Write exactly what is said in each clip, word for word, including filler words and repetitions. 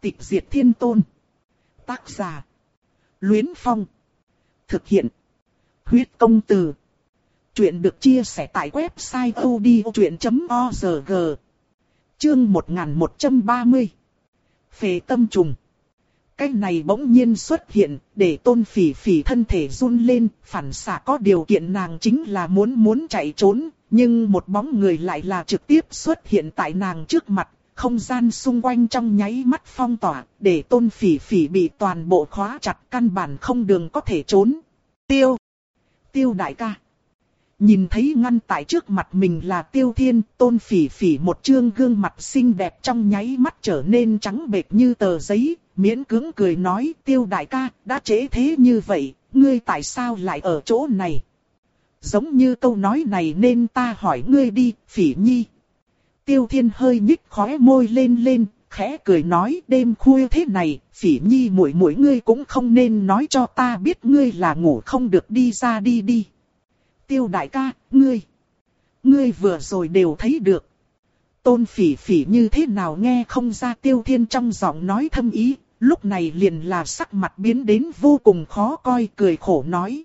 Tịch diệt thiên tôn. Tác giả. Luyến Phong. Thực hiện. Huyết công từ. Chuyện được chia sẻ tại website odchuyện chấm org. Chương một nghìn một trăm ba mươi. Phệ tâm trùng. Cái này bỗng nhiên xuất hiện, để Tôn Phỉ Phỉ thân thể run lên, phản xạ có điều kiện nàng chính là muốn muốn chạy trốn, nhưng một bóng người lại là trực tiếp xuất hiện tại nàng trước mặt, không gian xung quanh trong nháy mắt phong tỏa, để Tôn Phỉ Phỉ bị toàn bộ khóa chặt, căn bản không đường có thể trốn. Tiêu! Tiêu đại ca! Nhìn thấy ngăn tại trước mặt mình là Tiêu Thiên, Tôn Phỉ Phỉ một trương gương mặt xinh đẹp trong nháy mắt trở nên trắng bệch như tờ giấy, miễn cưỡng cười nói: Tiêu đại ca, đã trễ thế như vậy, ngươi tại sao lại ở chỗ này? Giống như câu nói này nên ta hỏi ngươi đi, Phỉ Nhi. Tiêu Thiên hơi nhích khóe môi lên lên, khẽ cười nói: đêm khuya thế này, Phỉ Nhi muội muội ngươi cũng không nên nói cho ta biết ngươi là ngủ không được, đi ra đi đi. Tiêu đại ca, ngươi, ngươi vừa rồi đều thấy được. Tôn Phỉ Phỉ như thế nào nghe không ra Tiêu Thiên trong giọng nói thâm ý, lúc này liền là sắc mặt biến đến vô cùng khó coi, cười khổ nói: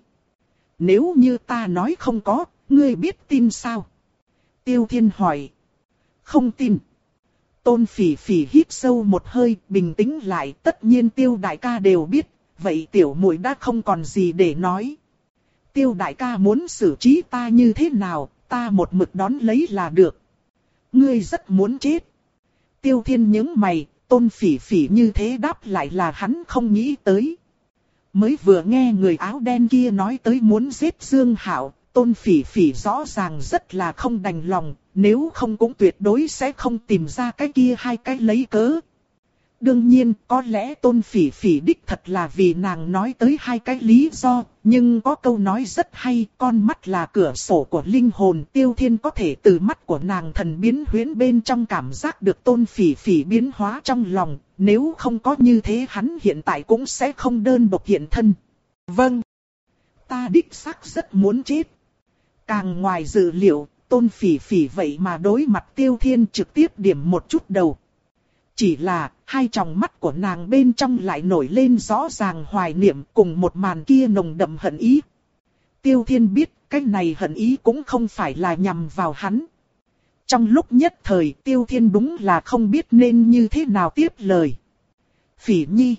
nếu như ta nói không có, ngươi biết tin sao? Tiêu Thiên hỏi: không tin. Tôn Phỉ Phỉ hít sâu một hơi, bình tĩnh lại, tất nhiên Tiêu đại ca đều biết, vậy tiểu muội đã không còn gì để nói. Tiêu đại ca muốn xử trí ta như thế nào, ta một mực đón lấy là được. Ngươi rất muốn chết. Tiêu Thiên nhướng mày, Tôn Phỉ Phỉ như thế đáp lại là hắn không nghĩ tới. Mới vừa nghe người áo đen kia nói tới muốn giết Dương Hạo, Tôn Phỉ Phỉ rõ ràng rất là không đành lòng, nếu không cũng tuyệt đối sẽ không tìm ra cái kia hai cái lấy cớ. Đương nhiên, có lẽ Tôn Phỉ Phỉ đích thật là vì nàng nói tới hai cái lý do, nhưng có câu nói rất hay, con mắt là cửa sổ của linh hồn. Tiêu Thiên có thể từ mắt của nàng thần biến huyễn bên trong cảm giác được Tôn Phỉ Phỉ biến hóa trong lòng, nếu không có như thế hắn hiện tại cũng sẽ không đơn độc hiện thân. Vâng, ta đích xác rất muốn chết. Càng ngoài dự liệu, Tôn Phỉ Phỉ vậy mà đối mặt Tiêu Thiên trực tiếp điểm một chút đầu. Chỉ là, hai tròng mắt của nàng bên trong lại nổi lên rõ ràng hoài niệm cùng một màn kia nồng đậm hận ý. Tiêu Thiên biết, cái này hận ý cũng không phải là nhằm vào hắn. Trong lúc nhất thời, Tiêu Thiên đúng là không biết nên như thế nào tiếp lời. Phỉ Nhi.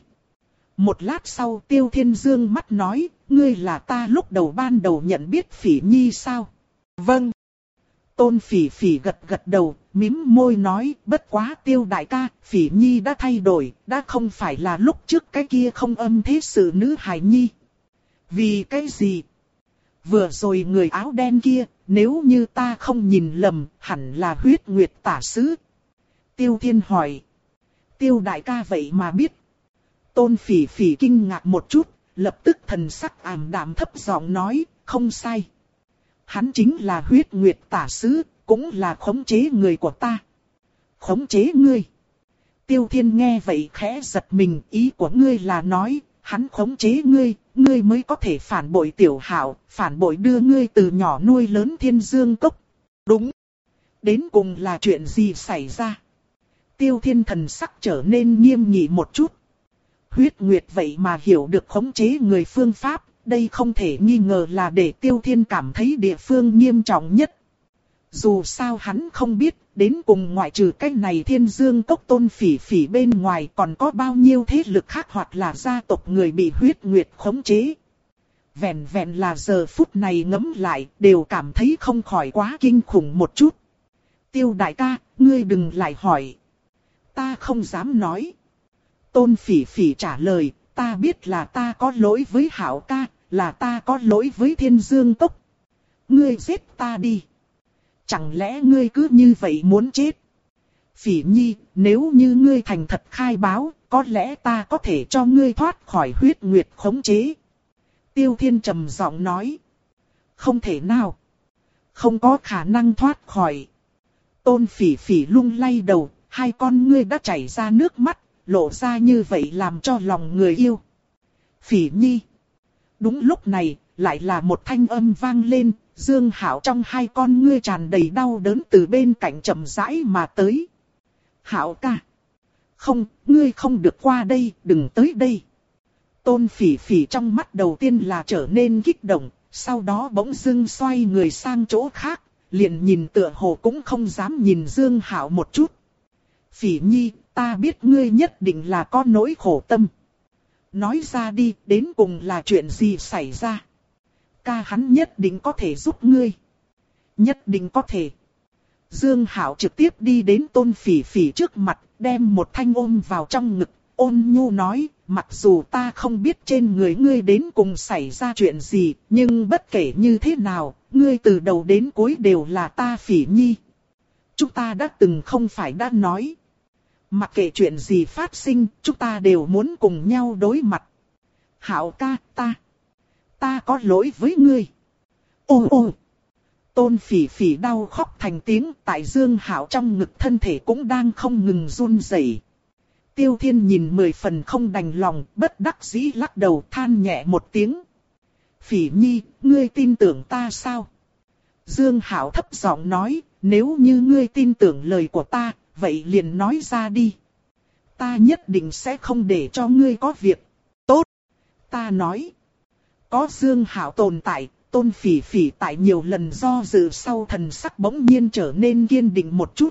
Một lát sau Tiêu Thiên dương mắt nói: ngươi là ta lúc đầu ban đầu nhận biết Phỉ Nhi sao? Vâng. Tôn Phỉ Phỉ gật gật đầu, mím môi nói: bất quá Tiêu đại ca, Phỉ Nhi đã thay đổi, đã không phải là lúc trước cái kia không âm thế sự nữ hài nhi. Vì cái gì? Vừa rồi người áo đen kia, nếu như ta không nhìn lầm, hẳn là Huyết Nguyệt tả sứ. Tiêu Thiên hỏi: Tiêu đại ca vậy mà biết? Tôn Phỉ Phỉ kinh ngạc một chút, lập tức thần sắc ảm đạm thấp giọng nói: không sai. Hắn chính là Huyết Nguyệt tả sứ, cũng là khống chế người của ta. Khống chế ngươi? Tiêu Thiên nghe vậy khẽ giật mình, ý của ngươi là nói, hắn khống chế ngươi, ngươi mới có thể phản bội Tiểu Hạo, phản bội đưa ngươi từ nhỏ nuôi lớn Thiên Dương Cốc. Đúng. Đến cùng là chuyện gì xảy ra? Tiêu Thiên thần sắc trở nên nghiêm nghị một chút. Huyết Nguyệt vậy mà hiểu được khống chế người phương pháp. Đây không thể nghi ngờ là để Tiêu Thiên cảm thấy địa phương nghiêm trọng nhất. Dù sao hắn không biết, đến cùng ngoại trừ cái này Thiên Dương Cốc Tôn Phỉ Phỉ bên ngoài còn có bao nhiêu thế lực khác hoặc là gia tộc người bị Huyết Nguyệt khống chế. Vẹn vẹn là giờ phút này ngẫm lại, đều cảm thấy không khỏi quá kinh khủng một chút. Tiêu đại ca, ngươi đừng lại hỏi. Ta không dám nói. Tôn Phỉ Phỉ trả lời: ta biết là ta có lỗi với Hạo ca, là ta có lỗi với Thiên Dương Cốc. Ngươi giết ta đi. Chẳng lẽ ngươi cứ như vậy muốn chết? Phỉ Nhi, nếu như ngươi thành thật khai báo, có lẽ ta có thể cho ngươi thoát khỏi Huyết Nguyệt khống chế. Tiêu Thiên trầm giọng nói: không thể nào. Không có khả năng thoát khỏi. Tôn Phỉ Phỉ lung lay đầu, hai con ngươi đã chảy ra nước mắt, lộ ra như vậy làm cho lòng người yêu. Phỉ Nhi. Đúng lúc này, lại là một thanh âm vang lên, Dương Hạo trong hai con ngươi tràn đầy đau đớn từ bên cạnh chậm rãi mà tới. Hạo ca. Không, ngươi không được qua đây, đừng tới đây. Tôn Phỉ Phỉ trong mắt đầu tiên là trở nên kích động, sau đó bỗng dưng xoay người sang chỗ khác, liền nhìn tựa hồ cũng không dám nhìn Dương Hạo một chút. Phỉ Nhi, ta biết ngươi nhất định là có nỗi khổ tâm. Nói ra đi, đến cùng là chuyện gì xảy ra? Ca hắn nhất định có thể giúp ngươi. Nhất định có thể. Dương Hạo trực tiếp đi đến Tôn Phỉ Phỉ trước mặt, đem một thanh ôm vào trong ngực, ôn nhu nói, mặc dù ta không biết trên người ngươi đến cùng xảy ra chuyện gì, nhưng bất kể như thế nào, ngươi từ đầu đến cuối đều là ta Phỉ Nhi. Chúng ta đã từng không phải đã nói. Mặc kệ chuyện gì phát sinh, chúng ta đều muốn cùng nhau đối mặt. Hạo ca, ta, ta có lỗi với ngươi. Ô ô. Tôn Phỉ Phỉ đau khóc thành tiếng, tại Dương Hạo trong ngực thân thể cũng đang không ngừng run rẩy. Tiêu Thiên nhìn mười phần không đành lòng, bất đắc dĩ lắc đầu than nhẹ một tiếng. Phỉ Nhi, ngươi tin tưởng ta sao? Dương Hạo thấp giọng nói, nếu như ngươi tin tưởng lời của ta, vậy liền nói ra đi. Ta nhất định sẽ không để cho ngươi có việc. Tốt. Ta nói. Có Dương Hạo tồn tại, Tôn Phỉ Phỉ tại nhiều lần do dự sau thần sắc bỗng nhiên trở nên kiên định một chút.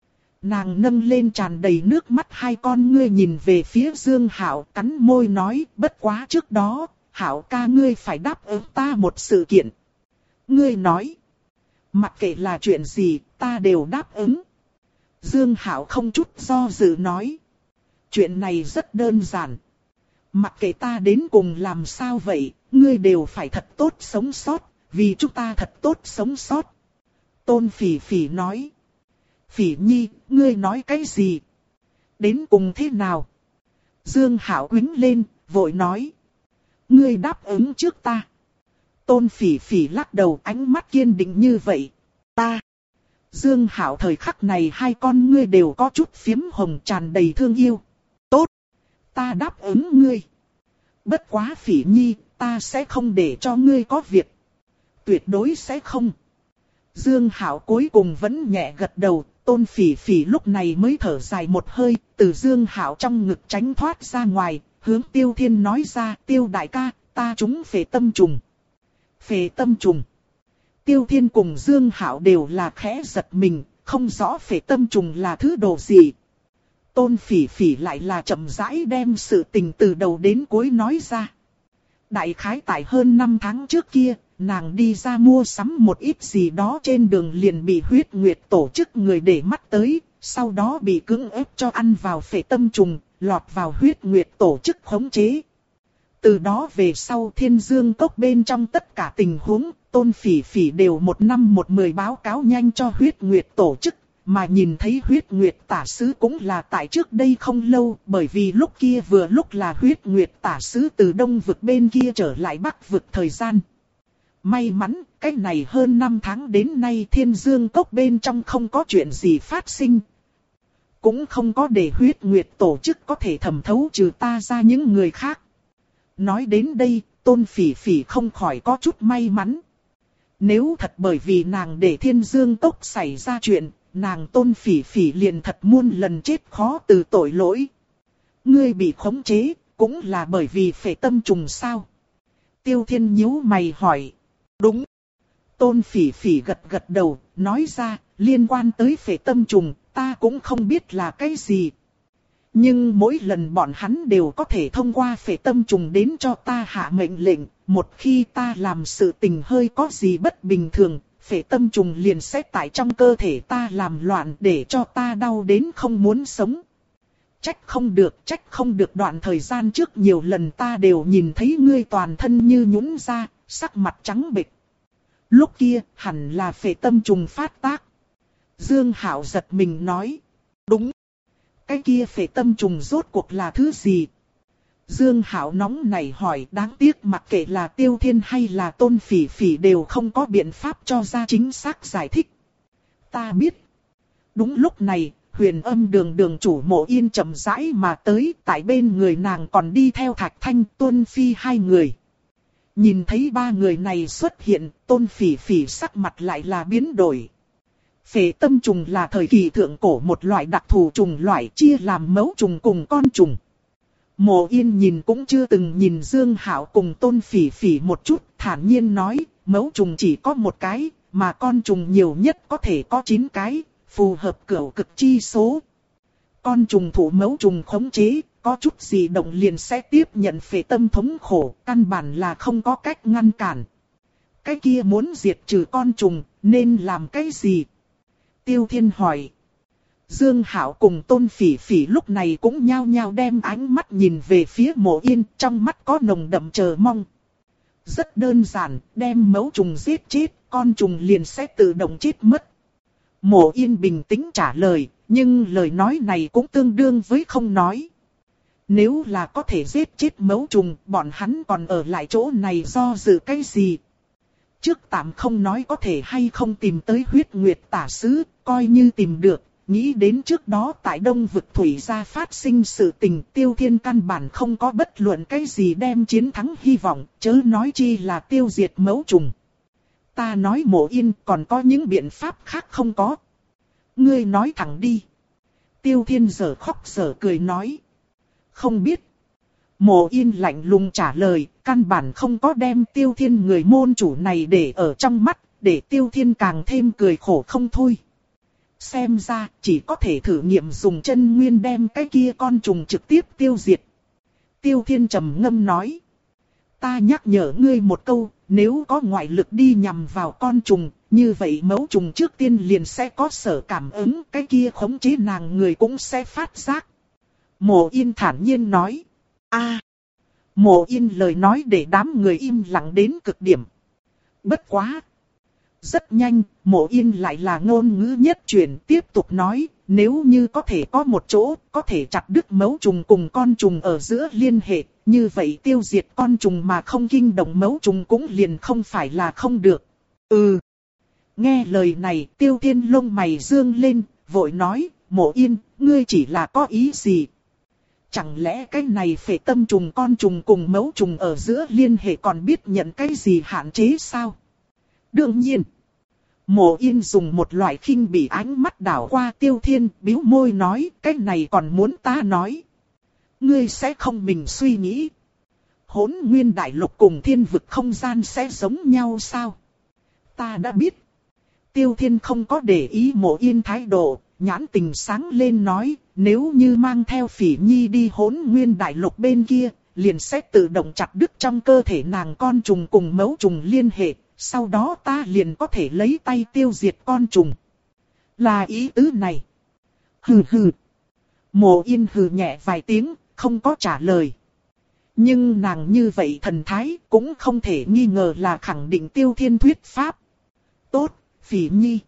Nàng nâng lên tràn đầy nước mắt hai con ngươi nhìn về phía Dương Hạo, cắn môi nói, bất quá trước đó, Hạo ca ngươi phải đáp ứng ta một sự kiện. Ngươi nói, mặc kệ là chuyện gì, ta đều đáp ứng. Dương Hạo không chút do dự nói, chuyện này rất đơn giản. Mặc kệ ta đến cùng làm sao vậy, ngươi đều phải thật tốt sống sót, vì chúng ta thật tốt sống sót. Tôn Phỉ Phỉ nói. Phỉ Nhi, ngươi nói cái gì? Đến cùng thế nào? Dương Hạo quĩnh lên, vội nói. Ngươi đáp ứng trước ta. Tôn Phỉ Phỉ lắc đầu, ánh mắt kiên định như vậy. Ta. Dương Hạo thời khắc này hai con ngươi đều có chút phiếm hồng tràn đầy thương yêu. Tốt. Ta đáp ứng ngươi. Bất quá Phỉ Nhi, ta sẽ không để cho ngươi có việc. Tuyệt đối sẽ không. Dương Hạo cuối cùng vẫn nhẹ gật đầu. Tôn Phỉ Phỉ lúc này mới thở dài một hơi, từ Dương Hạo trong ngực tránh thoát ra ngoài, hướng Tiêu Thiên nói ra, Tiêu đại ca, ta trúng phệ tâm trùng. Phệ tâm trùng. Tiêu Thiên cùng Dương Hạo đều là khẽ giật mình, không rõ phệ tâm trùng là thứ đồ gì. Tôn Phỉ Phỉ lại là chậm rãi đem sự tình từ đầu đến cuối nói ra. Đại khái tại hơn năm tháng trước kia, nàng đi ra mua sắm một ít gì đó trên đường liền bị huyết nguyệt tổ chức người để mắt tới, sau đó bị cưỡng ép cho ăn vào phệ tâm trùng, lọt vào huyết nguyệt tổ chức khống chế. Từ đó về sau Thiên Dương Cốc bên trong tất cả tình huống, Tôn Phỉ Phỉ đều một năm một mười báo cáo nhanh cho huyết nguyệt tổ chức, mà nhìn thấy huyết nguyệt tả sứ cũng là tại trước đây không lâu, bởi vì lúc kia vừa lúc là huyết nguyệt tả sứ từ đông vực bên kia trở lại bắc vực thời gian. May mắn, cái này hơn năm tháng đến nay Thiên Dương Cốc bên trong không có chuyện gì phát sinh. Cũng không có để huyết nguyệt tổ chức có thể thẩm thấu trừ ta ra những người khác. Nói đến đây, Tôn Phỉ Phỉ không khỏi có chút may mắn. Nếu thật bởi vì nàng để Thiên Dương Cốc xảy ra chuyện, nàng Tôn Phỉ Phỉ liền thật muôn lần chết khó từ tội lỗi. Ngươi bị khống chế, cũng là bởi vì phệ tâm trùng sao? Tiêu Thiên nhíu mày hỏi. Đúng. Tôn Phỉ Phỉ gật gật đầu, nói ra, liên quan tới phệ tâm trùng, ta cũng không biết là cái gì. Nhưng mỗi lần bọn hắn đều có thể thông qua phệ tâm trùng đến cho ta hạ mệnh lệnh, một khi ta làm sự tình hơi có gì bất bình thường, phệ tâm trùng liền sẽ tại trong cơ thể ta làm loạn để cho ta đau đến không muốn sống. Trách không được, trách không được đoạn thời gian trước nhiều lần ta đều nhìn thấy ngươi toàn thân như nhũn ra, sắc mặt trắng bệch. Lúc kia hẳn là phệ tâm trùng phát tác. Dương Hạo giật mình nói. Đúng. Cái kia phệ tâm trùng rốt cuộc là thứ gì? Dương Hạo nóng nảy hỏi, đáng tiếc mặc kệ là Tiêu Thiên hay là Tôn Phỉ Phỉ đều không có biện pháp cho ra chính xác giải thích. Ta biết. Đúng lúc này, Huyền Âm Đường đường chủ Mộ Yên chậm rãi mà tới, tại bên người nàng còn đi theo Thạch Thanh, Tuân Phi hai người. Nhìn thấy ba người này xuất hiện, Tôn Phỉ Phỉ sắc mặt lại là biến đổi. Phệ tâm trùng là thời kỳ thượng cổ một loại đặc thù trùng loại, chia làm mẫu trùng cùng con trùng. Mộ Yên nhìn cũng chưa từng nhìn Dương Hạo cùng Tôn Phỉ Phỉ một chút, thản nhiên nói, mẫu trùng chỉ có một cái, mà con trùng nhiều nhất có thể có chín cái, phù hợp cửu cực chi số. Con trùng thủ mẫu trùng khống chế, có chút gì động liền sẽ tiếp nhận phệ tâm thống khổ, căn bản là không có cách ngăn cản. Cái kia muốn diệt trừ con trùng, nên làm cái gì? Tiêu Thiên hỏi. Dương Hạo cùng Tôn Phỉ Phỉ lúc này cũng nhao nhao đem ánh mắt nhìn về phía Mộ Yên, trong mắt có nồng đậm chờ mong. Rất đơn giản, đem mẫu trùng giết chết, con trùng liền sẽ tự động chết mất. Mộ Yên bình tĩnh trả lời, nhưng lời nói này cũng tương đương với không nói. Nếu là có thể giết chết mẫu trùng, bọn hắn còn ở lại chỗ này do dự cái gì? Trước tạm không nói có thể hay không tìm tới huyết nguyệt tả sứ, coi như tìm được, nghĩ đến trước đó tại Đông Vực Thủy gia phát sinh sự tình, Tiêu Thiên căn bản không có bất luận cái gì đem chiến thắng hy vọng, chớ nói chi là tiêu diệt mẫu trùng. Ta nói Mộ Yên còn có những biện pháp khác không có. Ngươi nói thẳng đi. Tiêu Thiên giở khóc giở cười nói. Không biết. Mộ Yên lạnh lùng trả lời, căn bản không có đem Tiêu Thiên người môn chủ này để ở trong mắt, để Tiêu Thiên càng thêm cười khổ không thôi. Xem ra chỉ có thể thử nghiệm dùng chân nguyên đem cái kia con trùng trực tiếp tiêu diệt. Tiêu Thiên trầm ngâm nói. Ta nhắc nhở ngươi một câu, nếu có ngoại lực đi nhằm vào con trùng, như vậy mẫu trùng trước tiên liền sẽ có sở cảm ứng, cái kia khống chế nàng người cũng sẽ phát giác. Mộ Yên thản nhiên nói. A. Mộ Yên lời nói để đám người im lặng đến cực điểm. Bất quá. Rất nhanh, Mộ Yên lại là ngôn ngữ nhất chuyển tiếp tục nói, nếu như có thể có một chỗ, có thể chặt đứt mẫu trùng cùng con trùng ở giữa liên hệ, như vậy tiêu diệt con trùng mà không kinh động mẫu trùng cũng liền không phải là không được. Ừ. Nghe lời này, Tiêu Thiên lông mày dương lên, vội nói, Mộ Yên, ngươi chỉ là có ý gì? Chẳng lẽ cái này phệ tâm trùng con trùng cùng mẫu trùng ở giữa liên hệ còn biết nhận cái gì hạn chế sao? Đương nhiên. Mộ Yên dùng một loại khinh bỉ ánh mắt đảo qua Tiêu Thiên, bĩu môi nói, cái này còn muốn ta nói. Ngươi sẽ không mình suy nghĩ. Hỗn Nguyên Đại Lục cùng thiên vực không gian sẽ giống nhau sao? Ta đã biết. Tiêu Thiên không có để ý Mộ Yên thái độ, nhãn tình sáng lên nói, nếu như mang theo Phỉ Nhi đi Hỗn Nguyên Đại Lục bên kia, liền sẽ tự động chặt đứt trong cơ thể nàng con trùng cùng mẫu trùng liên hệ, sau đó ta liền có thể lấy tay tiêu diệt con trùng. Là ý tứ này. Hừ hừ. Mộ Yên hừ nhẹ vài tiếng, không có trả lời. Nhưng nàng như vậy thần thái cũng không thể nghi ngờ là khẳng định Tiêu Thiên thuyết pháp. Tốt, Phỉ Nhi.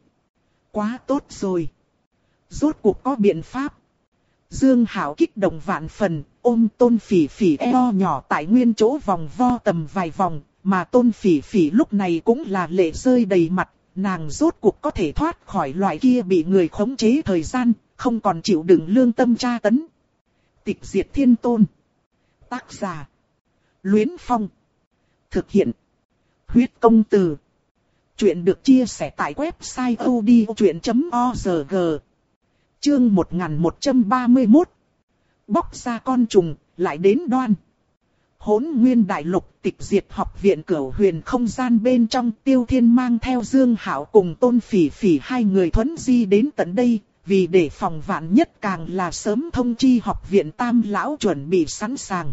Quá tốt rồi. Rốt cuộc có biện pháp. Dương Hạo kích động vạn phần, ôm Tôn Phỉ Phỉ eo nhỏ tại nguyên chỗ vòng vo tầm vài vòng, mà Tôn Phỉ Phỉ lúc này cũng là lệ rơi đầy mặt, nàng rốt cuộc có thể thoát khỏi loại kia bị người khống chế thời gian, không còn chịu đựng lương tâm tra tấn. Tịch diệt thiên tôn. Tác giả. Luyến Phong. Thực hiện. Huyết công từ. Chuyện được chia sẻ tại website odchuyện chấm org. Chương một nghìn một trăm ba mươi mốt. Bóc ra con trùng, lại đến đoan. Hỗn Nguyên Đại Lục Tịch Diệt Học viện Cửu Huyền không gian bên trong, Tiêu Thiên mang theo Dương Hạo cùng Tôn Phỉ Phỉ hai người thuấn di đến tận đây, vì để phòng vạn nhất càng là sớm thông chi học viện Tam lão chuẩn bị sẵn sàng.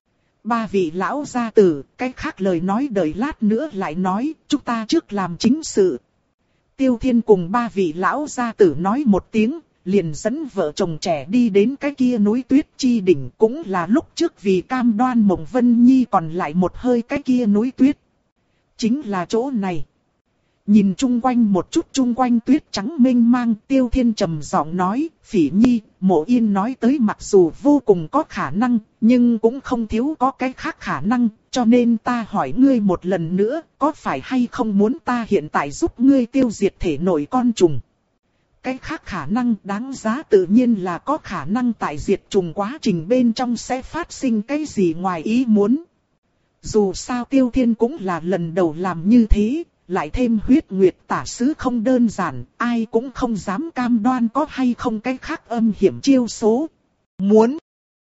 Ba vị lão gia tử, cách khác lời nói đợi lát nữa lại nói, chúng ta trước làm chính sự. Tiêu Thiên cùng ba vị lão gia tử nói một tiếng, liền dẫn vợ chồng trẻ đi đến cái kia núi tuyết chi đỉnh, cũng là lúc trước vì cam đoan Mộng Vân Nhi còn lại một hơi cái kia núi tuyết. Chính là chỗ này. Nhìn chung quanh một chút, chung quanh tuyết trắng mênh mang, Tiêu Thiên trầm giọng nói, Phỉ Nhi, Mộ Yên nói tới mặc dù vô cùng có khả năng, nhưng cũng không thiếu có cái khác khả năng, cho nên ta hỏi ngươi một lần nữa, có phải hay không muốn ta hiện tại giúp ngươi tiêu diệt thể nội con trùng? Cái khác khả năng đáng giá tự nhiên là có khả năng tại diệt trùng quá trình bên trong sẽ phát sinh cái gì ngoài ý muốn. Dù sao Tiêu Thiên cũng là lần đầu làm như thế, lại thêm huyết nguyệt tả sứ không đơn giản, ai cũng không dám cam đoan có hay không cái khác âm hiểm chiêu số. Muốn.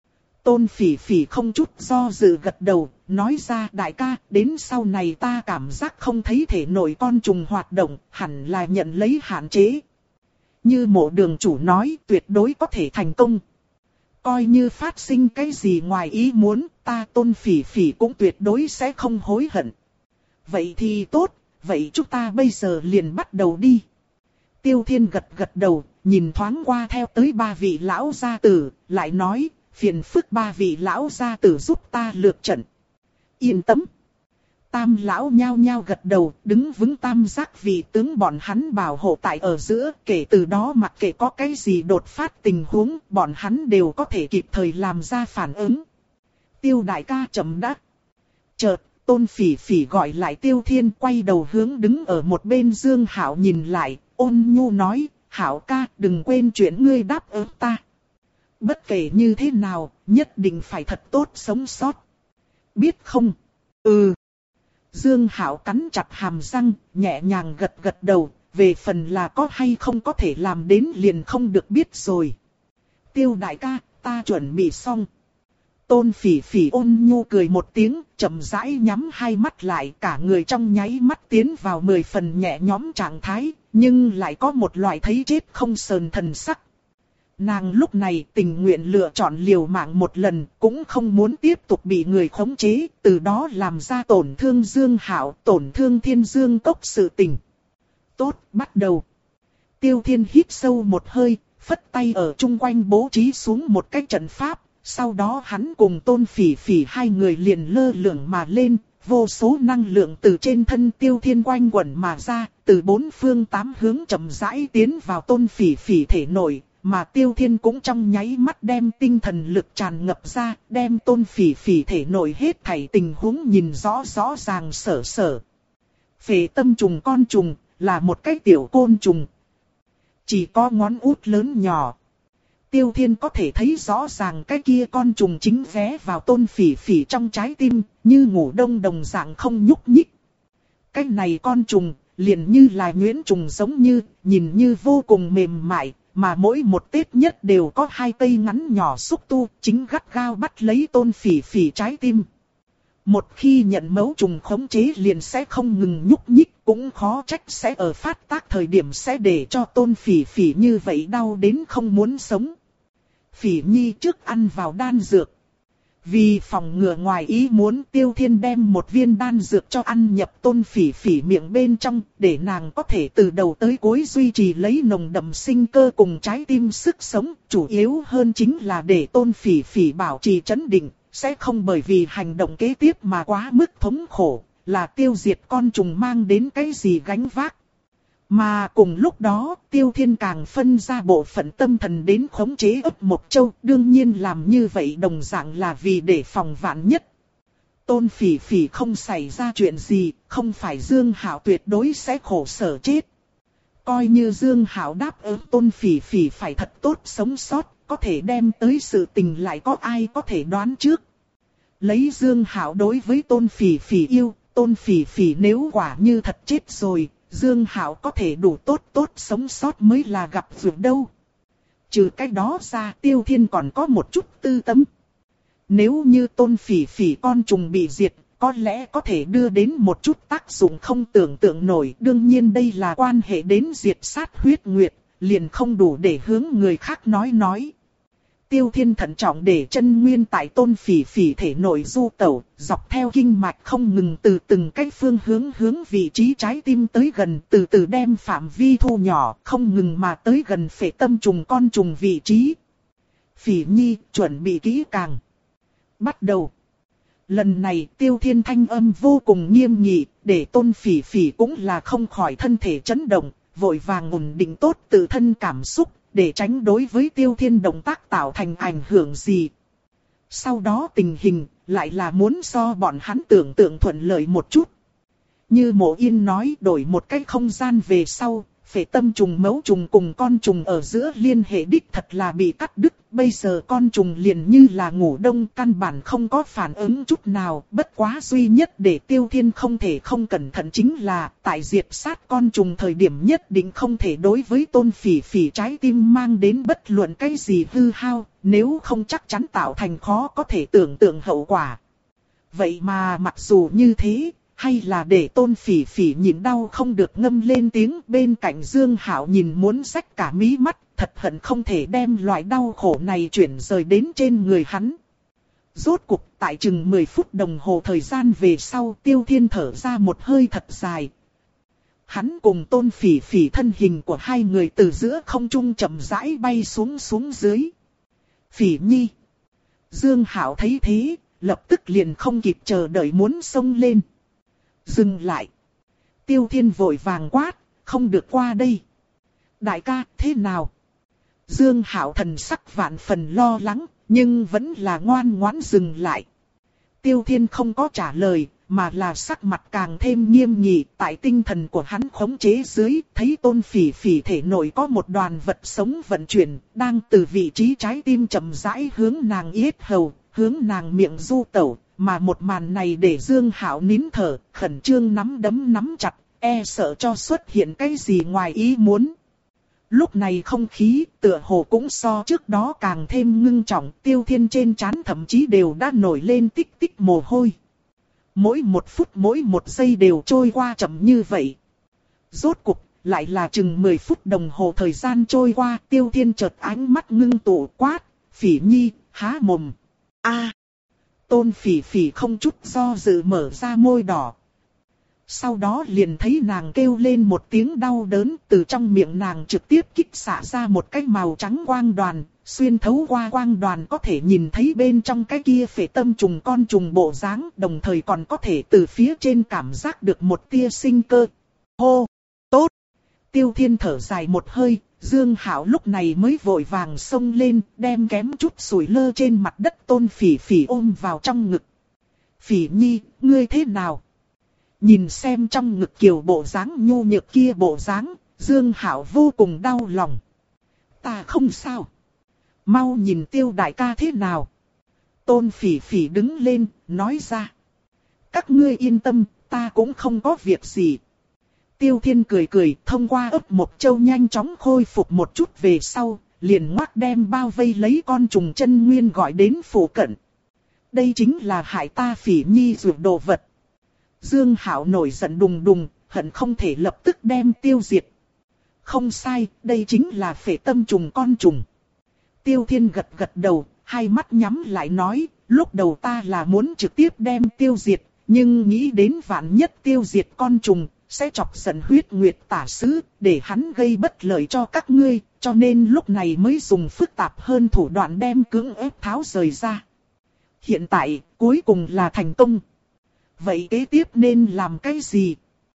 Tôn Phỉ Phỉ không chút do dự gật đầu, nói ra đại ca, đến sau này ta cảm giác không thấy thể nội con trùng hoạt động, hẳn là nhận lấy hạn chế. Như Mộ đường chủ nói, tuyệt đối có thể thành công. Coi như phát sinh cái gì ngoài ý muốn, ta Tôn Phỉ Phỉ cũng tuyệt đối sẽ không hối hận. Vậy thì tốt, vậy chúng ta bây giờ liền bắt đầu đi. Tiêu Thiên gật gật đầu, nhìn thoáng qua theo tới ba vị lão gia tử, lại nói, phiền phức ba vị lão gia tử giúp ta lược trận. Yên tâm. Tam lão nhao nhao gật đầu, đứng vững tam giác vị tướng bọn hắn bảo hộ tại ở giữa, kể từ đó mặc kệ có cái gì đột phát tình huống, bọn hắn đều có thể kịp thời làm ra phản ứng. Tiêu đại ca chậm đã. Chợt, Tôn Phỉ Phỉ gọi lại Tiêu Thiên, quay đầu hướng đứng ở một bên Dương Hạo nhìn lại, ôn nhu nói, Hạo ca đừng quên chuyện ngươi đáp ứng ta. Bất kể như thế nào, nhất định phải thật tốt sống sót. Biết không? Ừ. Dương Hạo cắn chặt hàm răng, nhẹ nhàng gật gật đầu, về phần là có hay không có thể làm đến liền không được biết rồi. Tiêu đại ca, ta chuẩn bị xong. Tôn Phỉ Phỉ ôn nhu cười một tiếng, chậm rãi nhắm hai mắt lại, cả người trong nháy mắt tiến vào mười phần nhẹ nhõm trạng thái, nhưng lại có một loại thấy chết không sờn thần sắc. Nàng lúc này tình nguyện lựa chọn liều mạng một lần, cũng không muốn tiếp tục bị người khống chế, từ đó làm ra tổn thương Dương Hạo, tổn thương Thiên Dương Cốc sự tình. Tốt, bắt đầu. Tiêu Thiên hít sâu một hơi, phất tay ở chung quanh bố trí xuống một cái trận pháp, sau đó hắn cùng Tôn Phỉ Phỉ hai người liền lơ lửng mà lên, vô số năng lượng từ trên thân Tiêu Thiên quanh quẩn mà ra, từ bốn phương tám hướng chậm rãi tiến vào Tôn Phỉ Phỉ thể nội. Mà Tiêu Thiên cũng trong nháy mắt đem tinh thần lực tràn ngập ra, đem Tôn Phỉ Phỉ thể nội hết thảy tình huống nhìn rõ rõ ràng sở sở. Phệ tâm trùng con trùng, là một cái tiểu côn trùng. Chỉ có ngón út lớn nhỏ. Tiêu Thiên có thể thấy rõ ràng cái kia con trùng chính ghé vào Tôn Phỉ Phỉ trong trái tim, như ngủ đông đồng dạng không nhúc nhích. Cái này con trùng, liền như là nhuyễn trùng giống như, nhìn như vô cùng mềm mại. Mà mỗi một tết nhất đều có hai cây ngắn nhỏ xúc tu, chính gắt gao bắt lấy Tôn Phỉ Phỉ trái tim. Một khi nhận mẫu trùng khống chế liền sẽ không ngừng nhúc nhích, cũng khó trách sẽ ở phát tác thời điểm sẽ để cho Tôn Phỉ Phỉ như vậy đau đến không muốn sống. Phỉ Nhi trước ăn vào đan dược. Vì phòng ngừa ngoài ý muốn, Tiêu Thiên đem một viên đan dược cho ăn nhập Tôn Phỉ Phỉ miệng bên trong, để nàng có thể từ đầu tới cuối duy trì lấy nồng đậm sinh cơ cùng trái tim sức sống, chủ yếu hơn chính là để Tôn Phỉ Phỉ bảo trì trấn định, sẽ không bởi vì hành động kế tiếp mà quá mức thống khổ, là tiêu diệt con trùng mang đến cái gì gánh vác. Mà cùng lúc đó, Tiêu Thiên càng phân ra bộ phận tâm thần đến khống chế ấp Mộc Châu, đương nhiên làm như vậy đồng dạng là vì để phòng vạn nhất. Tôn Phỉ Phỉ không xảy ra chuyện gì, không phải Dương Hạo tuyệt đối sẽ khổ sở chết. Coi như Dương Hạo đáp ứng Tôn Phỉ Phỉ phải thật tốt sống sót, có thể đem tới sự tình lại có ai có thể đoán trước. Lấy Dương Hạo đối với Tôn Phỉ Phỉ yêu, Tôn Phỉ Phỉ nếu quả như thật chết rồi, Dương Hạo có thể đủ tốt tốt sống sót mới là gặp vượt đâu. Trừ cái đó ra, Tiêu Thiên còn có một chút tư tâm. Nếu như Tôn Phỉ Phỉ con trùng bị diệt, có lẽ có thể đưa đến một chút tác dụng không tưởng tượng nổi. Đương nhiên đây là quan hệ đến diệt sát huyết nguyệt, liền không đủ để hướng người khác nói nói. Tiêu Thiên thận trọng để chân nguyên tại Tôn Phỉ Phỉ thể nội du tẩu, dọc theo kinh mạch không ngừng từ từng cái phương hướng hướng vị trí trái tim tới gần, từ từ đem phạm vi thu nhỏ, không ngừng mà tới gần phệ tâm trùng con trùng vị trí. Phỉ Nhi, chuẩn bị kỹ càng. Bắt đầu. Lần này Tiêu Thiên thanh âm vô cùng nghiêm nghị, để Tôn Phỉ Phỉ cũng là không khỏi thân thể chấn động, vội vàng ổn định tốt tự thân cảm xúc, để tránh đối với Tiêu Thiên động tác tạo thành ảnh hưởng gì. Sau đó tình hình lại là muốn so bọn hắn tưởng tượng thuận lợi một chút. Như Mộ Yên nói, đổi một cái không gian về sau, phệ tâm trùng mẫu trùng cùng con trùng ở giữa liên hệ đích thật là bị cắt đứt. Bây giờ con trùng liền như là ngủ đông, căn bản không có phản ứng chút nào. Bất quá duy nhất để Tiêu Thiên không thể không cẩn thận chính là tại diệt sát con trùng thời điểm nhất định không thể đối với Tôn Phỉ Phỉ trái tim mang đến bất luận cái gì hư hao, nếu không chắc chắn tạo thành khó có thể tưởng tượng hậu quả. Vậy mà mặc dù như thế, hay là để Tôn Phỉ Phỉ nhịn đau không được ngâm lên tiếng. Bên cạnh Dương Hạo nhìn muốn rách cả mí mắt, thật hận không thể đem loại đau khổ này chuyển rời đến trên người hắn. Rốt cuộc tại chừng mười phút đồng hồ thời gian về sau, Tiêu Thiên thở ra một hơi thật dài. Hắn cùng Tôn Phỉ Phỉ thân hình của hai người từ giữa không trung chậm rãi bay xuống xuống dưới. Phỉ Nhi. Dương Hạo thấy thế, lập tức liền không kịp chờ đợi muốn xông lên. Dừng lại. Tiêu Thiên vội vàng quát, không được qua đây. Đại ca, thế nào? Dương Hạo thần sắc vạn phần lo lắng, nhưng vẫn là ngoan ngoãn dừng lại. Tiêu Thiên không có trả lời, mà là sắc mặt càng thêm nghiêm nghị. Tại tinh thần của hắn khống chế dưới, thấy Tôn Phỉ Phỉ thể nội có một đoàn vật sống vận chuyển, đang từ vị trí trái tim chậm rãi hướng nàng yết hầu, hướng nàng miệng du tẩu. Mà một màn này để Dương Hạo nín thở, khẩn trương nắm đấm nắm chặt, e sợ cho xuất hiện cái gì ngoài ý muốn. Lúc này không khí tựa hồ cũng so trước đó càng thêm ngưng trọng, Tiêu Thiên trên trán thậm chí đều đã nổi lên tích tích mồ hôi. Mỗi một phút mỗi một giây đều trôi qua chậm như vậy. Rốt cuộc, lại là chừng mười phút đồng hồ thời gian trôi qua, Tiêu Thiên chợt ánh mắt ngưng tụ quát, Phỉ Nhi, há mồm. A. Tôn Phỉ Phỉ không chút do dự mở ra môi đỏ. Sau đó liền thấy nàng kêu lên một tiếng đau đớn, từ trong miệng nàng trực tiếp kích xạ ra một cái màu trắng quang đoàn, xuyên thấu qua quang đoàn có thể nhìn thấy bên trong cái kia phệ tâm trùng con trùng bộ dáng, đồng thời còn có thể từ phía trên cảm giác được một tia sinh cơ. Hô! Tốt! Tiêu Thiên thở dài một hơi, Dương Hạo lúc này mới vội vàng xông lên, đem kém chút sủi lơ trên mặt đất Tôn Phỉ Phỉ ôm vào trong ngực. Phỉ Nhi, ngươi thế nào? Nhìn xem trong ngực kiều bộ dáng nhu nhược kia bộ dáng, Dương Hạo vô cùng đau lòng. Ta không sao. Mau nhìn Tiêu đại ca thế nào. Tôn Phỉ Phỉ đứng lên, nói ra. Các ngươi yên tâm, ta cũng không có việc gì. Tiêu Thiên cười cười, thông qua ấp một châu nhanh chóng khôi phục một chút về sau, liền ngoác đem bao vây lấy con trùng chân nguyên gọi đến phủ cận. Đây chính là hại ta Phỉ Nhi ruột đồ vật. Dương Hạo nổi giận đùng đùng, hận không thể lập tức đem tiêu diệt. Không sai, đây chính là phệ tâm trùng con trùng. Tiêu Thiên gật gật đầu, hai mắt nhắm lại nói, lúc đầu ta là muốn trực tiếp đem tiêu diệt, nhưng nghĩ đến vạn nhất tiêu diệt con trùng, sẽ chọc giận Huyết Nguyệt Tả Sứ, để hắn gây bất lợi cho các ngươi, cho nên lúc này mới dùng phức tạp hơn thủ đoạn đem cưỡng ép tháo rời ra. Hiện tại, cuối cùng là thành công. Vậy kế tiếp nên làm cái gì?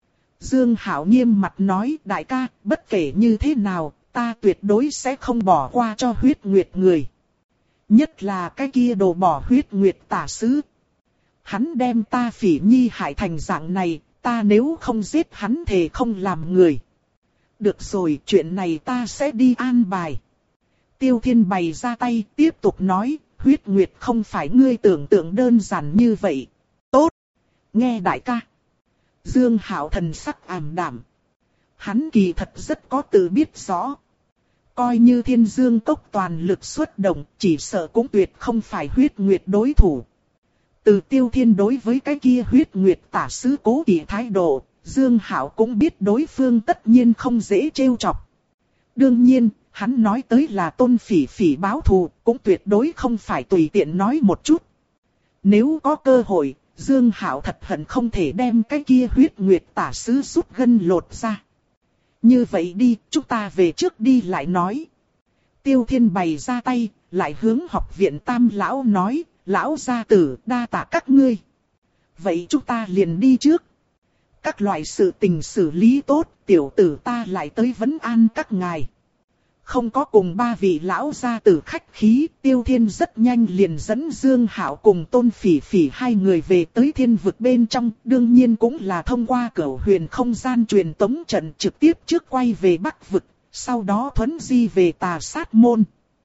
Dương Hạo nghiêm mặt nói, đại ca, bất kể như thế nào, ta tuyệt đối sẽ không bỏ qua cho Huyết Nguyệt người. Nhất là cái kia đồ bỏ Huyết Nguyệt Tả Sứ. Hắn đem ta Phỉ Nhi hại thành dạng này, ta nếu không giết hắn thề không làm người. Được rồi, chuyện này ta sẽ đi an bài. Tiêu Thiên bày ra tay, tiếp tục nói, Huyết Nguyệt không phải ngươi tưởng tượng đơn giản như vậy. Tốt! Nghe đại ca. Dương Hạo thần sắc ảm đạm. Hắn kỳ thật rất có tự biết rõ. Coi như Thiên Dương Cốc toàn lực xuất động, chỉ sợ cũng tuyệt không phải Huyết Nguyệt đối thủ. Từ Tiêu Thiên đối với cái kia Huyết Nguyệt Tả Sứ cố kỵ thái độ, Dương Hạo cũng biết đối phương tất nhiên không dễ trêu chọc. Đương nhiên, hắn nói tới là Tôn Phỉ Phỉ báo thù, cũng tuyệt đối không phải tùy tiện nói một chút. Nếu có cơ hội, Dương Hạo thật hận không thể đem cái kia Huyết Nguyệt Tả Sứ rút gân lột ra. Như vậy đi, chúng ta về trước đi lại nói. Tiêu Thiên bày ra tay, lại hướng học viện Tam Lão nói, lão gia tử đa tạ các ngươi. Vậy chúng ta liền đi trước. Các loại sự tình xử lý tốt, tiểu tử ta lại tới vấn an các ngài. Không có cùng ba vị lão gia tử khách khí, Tiêu Thiên rất nhanh liền dẫn Dương Hạo cùng Tôn Phỉ Phỉ hai người về tới thiên vực bên trong, đương nhiên cũng là thông qua Cửu Huyền không gian truyền tống trận trực tiếp trước quay về Bắc vực, sau đó thuấn di về Tà Sát môn.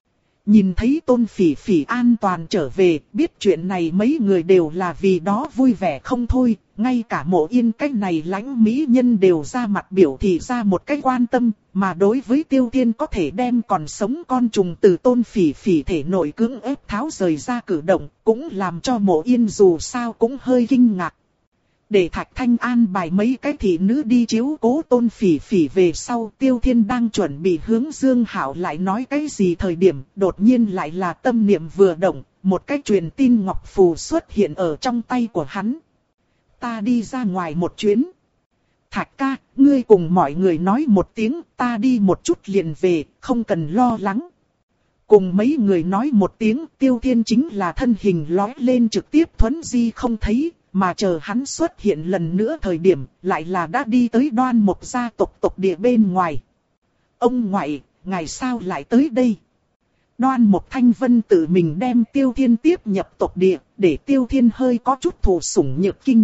Nhìn thấy Tôn Phỉ Phỉ an toàn trở về, biết chuyện này mấy người đều là vì đó vui vẻ không thôi, ngay cả Mộ Yên cách này lãnh mỹ nhân đều ra mặt biểu thị ra một cách quan tâm, mà đối với Tiêu Thiên có thể đem còn sống con trùng từ Tôn Phỉ Phỉ thể nội cưỡng ép tháo rời ra cử động, cũng làm cho Mộ Yên dù sao cũng hơi kinh ngạc. Để Thạch Thanh an bài mấy cái thị nữ đi chiếu cố Tôn Phỉ Phỉ về sau, Tiêu Thiên đang chuẩn bị hướng Dương Hạo lại nói cái gì thời điểm, đột nhiên lại là tâm niệm vừa động, một cái truyền tin ngọc phù xuất hiện ở trong tay của hắn. Ta đi ra ngoài một chuyến. Thạch ca, ngươi cùng mọi người nói một tiếng, ta đi một chút liền về, không cần lo lắng. Cùng mấy người nói một tiếng, Tiêu Thiên chính là thân hình lói lên trực tiếp thuấn di không thấy. Mà chờ hắn xuất hiện lần nữa thời điểm, lại là đã đi tới Đoan Mộc gia tộc tộc địa bên ngoài. Ông ngoại, ngày sao lại tới đây? Đoan Mộc Thanh Vân tự mình đem Tiêu Thiên tiếp nhập tộc địa, để Tiêu Thiên hơi có chút thụ sủng nhược kinh.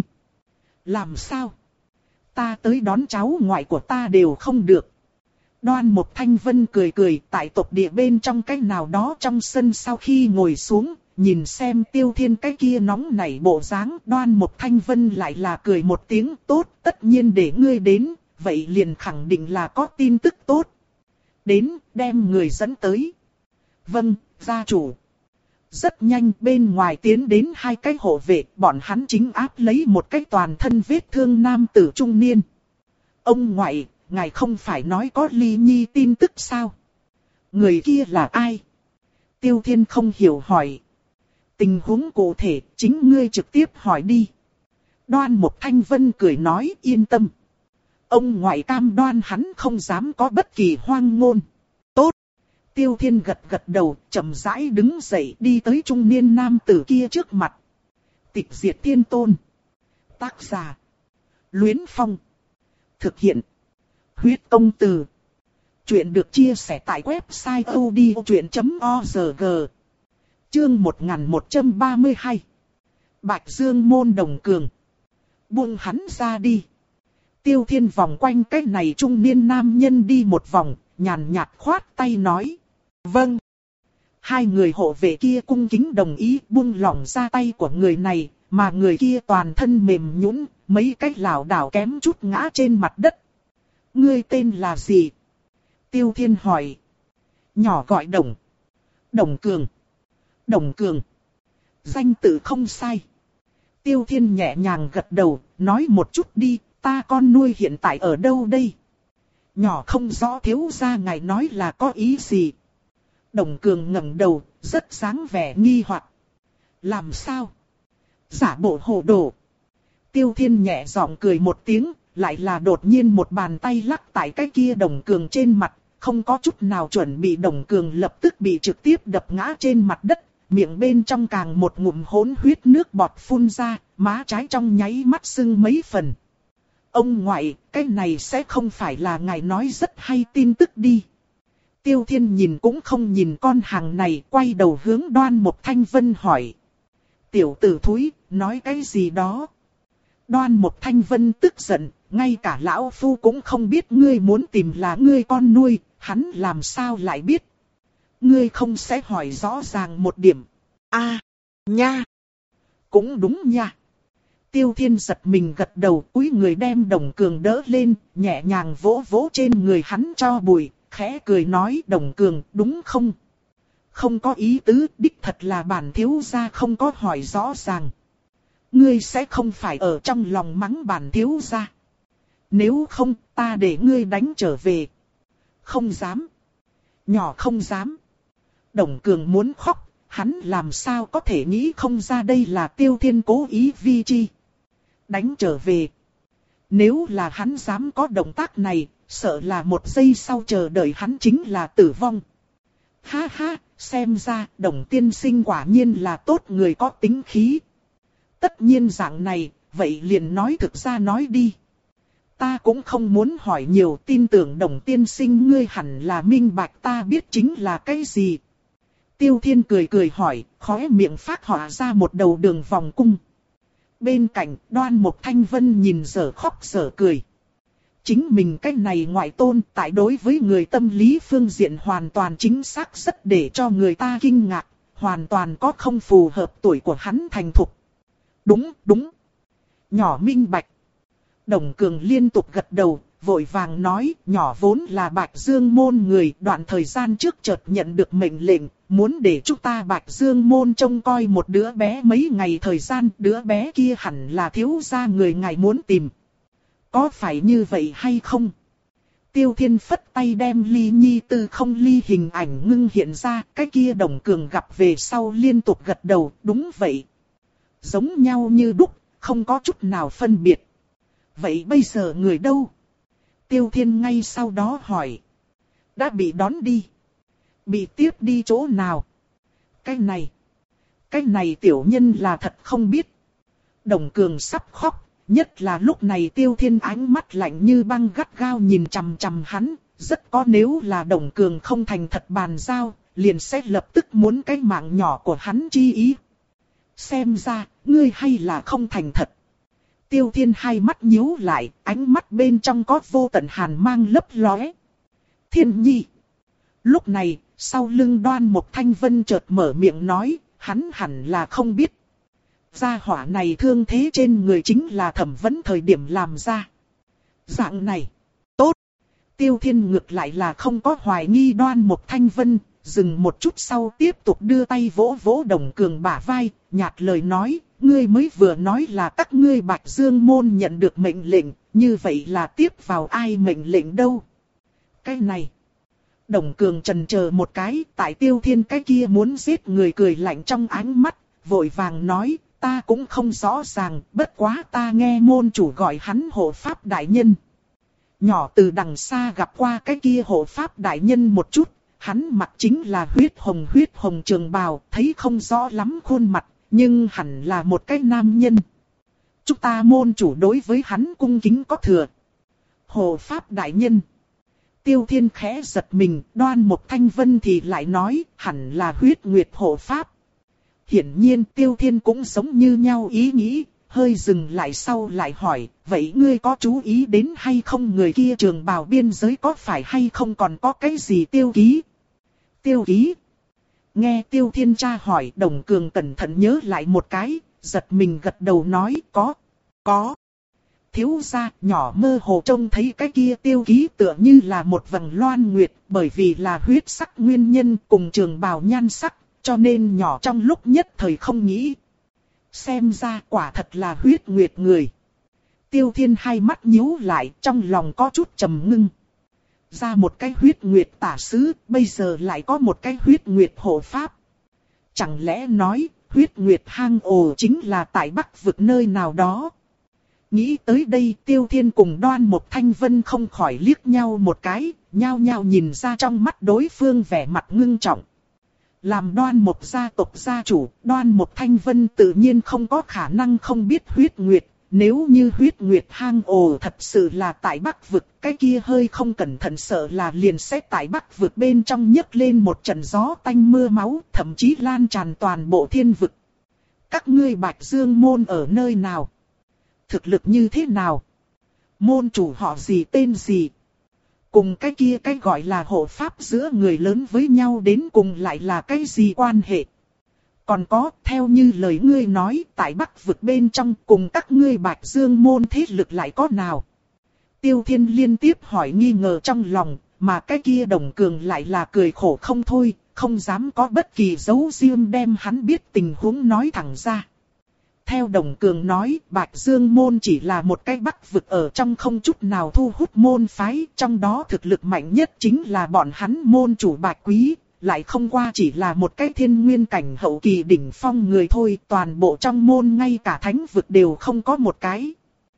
Làm sao? Ta tới đón cháu ngoại của ta đều không được. Đoan Mộc Thanh Vân cười cười tại tộc địa bên trong cái nào đó trong sân sau khi ngồi xuống. Nhìn xem Tiêu Thiên cái kia nóng nảy bộ dáng, Đoan Mộc Thanh Vân lại là cười một tiếng tốt, tất nhiên để ngươi đến, vậy liền khẳng định là có tin tức tốt. Đến, đem người dẫn tới. Vâng, gia chủ. Rất nhanh bên ngoài tiến đến hai cái hộ vệ, bọn hắn chính áp lấy một cái toàn thân vết thương nam tử trung niên. Ông ngoại, ngài không phải nói có Ly Nhi tin tức sao? Người kia là ai? Tiêu Thiên không hiểu hỏi. Tình huống cụ thể, chính ngươi trực tiếp hỏi đi. Đoan Mộc Thanh Vân cười nói yên tâm. Ông ngoại cam đoan hắn không dám có bất kỳ hoang ngôn. Tốt. Tiêu Thiên gật gật đầu, chậm rãi đứng dậy đi tới trung niên nam tử kia trước mặt. Tịch diệt thiên tôn. Tác giả. Luyến Phong. Thực hiện. Huyết công từ. Chuyện được chia sẻ tại website odchuyện chấm org. Chương một nghìn một trăm ba mươi hai. Bạch Dương môn đồng cường. Buông hắn ra đi. Tiêu Thiên vòng quanh cái này trung niên nam nhân đi một vòng, nhàn nhạt khoát tay nói. Vâng. Hai người hộ vệ kia cung kính đồng ý buông lỏng ra tay của người này, mà người kia toàn thân mềm nhũn, mấy cái lảo đảo kém chút ngã trên mặt đất. Ngươi tên là gì? Tiêu Thiên hỏi. Nhỏ gọi Đồng. Đồng Cường. Đồng Cường. Danh tự không sai. Tiêu Thiên nhẹ nhàng gật đầu, nói một chút đi, ta con nuôi hiện tại ở đâu đây? Nhỏ không rõ thiếu gia ngài nói là có ý gì. Đồng Cường ngẩng đầu, rất dáng vẻ nghi hoặc. Làm sao? Giả bộ hồ đồ. Tiêu Thiên nhẹ giọng cười một tiếng, lại là đột nhiên một bàn tay lắc tại cái kia Đồng Cường trên mặt, không có chút nào chuẩn bị Đồng Cường lập tức bị trực tiếp đập ngã trên mặt đất, miệng bên trong càng một ngụm hỗn huyết nước bọt phun ra, má trái trong nháy mắt sưng mấy phần. Ông ngoại, cái này sẽ không phải là ngài nói rất hay tin tức đi. Tiêu Thiên nhìn cũng không nhìn con hàng này, quay đầu hướng Đoan Mộc Thanh Vân hỏi. Tiểu tử thúi, nói cái gì đó? Đoan Mộc Thanh Vân tức giận, ngay cả lão phu cũng không biết ngươi muốn tìm là ngươi con nuôi, hắn làm sao lại biết? Ngươi không sẽ hỏi rõ ràng một điểm. A, à, nha. Cũng đúng nha. Tiêu Thiên giật mình gật đầu, cúi người đem Đồng Cường đỡ lên, nhẹ nhàng vỗ vỗ trên người hắn cho bụi, khẽ cười nói Đồng Cường, đúng không? Không có ý tứ, đích thật là bản thiếu gia không có hỏi rõ ràng. Ngươi sẽ không phải ở trong lòng mắng bản thiếu gia. Nếu không, ta để ngươi đánh trở về. Không dám. Nhỏ không dám. Đồng Cường muốn khóc, hắn làm sao có thể nghĩ không ra đây là Tiêu Thiên cố ý vi chi. Đánh trở về. Nếu là hắn dám có động tác này, sợ là một giây sau chờ đợi hắn chính là tử vong. Ha ha, xem ra Đồng tiên sinh quả nhiên là tốt người có tính khí. Tất nhiên dạng này, vậy liền nói thực ra nói đi. ta cũng không muốn hỏi nhiều, tin tưởng Đồng tiên sinh ngươi hẳn là minh bạch ta biết chính là cái gì. Tiêu Thiên cười cười hỏi, khóe miệng phát họa ra một đầu đường vòng cung. Bên cạnh, Đoan Mục Thanh Vân nhìn dở khóc dở cười. Chính mình cái này ngoại tôn tại đối với người tâm lý phương diện hoàn toàn chính xác rất để cho người ta kinh ngạc, hoàn toàn có không phù hợp tuổi của hắn thành thục. Đúng, đúng. Nhỏ minh bạch. Đồng Cường liên tục gật đầu, vội vàng nói, nhỏ vốn là Bạch Dương môn người, đoạn thời gian trước chợt nhận được mệnh lệnh, muốn để chúng ta Bạch Dương môn trông coi một đứa bé mấy ngày thời gian, đứa bé kia hẳn là thiếu gia người ngài muốn tìm. Có phải như vậy hay không? Tiêu Thiên phất tay đem Ly Nhi Tư không ly hình ảnh ngưng hiện ra, cái kia Đồng Cường gặp về sau liên tục gật đầu, đúng vậy. Giống nhau như đúc, không có chút nào phân biệt. Vậy bây giờ người đâu? Tiêu Thiên ngay sau đó hỏi. Đã bị đón đi. Bị tiếp đi chỗ nào? Cái này. Cái này tiểu nhân là thật không biết. Đồng Cường sắp khóc. Nhất là lúc này Tiêu Thiên ánh mắt lạnh như băng gắt gao nhìn chằm chằm hắn. Rất có nếu là Đồng Cường không thành thật bàn giao, liền sẽ lập tức muốn cái mạng nhỏ của hắn chi ý. Xem ra, ngươi hay là không thành thật. Tiêu Thiên hai mắt nhíu lại, ánh mắt bên trong có vô tận hàn mang lấp lóe. Thiên Nhi. Lúc này, sau lưng Đoan Mục Thanh Vân chợt mở miệng nói, hắn hẳn là không biết. Gia hỏa này thương thế trên người chính là thẩm vấn thời điểm làm ra. Dạng này, tốt. Tiêu Thiên ngược lại là không có hoài nghi Đoan Mục Thanh Vân, dừng một chút sau tiếp tục đưa tay vỗ vỗ Đồng Cường bả vai, nhạt lời nói, ngươi mới vừa nói là các ngươi Bạch Dương môn nhận được mệnh lệnh, như vậy là tiếp vào ai mệnh lệnh đâu? Cái này. Đồng Cường chần chờ một cái, tại Tiêu Thiên cái kia muốn giết người cười lạnh trong ánh mắt, vội vàng nói, ta cũng không rõ ràng, bất quá ta nghe môn chủ gọi hắn hộ pháp đại nhân. Nhỏ từ đằng xa gặp qua cái kia hộ pháp đại nhân một chút, hắn mặc chính là huyết hồng huyết hồng trường bào, thấy không rõ lắm khuôn mặt, nhưng hẳn là một cái nam nhân. Chúng ta môn chủ đối với hắn cung kính có thừa. Hộ pháp đại nhân. Tiêu Thiên khẽ giật mình, Đoan Mục Thanh Vân thì lại nói, hẳn là huyết nguyệt hộ pháp. Hiển nhiên Tiêu Thiên cũng giống như nhau ý nghĩ, hơi dừng lại sau lại hỏi, vậy ngươi có chú ý đến hay không người kia trường bào biên giới có phải hay không còn có cái gì tiêu ký? Tiêu ký? Nghe Tiêu Thiên tra hỏi, Đồng Cường cẩn thận nhớ lại một cái, giật mình gật đầu nói, có, có. Thiếu gia nhỏ mơ hồ trông thấy cái kia tiêu ký tựa như là một vầng loan nguyệt, bởi vì là huyết sắc nguyên nhân cùng trường bào nhan sắc, cho nên nhỏ trong lúc nhất thời không nghĩ. Xem ra quả thật là huyết nguyệt người. Tiêu Thiên hai mắt nhíu lại, trong lòng có chút trầm ngưng. Ra một cái huyết nguyệt tả sứ, bây giờ lại có một cái huyết nguyệt hộ pháp. Chẳng lẽ nói, huyết nguyệt hang ổ chính là tại Bắc vực nơi nào đó? Nghĩ tới đây Tiêu Thiên cùng Đoan Mục Thanh Vân không khỏi liếc nhau một cái, nhao nhao nhìn ra trong mắt đối phương vẻ mặt ngưng trọng. Làm Đoan Mục gia tộc gia chủ, Đoan Mục Thanh Vân tự nhiên không có khả năng không biết huyết nguyệt. Nếu như huyết nguyệt hang ổ thật sự là tại Bắc vực, cái kia hơi không cẩn thận sợ là liền sẽ tại Bắc vực bên trong nhấc lên một trận gió tanh mưa máu, thậm chí lan tràn toàn bộ thiên vực. Các ngươi Bạch Dương môn ở nơi nào? Thực lực như thế nào? Môn chủ họ gì tên gì? Cùng cái kia cái gọi là hộ pháp giữa người lớn với nhau đến cùng lại là cái gì quan hệ? Còn có, theo như lời ngươi nói, tại Bắc vực bên trong cùng các ngươi Bạch Dương môn thế lực lại có nào? Tiêu Thiên liên tiếp hỏi nghi ngờ trong lòng, mà cái kia Đồng Cường lại là cười khổ không thôi, không dám có bất kỳ dấu riêng đem hắn biết tình huống nói thẳng ra. Theo Đồng Cường nói, Bạch Dương môn chỉ là một cái Bắc vực ở trong không chút nào thu hút môn phái, trong đó thực lực mạnh nhất chính là bọn hắn môn chủ Bạch Quý. Lại không qua chỉ là một cái thiên nguyên cảnh hậu kỳ đỉnh phong người thôi, toàn bộ trong môn ngay cả thánh vực đều không có một cái.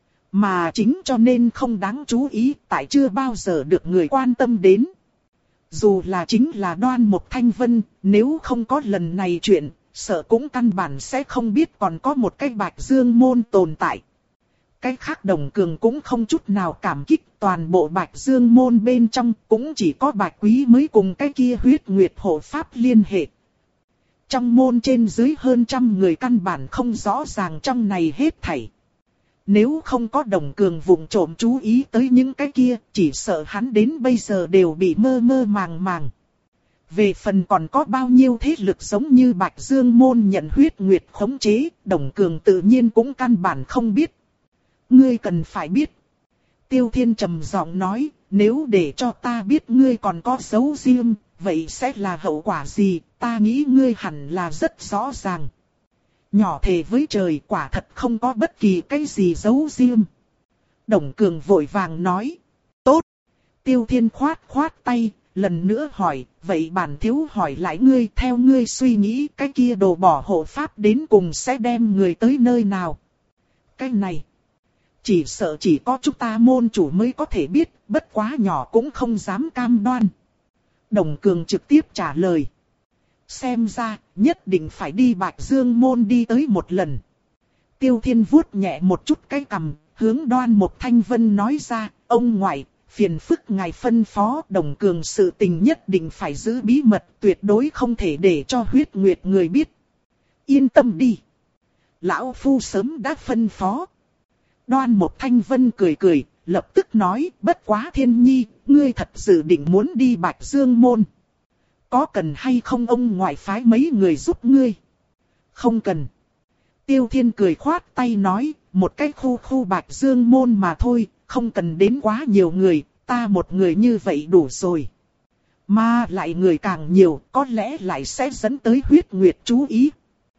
Mà chính cho nên không đáng chú ý, tại chưa bao giờ được người quan tâm đến. Dù là chính là Đoan Mục Thanh Vân, nếu không có lần này chuyện, sợ cũng căn bản sẽ không biết còn có một cái Bạch Dương môn tồn tại. Cái khác Đồng Cường cũng không chút nào cảm kích, toàn bộ Bạch Dương môn bên trong cũng chỉ có Bạch Quý mới cùng cái kia huyết nguyệt hộ pháp liên hệ. Trong môn trên dưới hơn trăm người căn bản không rõ ràng trong này hết thảy. Nếu không có Đồng Cường vụng trộm chú ý tới những cái kia, chỉ sợ hắn đến bây giờ đều bị mơ mơ màng màng. Về phần còn có bao nhiêu thế lực giống như Bạch Dương môn nhận huyết nguyệt khống chế, Đồng Cường tự nhiên cũng căn bản không biết. Ngươi cần phải biết. Tiêu Thiên trầm giọng nói, nếu để cho ta biết ngươi còn có dấu riêng, vậy sẽ là hậu quả gì, ta nghĩ ngươi hẳn là rất rõ ràng. Nhỏ thề với trời, quả thật không có bất kỳ cái gì giấu riêng. Đồng Cường vội vàng nói, tốt. Tiêu Thiên khoát khoát tay, lần nữa hỏi, vậy bản thiếu hỏi lại ngươi, theo ngươi suy nghĩ cái kia đồ bỏ hộ pháp đến cùng sẽ đem người tới nơi nào? Cái này, chỉ sợ chỉ có chúng ta môn chủ mới có thể biết, bất quá nhỏ cũng không dám cam đoan. Đồng Cường trực tiếp trả lời. Xem ra, nhất định phải đi Bạch Dương môn đi tới một lần. Tiêu Thiên vuốt nhẹ một chút cái cằm, hướng Đoan Mục Thanh Vân nói ra, ông ngoại, phiền phức ngài phân phó, Đồng Cường sự tình nhất định phải giữ bí mật, tuyệt đối không thể để cho huyết nguyệt người biết. Yên tâm đi. Lão Phu sớm đã phân phó. Đoan Mục Thanh Vân cười cười, lập tức nói, bất quá Thiên Nhi, ngươi thật dự định muốn đi Bạch Dương môn. Có cần hay không ông ngoại phái mấy người giúp ngươi? Không cần. Tiêu Thiên cười khoát tay nói, một cái khu khu Bạch Dương môn mà thôi, không cần đến quá nhiều người, ta một người như vậy đủ rồi. Mà lại người càng nhiều, có lẽ lại sẽ dẫn tới huyết nguyệt chú ý.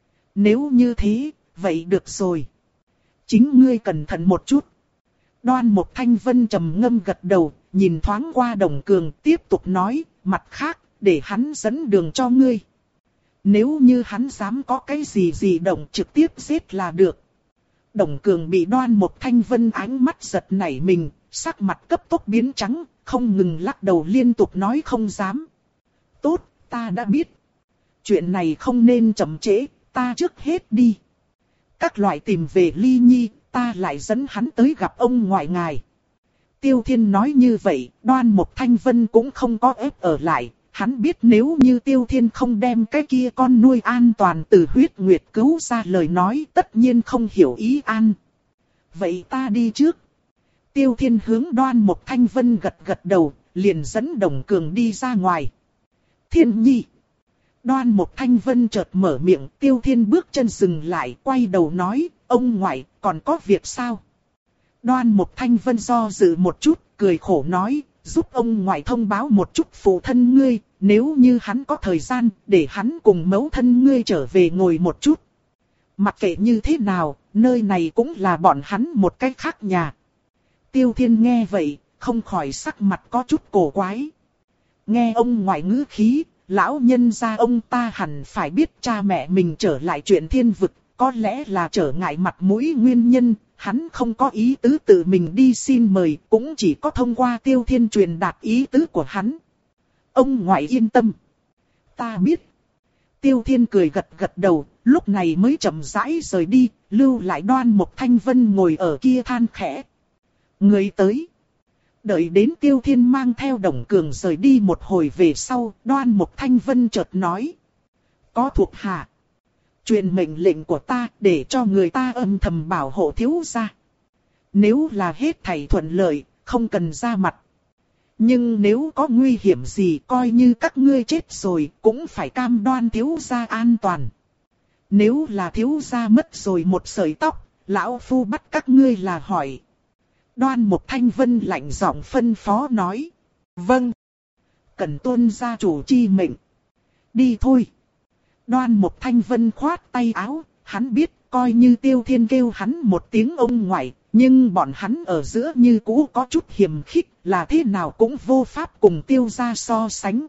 Nếu như thế, vậy được rồi. Chính ngươi cẩn thận một chút. Đoan Mục Thanh Vân trầm ngâm gật đầu, nhìn thoáng qua Đồng Cường tiếp tục nói, mặt khác, để hắn dẫn đường cho ngươi. Nếu như hắn dám có cái gì gì động trực tiếp giết là được. Đồng Cường bị Đoan Mục Thanh Vân ánh mắt giật nảy mình, sắc mặt cấp tốc biến trắng, không ngừng lắc đầu liên tục nói không dám. Tốt, ta đã biết. Chuyện này không nên chậm trễ, ta trước hết đi. Các loại tìm về Ly Nhi, ta lại dẫn hắn tới gặp ông ngoại ngài. Tiêu Thiên nói như vậy, Đoan Mục Thanh Vân cũng không có ép ở lại. Hắn biết nếu như Tiêu Thiên không đem cái kia con nuôi an toàn từ huyết nguyệt cứu ra lời nói, tất nhiên không hiểu ý an. Vậy ta đi trước. Tiêu Thiên hướng Đoan Mục Thanh Vân gật gật đầu, liền dẫn Đồng Cường đi ra ngoài. Thiên Nhi. Đoan Mục Thanh Vân chợt mở miệng, Tiêu Thiên bước chân dừng lại, quay đầu nói, ông ngoại, còn có việc sao? Đoan Mục Thanh Vân do dự một chút, cười khổ nói, giúp ông ngoại thông báo một chút phụ thân ngươi, nếu như hắn có thời gian, để hắn cùng mẫu thân ngươi trở về ngồi một chút. Mặc kệ như thế nào, nơi này cũng là bọn hắn một cách khác nhà. Tiêu Thiên nghe vậy, không khỏi sắc mặt có chút cổ quái. Nghe ông ngoại ngữ khí, lão nhân gia ông ta hẳn phải biết cha mẹ mình trở lại chuyện thiên vực, có lẽ là trở ngại mặt mũi nguyên nhân. Hắn không có ý tứ tự mình đi xin mời, cũng chỉ có thông qua Tiêu Thiên truyền đạt ý tứ của hắn. Ông ngoại yên tâm. Ta biết. Tiêu Thiên cười gật gật đầu, lúc này mới chậm rãi rời đi, lưu lại Đoan Mục Thanh Vân ngồi ở kia than khẽ. Người tới. Đợi đến Tiêu Thiên mang theo Đồng Cường rời đi một hồi về sau, Đoan Mục Thanh Vân chợt nói. Có thuộc hạ. Truyền mệnh lệnh của ta để cho người ta âm thầm bảo hộ thiếu gia. Nếu là hết thảy thuận lợi, không cần ra mặt. Nhưng nếu có nguy hiểm gì coi như các ngươi chết rồi cũng phải cam đoan thiếu gia an toàn. Nếu là thiếu gia mất rồi một sợi tóc, lão phu bắt các ngươi là hỏi. Đoan Mục Thanh Vân lạnh giọng phân phó nói. Vâng. Cần tuân gia chủ chi mệnh. Đi thôi. Đoan Mục Thanh Vân khoát tay áo, hắn biết coi như Tiêu Thiên kêu hắn một tiếng ông ngoại, nhưng bọn hắn ở giữa như cũ có chút hiềm khích, là thế nào cũng vô pháp cùng Tiêu gia so sánh.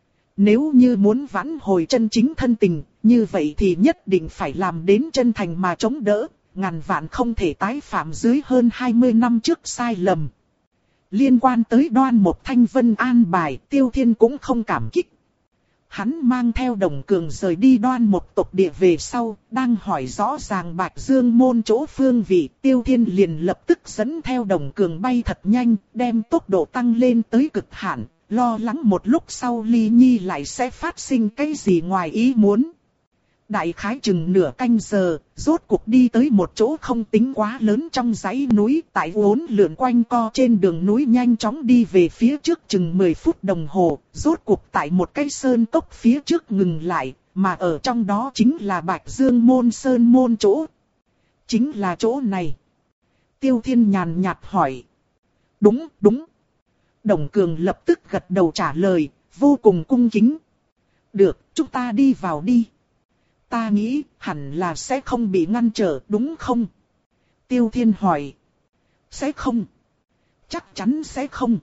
Nếu như muốn vãn hồi chân chính thân tình, như vậy thì nhất định phải làm đến chân thành mà chống đỡ, ngàn vạn không thể tái phạm dưới hơn hai mươi năm trước sai lầm. Liên quan tới Đoan Mục Thanh Vân an bài, Tiêu Thiên cũng không cảm kích. Hắn mang theo Đồng Cường rời đi Đoan một tộc địa về sau, đang hỏi rõ ràng Bạch Dương môn chỗ phương vị, Tiêu Thiên liền lập tức dẫn theo Đồng Cường bay thật nhanh, đem tốc độ tăng lên tới cực hạn, lo lắng một lúc sau Ly Nhi lại sẽ phát sinh cái gì ngoài ý muốn. Đại khái chừng nửa canh giờ, rốt cuộc đi tới một chỗ không tính quá lớn trong dãy núi, tại uốn lượn quanh co trên đường núi nhanh chóng đi về phía trước chừng mười phút đồng hồ, rốt cuộc tại một cái sơn cốc phía trước ngừng lại, mà ở trong đó chính là Bạch Dương môn sơn môn chỗ. Chính là chỗ này. Tiêu Thiên nhàn nhạt hỏi. Đúng, đúng. Đồng Cường lập tức gật đầu trả lời, vô cùng cung kính. Được, chúng ta đi vào đi. Ta nghĩ hẳn là sẽ không bị ngăn trở đúng không? Tiêu Thiên hỏi. Sẽ không. Chắc chắn sẽ không.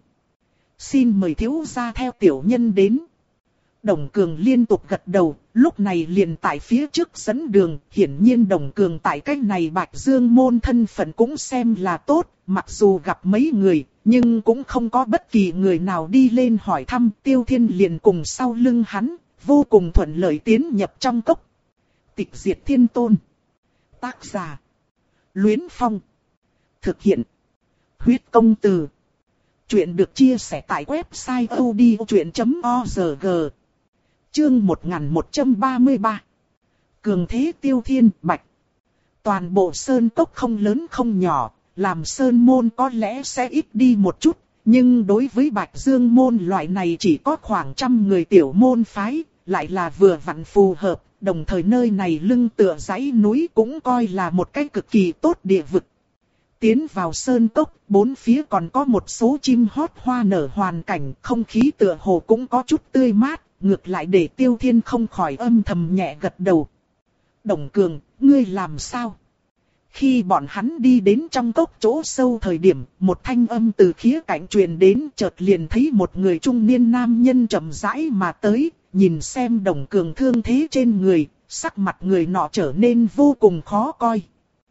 Xin mời thiếu gia theo tiểu nhân đến. Đồng Cường liên tục gật đầu, lúc này liền tại phía trước dẫn đường. Hiển nhiên Đồng Cường tại cách này Bạch Dương môn thân phận cũng xem là tốt. Mặc dù gặp mấy người, nhưng cũng không có bất kỳ người nào đi lên hỏi thăm. Tiêu Thiên liền cùng sau lưng hắn, vô cùng thuận lợi tiến nhập trong cốc. Tịch diệt thiên tôn. Tác giả. Luyến Phong. Thực hiện. Huyết công từ. Chuyện được chia sẻ tại website odchuyện chấm org. Chương một nghìn một trăm ba mươi ba. Cường thế Tiêu Thiên Bạch. Toàn bộ sơn cốc không lớn không nhỏ, làm sơn môn có lẽ sẽ ít đi một chút, nhưng đối với Bạch Dương môn loại này chỉ có khoảng trăm người tiểu môn phái, lại là vừa vặn phù hợp. Đồng thời nơi này lưng tựa dãy núi cũng coi là một cái cực kỳ tốt địa vực. Tiến vào sơn cốc, bốn phía còn có một số chim hót hoa nở hoàn cảnh, không khí tựa hồ cũng có chút tươi mát, ngược lại để Tiêu Thiên không khỏi âm thầm nhẹ gật đầu. Đồng Cường, ngươi làm sao? Khi bọn hắn đi đến trong cốc chỗ sâu thời điểm, một thanh âm từ khía cạnh truyền đến, chợt liền thấy một người trung niên nam nhân chậm rãi mà tới. Nhìn xem Đồng Cường thương thế trên người, sắc mặt người nọ trở nên vô cùng khó coi.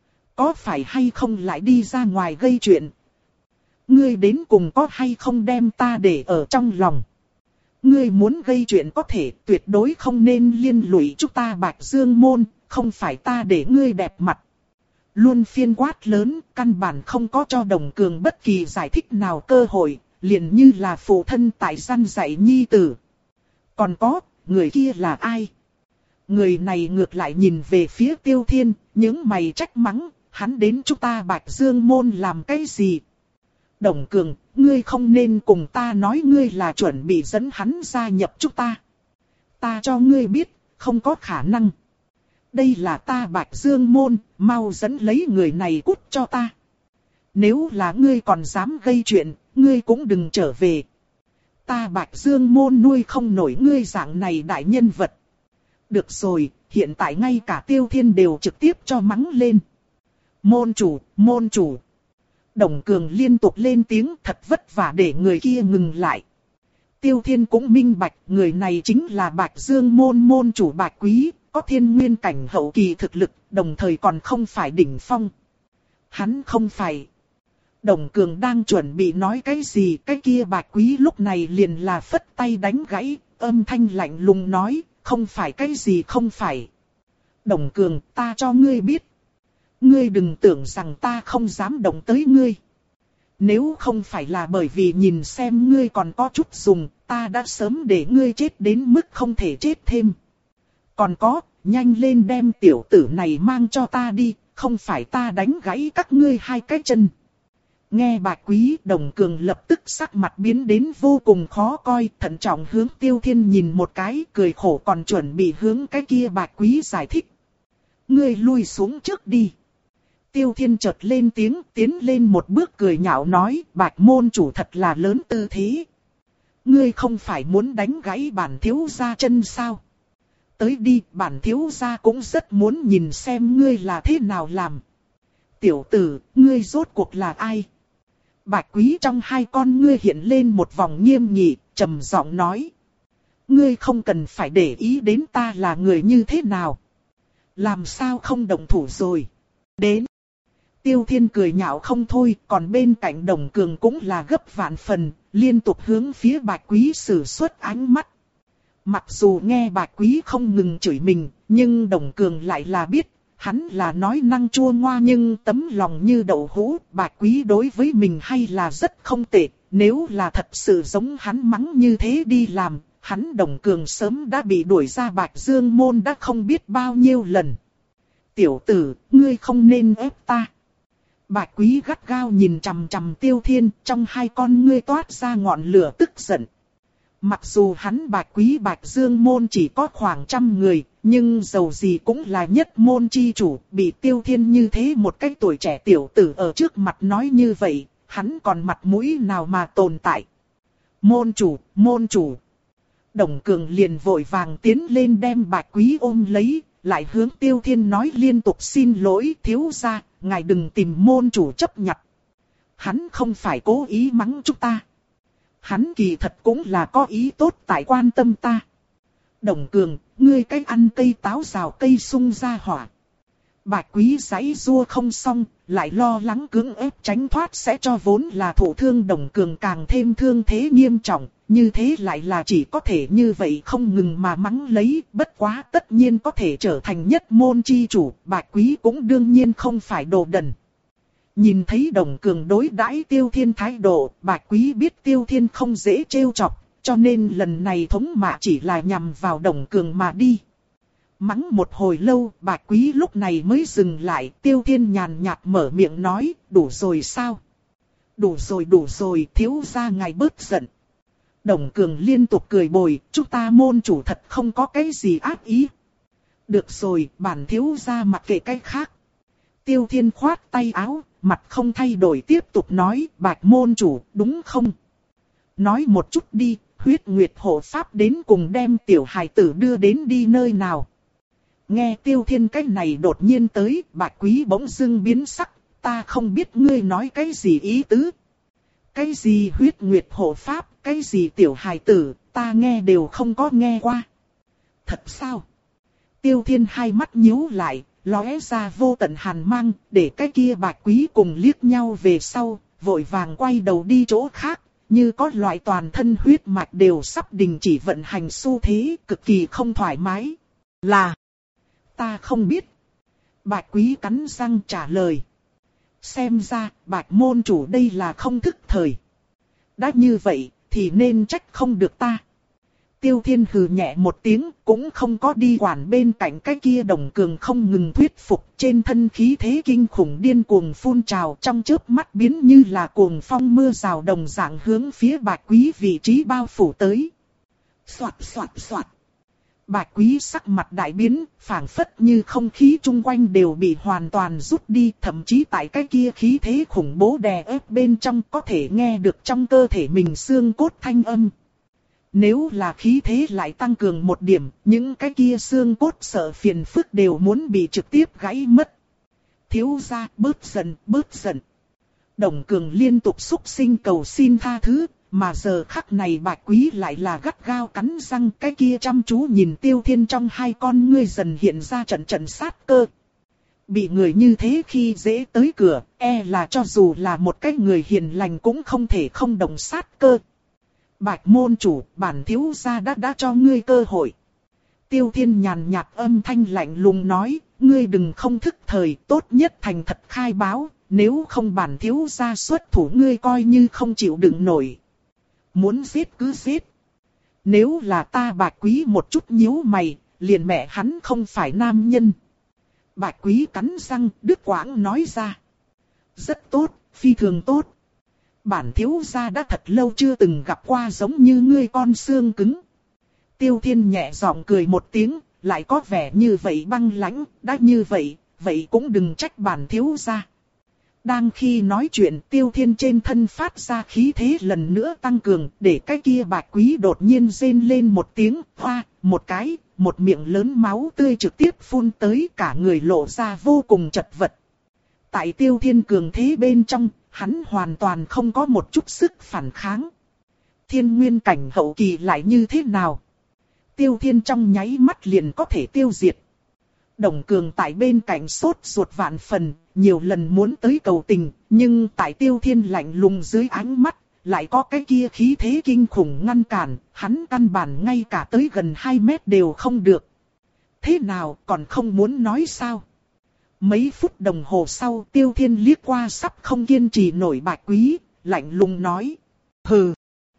Có phải hay không lại đi ra ngoài gây chuyện? Ngươi đến cùng có hay không đem ta để ở trong lòng? Ngươi muốn gây chuyện có thể, tuyệt đối không nên liên lụy chúng ta Bạch Dương môn, không phải ta để ngươi đẹp mặt. Luôn phiên quát lớn, căn bản không có cho Đồng Cường bất kỳ giải thích nào cơ hội, liền như là phụ thân tại gian dạy nhi tử. Còn có, người kia là ai? Người này ngược lại nhìn về phía Tiêu Thiên, những mày trách mắng, hắn đến chúng ta Bạch Dương môn làm cái gì? Đồng Cường, ngươi không nên cùng ta nói ngươi là chuẩn bị dẫn hắn gia nhập chúng ta. Ta cho ngươi biết, không có khả năng. Đây là ta Bạch Dương môn, mau dẫn lấy người này cút cho ta. Nếu là ngươi còn dám gây chuyện, ngươi cũng đừng trở về. Ta Bạch Dương môn nuôi không nổi ngươi dạng này đại nhân vật. Được rồi, hiện tại ngay cả Tiêu Thiên đều trực tiếp cho mắng lên. Môn chủ, môn chủ. Đồng Cường liên tục lên tiếng, thật vất vả để người kia ngừng lại. Tiêu Thiên cũng minh bạch, người này chính là Bạch Dương môn môn chủ Bạch Quý, có thiên nguyên cảnh hậu kỳ thực lực, đồng thời còn không phải đỉnh phong. Hắn không phải. Đồng Cường đang chuẩn bị nói cái gì, cái kia Bạch Quý lúc này liền là phất tay đánh gãy, âm thanh lạnh lùng nói, không phải cái gì không phải. Đồng Cường, ta cho ngươi biết. Ngươi đừng tưởng rằng ta không dám động tới ngươi. Nếu không phải là bởi vì nhìn xem ngươi còn có chút dùng, ta đã sớm để ngươi chết đến mức không thể chết thêm. Còn có, nhanh lên đem tiểu tử này mang cho ta đi, không phải ta đánh gãy các ngươi hai cái chân. Nghe Bạch Quý, Đồng Cường lập tức sắc mặt biến đến vô cùng khó coi, thận trọng hướng Tiêu Thiên nhìn một cái, cười khổ còn chuẩn bị hướng cái kia Bạch Quý giải thích. Ngươi lui xuống trước đi. Tiêu Thiên chợt lên tiếng, tiến lên một bước cười nhạo nói, Bạch môn chủ thật là lớn tư thế. Ngươi không phải muốn đánh gãy bản thiếu gia chân sao? Tới đi, bản thiếu gia cũng rất muốn nhìn xem ngươi là thế nào làm. Tiểu tử, ngươi rốt cuộc là ai? Bạch Quý trong hai con ngươi hiện lên một vòng nghiêm nghị, trầm giọng nói. Ngươi không cần phải để ý đến ta là người như thế nào. Làm sao không động thủ rồi? Đến. Tiêu Thiên cười nhạo không thôi, còn bên cạnh Đồng Cường cũng là gấp vạn phần, liên tục hướng phía Bạch Quý sử xuất ánh mắt. Mặc dù nghe Bạch Quý không ngừng chửi mình, nhưng Đồng Cường lại là biết, hắn là nói năng chua ngoa nhưng tấm lòng như đậu hũ. Bạch Quý đối với mình hay là rất không tệ, nếu là thật sự giống hắn mắng như thế đi làm, hắn Đồng Cường sớm đã bị đuổi ra Bạch Dương môn đã không biết bao nhiêu lần. Tiểu tử, ngươi không nên ép ta. Bạch Quý gắt gao nhìn chằm chằm Tiêu Thiên, trong hai con ngươi toát ra ngọn lửa tức giận. Mặc dù hắn Bạch Quý Bạch Dương môn chỉ có khoảng trăm người, nhưng dầu gì cũng là nhất môn chi chủ, bị Tiêu Thiên như thế một cái tuổi trẻ tiểu tử ở trước mặt nói như vậy, hắn còn mặt mũi nào mà tồn tại. Môn chủ, môn chủ. Đồng Cường liền vội vàng tiến lên đem Bạch Quý ôm lấy, lại hướng Tiêu Thiên nói liên tục xin lỗi thiếu gia, ngài đừng tìm môn chủ chấp nhặt. Hắn không phải cố ý mắng chúng ta. Hắn kỳ thật cũng là có ý tốt tại quan tâm ta. Đồng Cường, ngươi cái ăn cây táo rào cây sung ra hỏa. Bạch Quý giãy giụa không xong, lại lo lắng cưỡng ép tránh thoát sẽ cho vốn là thổ thương Đồng Cường càng thêm thương thế nghiêm trọng. Như thế lại là chỉ có thể như vậy không ngừng mà mắng lấy, bất quá tất nhiên có thể trở thành nhất môn chi chủ, Bạch Quý cũng đương nhiên không phải đồ đần. Nhìn thấy Đồng Cường đối đãi Tiêu Thiên thái độ, Bạch Quý biết Tiêu Thiên không dễ trêu chọc, cho nên lần này thống mạ chỉ là nhằm vào Đồng Cường mà đi. Mắng một hồi lâu, Bạch Quý lúc này mới dừng lại, Tiêu Thiên nhàn nhạt mở miệng nói, đủ rồi sao? Đủ rồi đủ rồi, thiếu gia ngài bớt giận. Đồng Cường liên tục cười bồi, chúng ta môn chủ thật không có cái gì ác ý. Được rồi, bản thiếu gia mặc kệ cái khác. Tiêu Thiên khoát tay áo, mặt không thay đổi tiếp tục nói, Bạch môn chủ, đúng không? Nói một chút đi, huyết nguyệt hộ pháp đến cùng đem tiểu hài tử đưa đến đi nơi nào. Nghe Tiêu Thiên cái này đột nhiên tới, Bạch Quý bỗng dưng biến sắc, ta không biết ngươi nói cái gì ý tứ. Cái gì huyết nguyệt hộ pháp, cái gì tiểu hài tử, ta nghe đều không có nghe qua. Thật sao? Tiêu Thiên hai mắt nhíu lại, lóe ra vô tận hàn mang, để cái kia Bạch Quý cùng liếc nhau về sau, vội vàng quay đầu đi chỗ khác, như có loại toàn thân huyết mạch đều sắp đình chỉ vận hành xu thế, cực kỳ không thoải mái. Là, ta không biết. Bạch Quý cắn răng trả lời. Xem ra, Bạch môn chủ đây là không thức thời. Đã như vậy, thì nên trách không được ta. Tiêu Thiên hừ nhẹ một tiếng, cũng không có đi quản bên cạnh cái kia Đồng Cường không ngừng thuyết phục, trên thân khí thế kinh khủng điên cuồng phun trào, trong chớp mắt biến như là cuồng phong mưa rào đồng dạng hướng phía Bạch Quý vị trí bao phủ tới. Soạt soạt soạt. Bạch Quý sắc mặt đại biến, phảng phất như không khí chung quanh đều bị hoàn toàn rút đi, thậm chí tại cái kia khí thế khủng bố đè ép bên trong có thể nghe được trong cơ thể mình xương cốt thanh âm. Nếu là khí thế lại tăng cường một điểm, những cái kia xương cốt sợ phiền phức đều muốn bị trực tiếp gãy mất. Thiếu gia, bớt giận, bớt giận. Đồng Cường liên tục xúc sinh cầu xin tha thứ, mà giờ khắc này Bạch Quý lại là gắt gao cắn răng, cái kia chăm chú nhìn Tiêu Thiên trong hai con ngươi dần hiện ra trận trận sát cơ. Bị người như thế khi dễ tới cửa, e là cho dù là một cái người hiền lành cũng không thể không động sát cơ. Bạch môn chủ, bản thiếu gia đã đã cho ngươi cơ hội. Tiêu Thiên nhàn nhạt âm thanh lạnh lùng nói, ngươi đừng không thức thời, tốt nhất thành thật khai báo, nếu không bản thiếu gia xuất thủ ngươi coi như không chịu đựng nổi. Muốn giết cứ giết. Nếu là ta Bạch Quý một chút nhíu mày, liền mẹ hắn không phải nam nhân. Bạch Quý cắn răng, đứt quãng nói ra. Rất tốt, phi thường tốt. Bản thiếu gia đã thật lâu chưa từng gặp qua giống như ngươi con xương cứng. Tiêu Thiên nhẹ giọng cười một tiếng, lại có vẻ như vậy băng lãnh, đã như vậy, vậy cũng đừng trách bản thiếu gia. Đang khi nói chuyện Tiêu Thiên trên thân phát ra khí thế lần nữa tăng cường, để cái kia Bạch Quý đột nhiên rên lên một tiếng, hoa, một cái, một miệng lớn máu tươi trực tiếp phun tới, cả người lộ ra vô cùng chật vật. Tại Tiêu Thiên cường thế bên trong, hắn hoàn toàn không có một chút sức phản kháng. Thiên nguyên cảnh hậu kỳ lại như thế nào? Tiêu Thiên trong nháy mắt liền có thể tiêu diệt. Đồng Cường tại bên cạnh sốt ruột vạn phần, nhiều lần muốn tới cầu tình, nhưng tại Tiêu Thiên lạnh lùng dưới ánh mắt, lại có cái kia khí thế kinh khủng ngăn cản, hắn căn bản ngay cả tới gần hai mét đều không được. Thế nào, còn không muốn nói sao? Mấy phút đồng hồ sau, Tiêu Thiên liếc qua sắp không kiên trì nổi Bạch Quý, lạnh lùng nói. Hừ,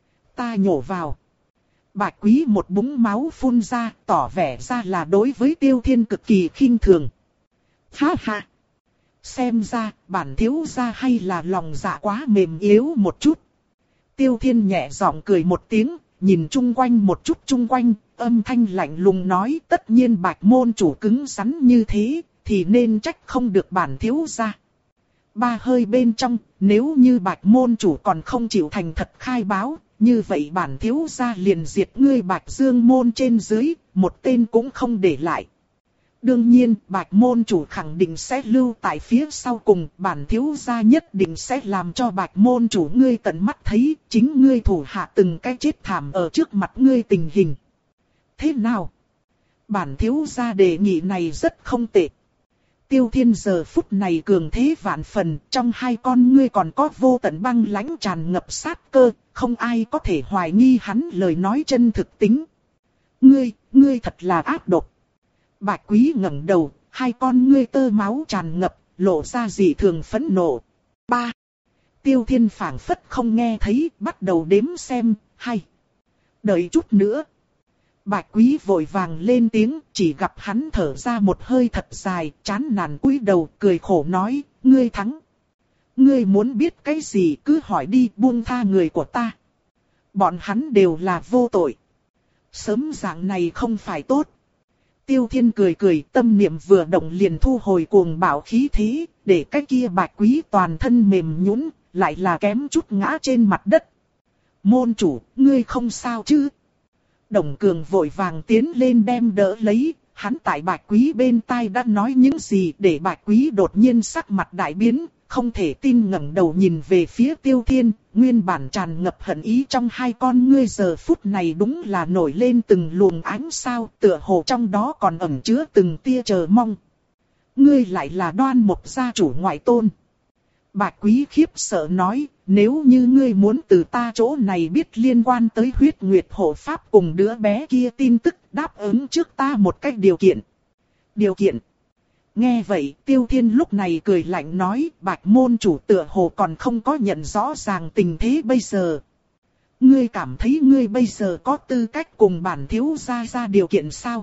ta nhổ vào. Bạch Quý một búng máu phun ra, tỏ vẻ ra là đối với Tiêu Thiên cực kỳ khinh thường. Ha ha! Xem ra, bản thiếu gia hay là lòng dạ quá mềm yếu một chút. Tiêu Thiên nhẹ giọng cười một tiếng, nhìn chung quanh một chút chung quanh, âm thanh lạnh lùng nói tất nhiên Bạch môn chủ cứng rắn như thế, thì nên trách không được bản thiếu gia. Ba hơi bên trong, nếu như Bạch môn chủ còn không chịu thành thật khai báo, như vậy bản thiếu gia liền diệt ngươi Bạch Dương môn trên dưới, một tên cũng không để lại. Đương nhiên, Bạch môn chủ khẳng định sẽ lưu tại phía sau cùng, bản thiếu gia nhất định sẽ làm cho Bạch môn chủ ngươi tận mắt thấy, chính ngươi thủ hạ từng cái chết thảm ở trước mặt ngươi tình hình. Thế nào? Bản thiếu gia đề nghị này rất không tệ. Tiêu Thiên giờ phút này cường thế vạn phần, trong hai con ngươi còn có vô tận băng lãnh tràn ngập sát cơ, không ai có thể hoài nghi hắn lời nói chân thực tính. Ngươi, ngươi thật là ác độc. Bạch Quý ngẩng đầu, hai con ngươi tơ máu tràn ngập, lộ ra dị thường phẫn nộ. Ba. Tiêu Thiên phảng phất không nghe thấy, bắt đầu đếm xem, hay. Đợi chút nữa. Bạch Quý vội vàng lên tiếng, chỉ gặp hắn thở ra một hơi thật dài, chán nản cúi đầu, cười khổ nói, ngươi thắng. Ngươi muốn biết cái gì cứ hỏi đi, buông tha người của ta. Bọn hắn đều là vô tội. Sớm dạng này không phải tốt. Tiêu Thiên cười cười, tâm niệm vừa động liền thu hồi cuồng bạo khí thế, để cái kia Bạch Quý toàn thân mềm nhũn, lại là kém chút ngã trên mặt đất. Môn chủ, ngươi không sao chứ? Đồng Cường vội vàng tiến lên đem đỡ lấy, hắn tại Bạch Quý bên tai đã nói những gì để Bạch Quý đột nhiên sắc mặt đại biến, không thể tin ngẩng đầu nhìn về phía Tiêu Thiên, nguyên bản tràn ngập hận ý trong hai con ngươi giờ phút này đúng là nổi lên từng luồng ánh sao, tựa hồ trong đó còn ẩn chứa từng tia chờ mong. Ngươi lại là Đoan Mộc gia chủ ngoại tôn. Bạch Quý khiếp sợ nói, nếu như ngươi muốn từ ta chỗ này biết liên quan tới huyết nguyệt hộ pháp cùng đứa bé kia tin tức, đáp ứng trước ta một cách điều kiện. Điều kiện. Nghe vậy, Tiêu Thiên lúc này cười lạnh nói, Bạch môn chủ tựa hồ còn không có nhận rõ ràng tình thế bây giờ. Ngươi cảm thấy ngươi bây giờ có tư cách cùng bản thiếu gia ra điều kiện sao?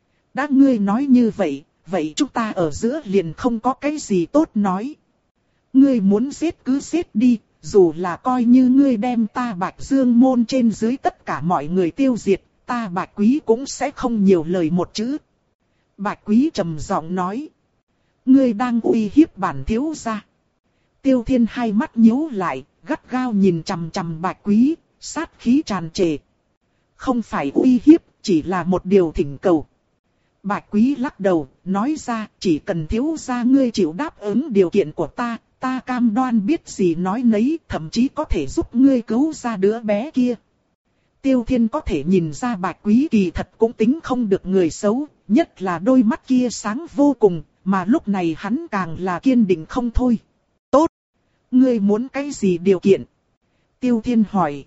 Đã ngươi nói như vậy, vậy chúng ta ở giữa liền không có cái gì tốt nói. Ngươi muốn giết cứ giết đi, dù là coi như ngươi đem ta Bạch Dương môn trên dưới tất cả mọi người tiêu diệt, ta Bạch Quý cũng sẽ không nhiều lời một chữ. Bạch Quý trầm giọng nói. Ngươi đang uy hiếp bản thiếu gia. Tiêu Thiên hai mắt nhíu lại, gắt gao nhìn chằm chằm Bạch Quý, sát khí tràn trề. Không phải uy hiếp, chỉ là một điều thỉnh cầu. Bạch Quý lắc đầu, nói ra, chỉ cần thiếu gia ngươi chịu đáp ứng điều kiện của ta, ta cam đoan biết gì nói nấy, thậm chí có thể giúp ngươi cứu ra đứa bé kia. Tiêu Thiên có thể nhìn ra Bạch Quý kỳ thật cũng tính không được người xấu, nhất là đôi mắt kia sáng vô cùng, mà lúc này hắn càng là kiên định không thôi. Tốt! Ngươi muốn cái gì điều kiện? Tiêu Thiên hỏi.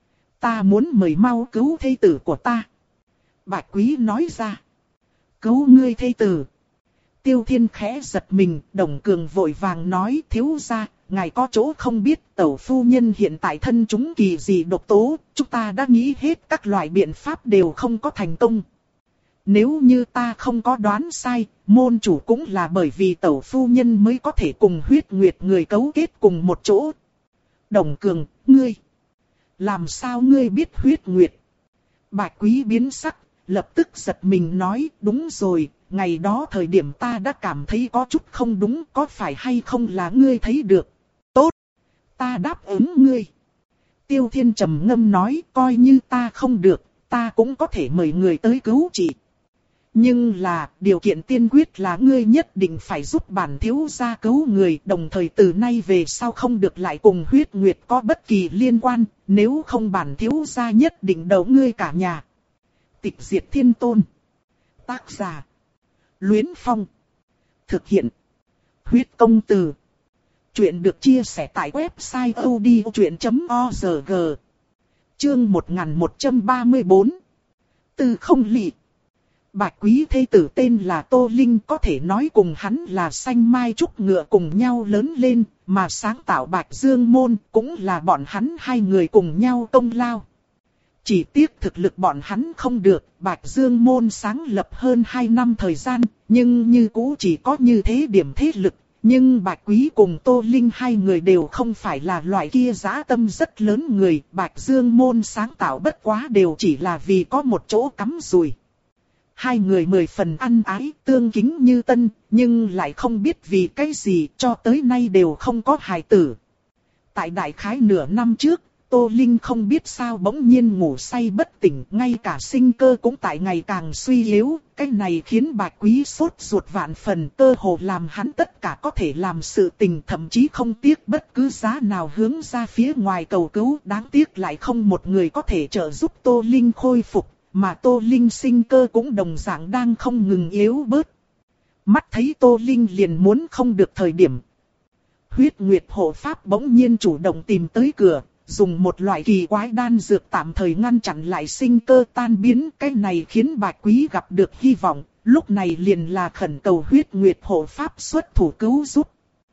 Ta muốn mời mau cứu thê tử của ta. Bạch Quý nói ra. Cứu ngươi thê tử. Tiêu Thiên khẽ giật mình, Đồng Cường vội vàng nói thiếu gia, ngài có chỗ không biết, tẩu phu nhân hiện tại thân chúng kỳ dị độc tố, chúng ta đã nghĩ hết các loại biện pháp đều không có thành công. Nếu như ta không có đoán sai, môn chủ cũng là bởi vì tẩu phu nhân mới có thể cùng huyết nguyệt người cấu kết cùng một chỗ. Đồng Cường, ngươi, làm sao ngươi biết huyết nguyệt? Bạch Quý biến sắc, lập tức giật mình nói, đúng rồi, ngày đó thời điểm ta đã cảm thấy có chút không đúng, có phải hay không là ngươi thấy được? Tốt, ta đáp ứng ngươi. Tiêu Thiên trầm ngâm nói, coi như ta không được, ta cũng có thể mời người tới cứu chị. Nhưng là, điều kiện tiên quyết là ngươi nhất định phải giúp bản thiếu gia cứu người, đồng thời từ nay về sau không được lại cùng huyết nguyệt có bất kỳ liên quan, nếu không bản thiếu gia nhất định đấu ngươi cả nhà. Tịch diệt thiên tôn. Tác giả. Luyến Phong. Thực hiện. Huyết công từ. Chuyện được chia sẻ tại website odchuyện chấm org. Chương một nghìn một trăm ba mươi tư. Tư không lị. Bạch quý thê tử tên là Tô Linh, có thể nói cùng hắn là xanh mai trúc ngựa cùng nhau lớn lên, mà sáng tạo Bạch Dương Môn cũng là bọn hắn hai người cùng nhau công lao. Chỉ tiếc thực lực bọn hắn không được, Bạch Dương Môn sáng lập hơn hai năm thời gian, nhưng như cũ chỉ có như thế điểm thế lực. Nhưng Bạch Quý cùng Tô Linh hai người đều không phải là loại kia dã tâm rất lớn người, Bạch Dương Môn sáng tạo bất quá đều chỉ là vì có một chỗ cắm rùi. Hai người mười phần ăn ái, tương kính như tân, nhưng lại không biết vì cái gì cho tới nay đều không có hài tử. Tại đại khái nửa năm trước, Tô Linh không biết sao bỗng nhiên ngủ say bất tỉnh, ngay cả sinh cơ cũng tại ngày càng suy yếu. Cái này khiến Bạch Quý sốt ruột vạn phần, cơ hồ làm hắn tất cả có thể làm sự tình, thậm chí không tiếc bất cứ giá nào hướng ra phía ngoài cầu cứu. Đáng tiếc lại không một người có thể trợ giúp Tô Linh khôi phục, mà Tô Linh sinh cơ cũng đồng dạng đang không ngừng yếu bớt. Mắt thấy Tô Linh liền muốn không được thời điểm, Huyết Nguyệt hộ pháp bỗng nhiên chủ động tìm tới cửa. Dùng một loại kỳ quái đan dược tạm thời ngăn chặn lại sinh cơ tan biến. Cái này khiến Bạch Quý gặp được hy vọng. Lúc này liền là khẩn cầu Huyết Nguyệt hộ pháp xuất thủ cứu giúp.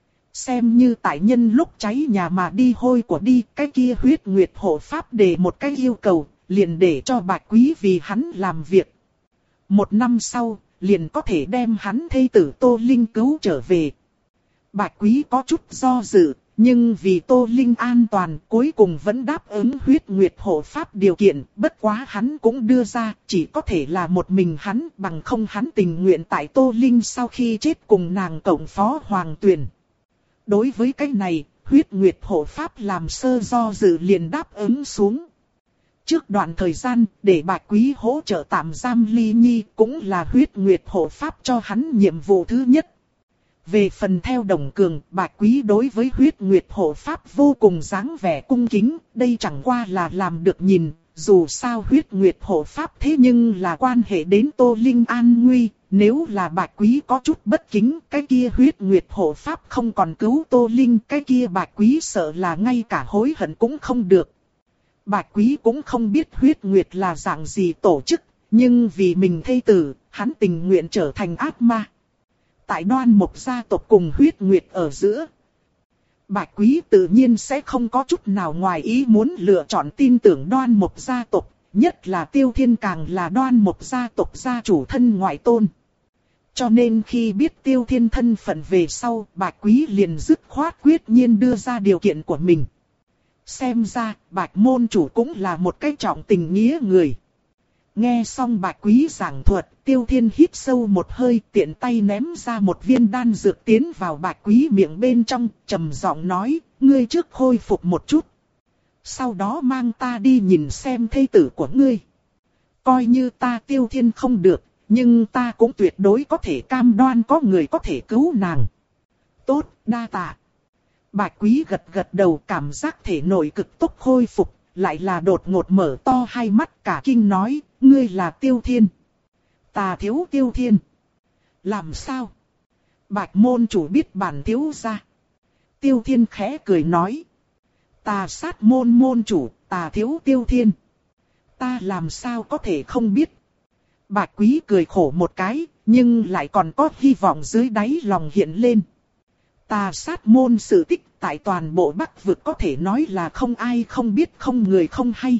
Xem như tại nhân lúc cháy nhà mà đi hôi của đi. Cái kia Huyết Nguyệt hộ pháp đề một cái yêu cầu, liền để cho Bạch Quý vì hắn làm việc. Một năm sau, liền có thể đem hắn thê tử Tô Linh cứu trở về. Bạch Quý có chút do dự. Nhưng vì Tô Linh an toàn, cuối cùng vẫn đáp ứng Huyết Nguyệt hộ pháp điều kiện, bất quá hắn cũng đưa ra, chỉ có thể là một mình hắn, bằng không hắn tình nguyện tại Tô Linh sau khi chết cùng nàng cộng phó Hoàng Tuyền. Đối với cái này, Huyết Nguyệt hộ pháp làm sơ do dự liền đáp ứng xuống. Trước đoạn thời gian, để Bạch Quý hỗ trợ tạm giam Ly Nhi, cũng là Huyết Nguyệt hộ pháp cho hắn nhiệm vụ thứ nhất. Về phần theo Đồng Cường, Bạch Quý đối với Huyết Nguyệt hộ pháp vô cùng dáng vẻ cung kính, đây chẳng qua là làm được nhìn, dù sao Huyết Nguyệt hộ pháp thế nhưng là quan hệ đến Tô Linh an nguy, nếu là Bạch Quý có chút bất kính, cái kia Huyết Nguyệt hộ pháp không còn cứu Tô Linh, cái kia Bạch Quý sợ là ngay cả hối hận cũng không được. Bạch Quý cũng không biết Huyết Nguyệt là dạng gì tổ chức, nhưng vì mình thê tử, hắn tình nguyện trở thành ác ma. Tại Đoan Mộc gia tộc cùng Huyết Nguyệt ở giữa, Bạch Quý tự nhiên sẽ không có chút nào ngoài ý muốn lựa chọn tin tưởng Đoan Mộc gia tộc, nhất là Tiêu Thiên càng là Đoan Mộc gia tộc gia chủ thân ngoại tôn. Cho nên khi biết Tiêu Thiên thân phận về sau, Bạch Quý liền dứt khoát quyết nhiên đưa ra điều kiện của mình. Xem ra, Bạch môn chủ cũng là một cái trọng tình nghĩa người. Nghe xong Bạch Quý giảng thuật, Tiêu Thiên hít sâu một hơi, tiện tay ném ra một viên đan dược tiến vào Bạch Quý miệng bên trong, trầm giọng nói, ngươi trước khôi phục một chút. Sau đó mang ta đi nhìn xem thê tử của ngươi. Coi như ta Tiêu Thiên không được, nhưng ta cũng tuyệt đối có thể cam đoan có người có thể cứu nàng. Tốt, đa tạ. Bạch Quý gật gật đầu, cảm giác thể nội cực tốc khôi phục, lại là đột ngột mở to hai mắt cả kinh nói, ngươi là Tiêu Thiên. Ta thiếu Tiêu Thiên. Làm sao? Bạch môn chủ biết bản thiếu gia. Tiêu Thiên khẽ cười nói. Ta sát môn môn chủ, ta thiếu Tiêu Thiên. Ta làm sao có thể không biết? Bạch Quý cười khổ một cái, nhưng lại còn có hy vọng dưới đáy lòng hiện lên. Ta sát môn sự tích tại toàn bộ Bắc vực có thể nói là không ai không biết, không người không hay.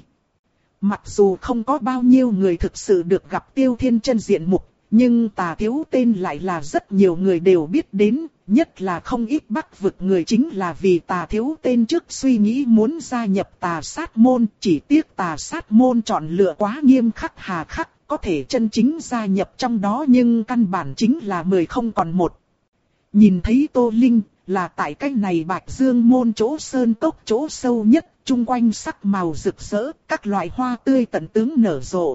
Mặc dù không có bao nhiêu người thực sự được gặp Tiêu Thiên chân diện mục, nhưng Tà thiếu tên lại là rất nhiều người đều biết đến, nhất là không ít Bắc vực người chính là vì Tà thiếu tên trước suy nghĩ muốn gia nhập Tà sát môn, chỉ tiếc Tà sát môn chọn lựa quá nghiêm khắc hà khắc, có thể chân chính gia nhập trong đó nhưng căn bản chính là mười không còn một. Nhìn thấy Tô Linh, là tại cách này Bạch Dương môn chỗ sơn cốc chỗ sâu nhất, chung quanh sắc màu rực rỡ, các loại hoa tươi tận tướng nở rộ.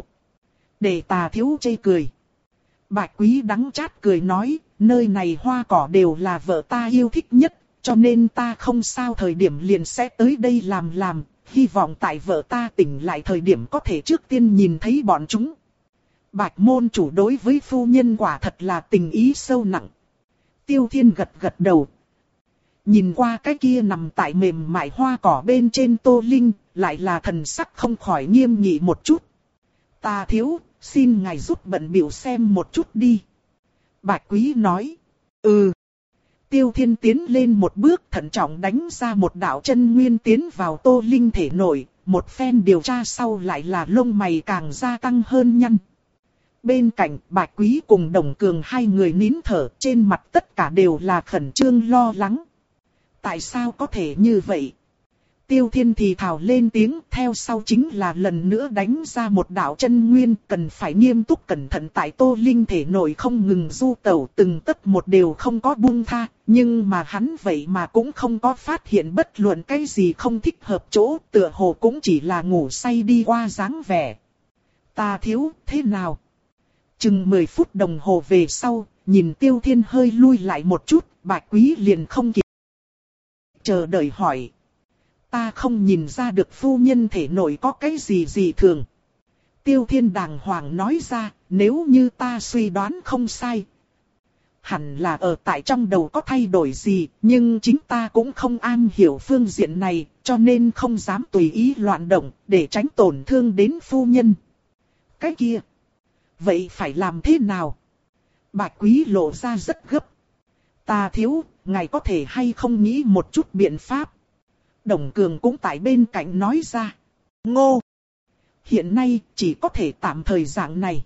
Để Tà thiếu chê cười. Bạch Quý đắng chát cười nói, nơi này hoa cỏ đều là vợ ta yêu thích nhất, cho nên ta không sao thời điểm liền sẽ tới đây làm làm, hy vọng tại vợ ta tỉnh lại thời điểm có thể trước tiên nhìn thấy bọn chúng. Bạch môn chủ đối với phu nhân quả thật là tình ý sâu nặng. Tiêu Thiên gật gật đầu. Nhìn qua cái kia nằm tại mềm mại hoa cỏ bên trên Tô Linh, lại là thần sắc không khỏi nghiêm nghị một chút. Ta thiếu, xin ngài giúp bận biểu xem một chút đi. Bạch Quý nói. Ừ. Tiêu Thiên tiến lên một bước thận trọng đánh ra một đạo chân nguyên tiến vào Tô Linh thể nội. Một phen điều tra sau lại là lông mày càng gia tăng hơn nhăn. Bên cạnh Bạch Quý cùng Đồng Cường hai người nín thở, trên mặt tất cả đều là khẩn trương lo lắng. Tại sao có thể như vậy? Tiêu Thiên thì thào lên tiếng, theo sau chính là lần nữa đánh ra một đạo chân nguyên, cần phải nghiêm túc cẩn thận tại Tô Linh thể nội không ngừng du tẩu, từng tấc một đều không có buông tha, nhưng mà hắn vậy mà cũng không có phát hiện bất luận cái gì không thích hợp chỗ, tựa hồ cũng chỉ là ngủ say đi qua dáng vẻ. Ta thiếu, thế nào? Chừng mười phút đồng hồ về sau, nhìn Tiêu Thiên hơi lui lại một chút, Bạch Quý liền không kịp chờ đợi hỏi. Ta không nhìn ra được phu nhân thể nội có cái gì gì thường. Tiêu Thiên đàng hoàng nói ra, nếu như ta suy đoán không sai. Hẳn là ở tại trong đầu có thay đổi gì, nhưng chính ta cũng không am hiểu phương diện này, cho nên không dám tùy ý loạn động, để tránh tổn thương đến phu nhân. Cái kia, vậy phải làm thế nào? Bạch Quý lộ ra rất gấp. Ta thiếu, ngài có thể hay không nghĩ một chút biện pháp? Đồng Cường cũng tại bên cạnh nói ra. Ngô! Hiện nay chỉ có thể tạm thời dạng này.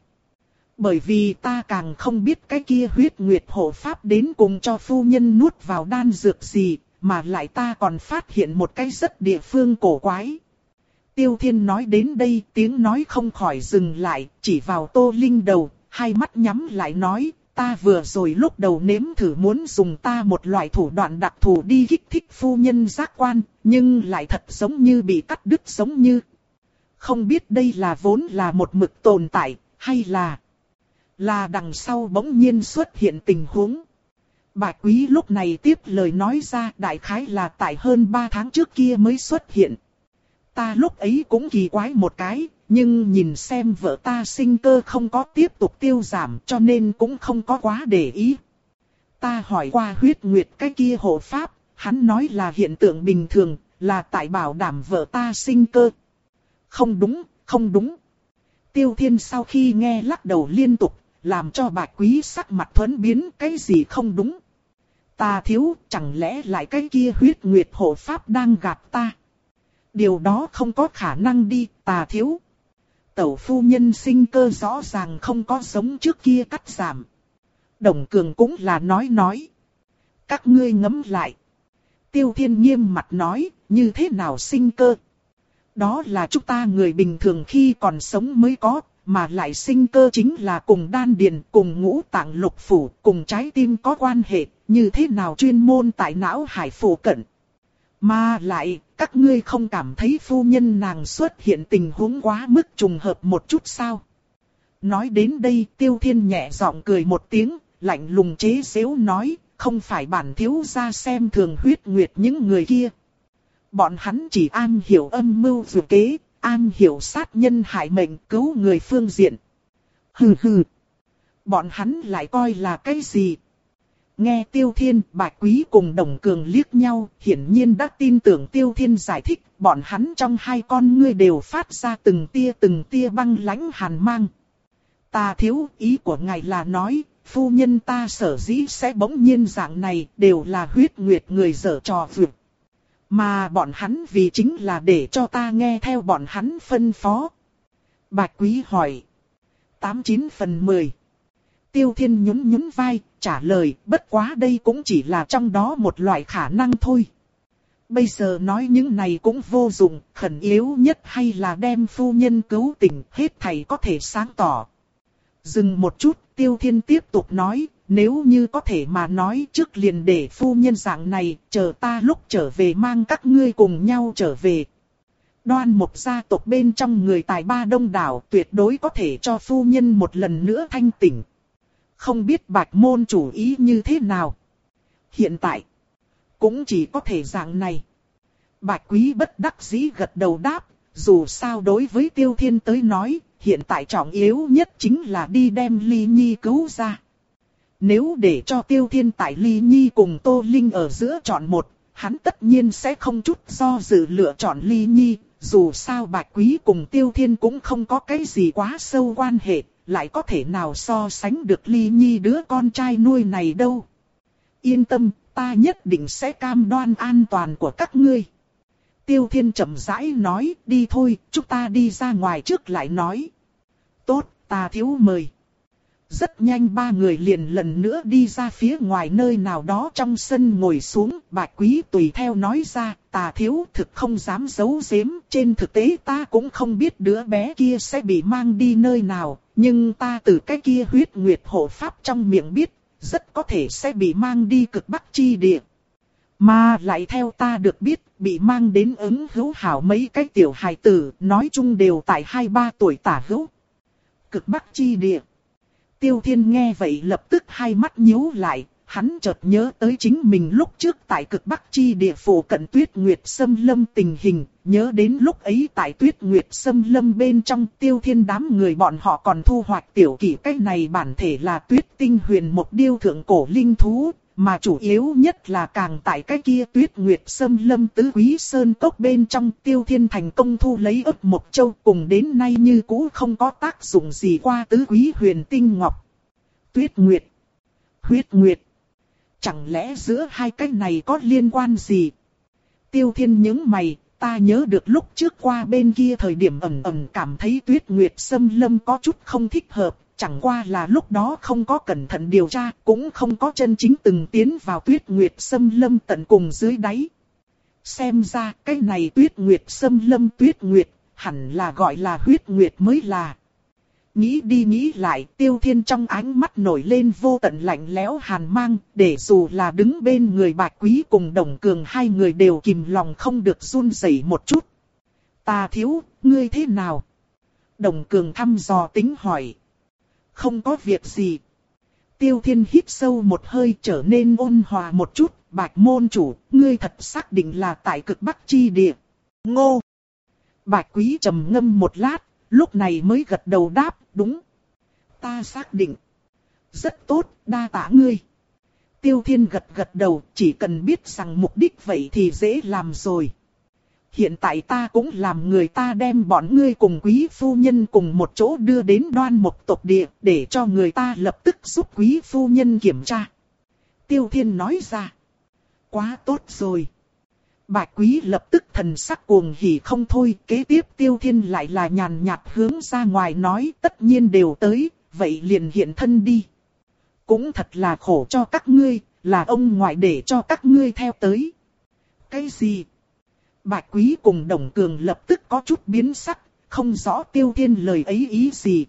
Bởi vì ta càng không biết cái kia huyết nguyệt hộ pháp đến cùng cho phu nhân nuốt vào đan dược gì, mà lại ta còn phát hiện một cái rất địa phương cổ quái. Tiêu Thiên nói đến đây, tiếng nói không khỏi dừng lại, chỉ vào Tô Linh đầu, hai mắt nhắm lại nói. Ta vừa rồi lúc đầu nếm thử muốn dùng ta một loại thủ đoạn đặc thù đi kích thích phu nhân giác quan, nhưng lại thật giống như bị cắt đứt giống như. Không biết đây là vốn là một mực tồn tại, hay là... Là đằng sau bỗng nhiên xuất hiện tình huống. Bạch Quý lúc này tiếp lời nói ra đại khái là tại hơn ba tháng trước kia mới xuất hiện. Ta lúc ấy cũng kỳ quái một cái. Nhưng nhìn xem vợ ta sinh cơ không có tiếp tục tiêu giảm cho nên cũng không có quá để ý. Ta hỏi qua huyết nguyệt cái kia hộ pháp, hắn nói là hiện tượng bình thường, là tại bảo đảm vợ ta sinh cơ. Không đúng, không đúng. Tiêu Thiên sau khi nghe lắc đầu liên tục, làm cho Bạch Quý sắc mặt thuẫn biến, cái gì không đúng. Ta thiếu, chẳng lẽ lại cái kia huyết nguyệt hộ pháp đang gạt ta? Điều đó không có khả năng đi, ta thiếu. Tẩu phu nhân sinh cơ rõ ràng không có giống trước kia cắt giảm. Đồng Cường cũng là nói nói. Các ngươi ngẫm lại. Tiêu Thiên nghiêm mặt nói, như thế nào sinh cơ? Đó là chúng ta người bình thường khi còn sống mới có, mà lại sinh cơ chính là cùng đan điền, cùng ngũ tạng lục phủ, cùng trái tim có quan hệ, như thế nào chuyên môn tại não hải phủ cận. Mà lại, các ngươi không cảm thấy phu nhân nàng xuất hiện tình huống quá mức trùng hợp một chút sao? Nói đến đây, Tiêu Thiên nhẹ giọng cười một tiếng, lạnh lùng chế giễu nói, không phải bản thiếu gia xem thường huyết nguyệt những người kia. Bọn hắn chỉ am hiểu âm mưu dự kế, am hiểu sát nhân hại mệnh cứu người phương diện. Hừ hừ. Bọn hắn lại coi là cái gì? Nghe Tiêu Thiên, Bạch Quý cùng Đồng Cường liếc nhau, hiển nhiên đã tin tưởng Tiêu Thiên giải thích, bọn hắn trong hai con ngươi đều phát ra từng tia từng tia băng lãnh hàn mang. Ta thiếu, ý của ngài là nói, phu nhân ta sở dĩ sẽ bỗng nhiên dạng này, đều là huyết nguyệt người dở trò vượt. Mà bọn hắn vì chính là để cho ta nghe theo bọn hắn phân phó. Bạch Quý hỏi. Tám chín phần mười. Tiêu Thiên nhún nhún vai, trả lời, bất quá đây cũng chỉ là trong đó một loại khả năng thôi. Bây giờ nói những này cũng vô dụng, khẩn yếu nhất hay là đem phu nhân cứu tỉnh, hết thảy có thể sáng tỏ. Dừng một chút, Tiêu Thiên tiếp tục nói, nếu như có thể mà nói trước liền để phu nhân dạng này, chờ ta lúc trở về mang các ngươi cùng nhau trở về. Đoan Mục gia tộc bên trong người tài ba đông đảo tuyệt đối có thể cho phu nhân một lần nữa thanh tỉnh. Không biết Bạch môn chủ ý như thế nào. Hiện tại, cũng chỉ có thể dạng này. Bạch Quý bất đắc dĩ gật đầu đáp, dù sao đối với Tiêu Thiên tới nói, hiện tại trọng yếu nhất chính là đi đem Ly Nhi cứu ra. Nếu để cho Tiêu Thiên tại Ly Nhi cùng Tô Linh ở giữa chọn một, hắn tất nhiên sẽ không chút do dự lựa chọn Ly Nhi. Dù sao Bạch Quý cùng Tiêu Thiên cũng không có cái gì quá sâu quan hệ, lại có thể nào so sánh được Ly Nhi đứa con trai nuôi này đâu. Yên tâm, ta nhất định sẽ cam đoan an toàn của các ngươi. Tiêu Thiên chậm rãi nói, đi thôi, chúng ta đi ra ngoài trước lại nói. Tốt, ta thiếu mời. Rất nhanh ba người liền lần nữa đi ra phía ngoài nơi nào đó trong sân ngồi xuống. Bạch Quý tùy theo nói ra, ta thiếu thực không dám giấu giếm. Trên thực tế ta cũng không biết đứa bé kia sẽ bị mang đi nơi nào. Nhưng ta từ cái kia huyết nguyệt hộ pháp trong miệng biết, rất có thể sẽ bị mang đi cực bắc chi địa. Mà lại theo ta được biết, bị mang đến ứng hữu hảo mấy cái tiểu hài tử, nói chung đều tại hai ba tuổi tả hữu. Cực bắc chi địa. Tiêu Thiên nghe vậy lập tức hai mắt nhíu lại, hắn chợt nhớ tới chính mình lúc trước tại cực bắc chi địa phủ cận Tuyết Nguyệt Sâm Lâm tình hình, nhớ đến lúc ấy tại Tuyết Nguyệt Sâm Lâm bên trong Tiêu Thiên đám người bọn họ còn thu hoạch tiểu kỷ, cái này bản thể là Tuyết Tinh Huyền một điêu thượng cổ linh thú, mà chủ yếu nhất là càng tại cái kia Tuyết Nguyệt Sâm Lâm tứ quý sơn cốc bên trong Tiêu Thiên thành công thu lấy ấp một châu cùng đến nay như cũ không có tác dụng gì qua tứ quý huyền tinh ngọc. Tuyết Nguyệt, Huyết Nguyệt, chẳng lẽ giữa hai cái này có liên quan gì? Tiêu Thiên nhướng mày, ta nhớ được lúc trước qua bên kia thời điểm ẩn ẩn cảm thấy Tuyết Nguyệt Sâm Lâm có chút không thích hợp. Chẳng qua là lúc đó không có cẩn thận điều tra, cũng không có chân chính từng tiến vào Tuyết Nguyệt Sâm Lâm tận cùng dưới đáy. Xem ra cái này Tuyết Nguyệt Sâm Lâm Tuyết Nguyệt, hẳn là gọi là Huyết Nguyệt mới là. Nghĩ đi nghĩ lại, Tiêu Thiên trong ánh mắt nổi lên vô tận lạnh lẽo hàn mang, để dù là đứng bên người Bạch Quý cùng Đồng Cường hai người đều kìm lòng không được run rẩy một chút. Ta thiếu, ngươi thế nào? Đồng Cường thăm dò tính hỏi. Không có việc gì. Tiêu Thiên hít sâu một hơi trở nên ôn hòa một chút. Bạch môn chủ, ngươi thật xác định là tại cực bắc chi địa. Ngô. Bạch Quý trầm ngâm một lát, lúc này mới gật đầu đáp, đúng. Ta xác định. Rất tốt, đa tạ ngươi. Tiêu Thiên gật gật đầu, chỉ cần biết rằng mục đích vậy thì dễ làm rồi. Hiện tại ta cũng làm người ta đem bọn ngươi cùng quý phu nhân cùng một chỗ đưa đến Đoan Mộc tộc địa, để cho người ta lập tức giúp quý phu nhân kiểm tra. Tiêu Thiên nói ra. Quá tốt rồi. Bạch Quý lập tức thần sắc cuồng hỉ không thôi, kế tiếp Tiêu Thiên lại là nhàn nhạt hướng ra ngoài nói tất nhiên đều tới, vậy liền hiện thân đi. Cũng thật là khổ cho các ngươi, là ông ngoại để cho các ngươi theo tới. Cái gì? Bạch Quý cùng Đồng Cường lập tức có chút biến sắc, không rõ Tiêu Thiên lời ấy ý gì.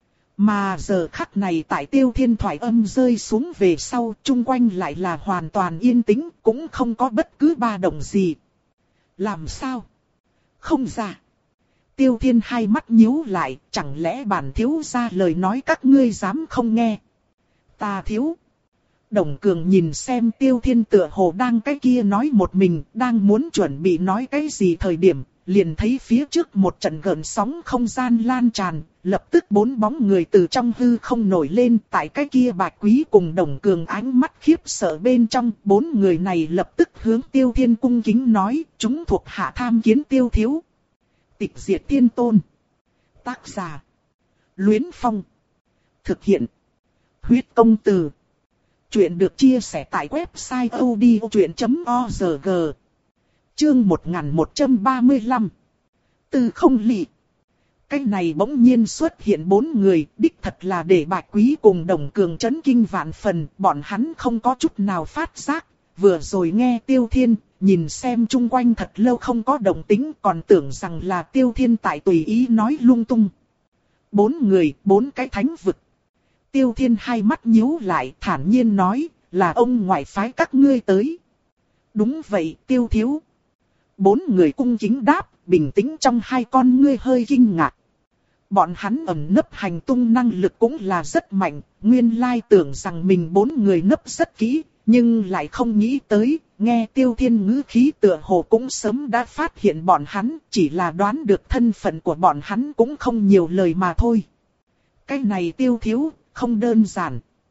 Mà giờ khắc này tại Tiêu Thiên thoại âm rơi xuống về sau, chung quanh lại là hoàn toàn yên tĩnh, cũng không có bất cứ ba động gì. Làm sao? Không ra. Tiêu Thiên hai mắt nhíu lại, chẳng lẽ bản thiếu ra lời nói các ngươi dám không nghe? Ta thiếu. Đồng Cường nhìn xem Tiêu Thiên tựa hồ đang cái kia nói một mình, đang muốn chuẩn bị nói cái gì thời điểm, liền thấy phía trước một trận gợn sóng không gian lan tràn, lập tức bốn bóng người từ trong hư không nổi lên, tại cái kia Bạch Quý cùng Đồng Cường ánh mắt khiếp sợ bên trong, bốn người này lập tức hướng Tiêu Thiên cung kính nói, chúng thuộc hạ tham kiến Tiêu thiếu. Tịch diệt thiên tôn. Tác giả. Luyến Phong. Thực hiện. Huyết công từ. Chuyện được chia sẻ tại website odchuyện chấm org. Chương một nghìn một trăm ba mươi lăm. Từ không lị. Cái này bỗng nhiên xuất hiện bốn người, đích thật là để Bạch Quý cùng Đồng Cường chấn kinh vạn phần, bọn hắn không có chút nào phát giác, vừa rồi nghe Tiêu Thiên, nhìn xem chung quanh thật lâu không có động tĩnh, còn tưởng rằng là Tiêu Thiên tại tùy ý nói lung tung. Bốn người, bốn cái thánh vực. Tiêu Thiên hai mắt nhíu lại, thản nhiên nói, là ông ngoại phái các ngươi tới. Đúng vậy, Tiêu thiếu. Bốn người cung kính đáp, bình tĩnh trong hai con ngươi hơi kinh ngạc. Bọn hắn ẩn nấp hành tung năng lực cũng là rất mạnh, nguyên lai tưởng rằng mình bốn người nấp rất kỹ, nhưng lại không nghĩ tới, nghe Tiêu Thiên ngữ khí tựa hồ cũng sớm đã phát hiện bọn hắn, chỉ là đoán được thân phận của bọn hắn cũng không nhiều lời mà thôi. Cái này Tiêu thiếu, không đơn giản.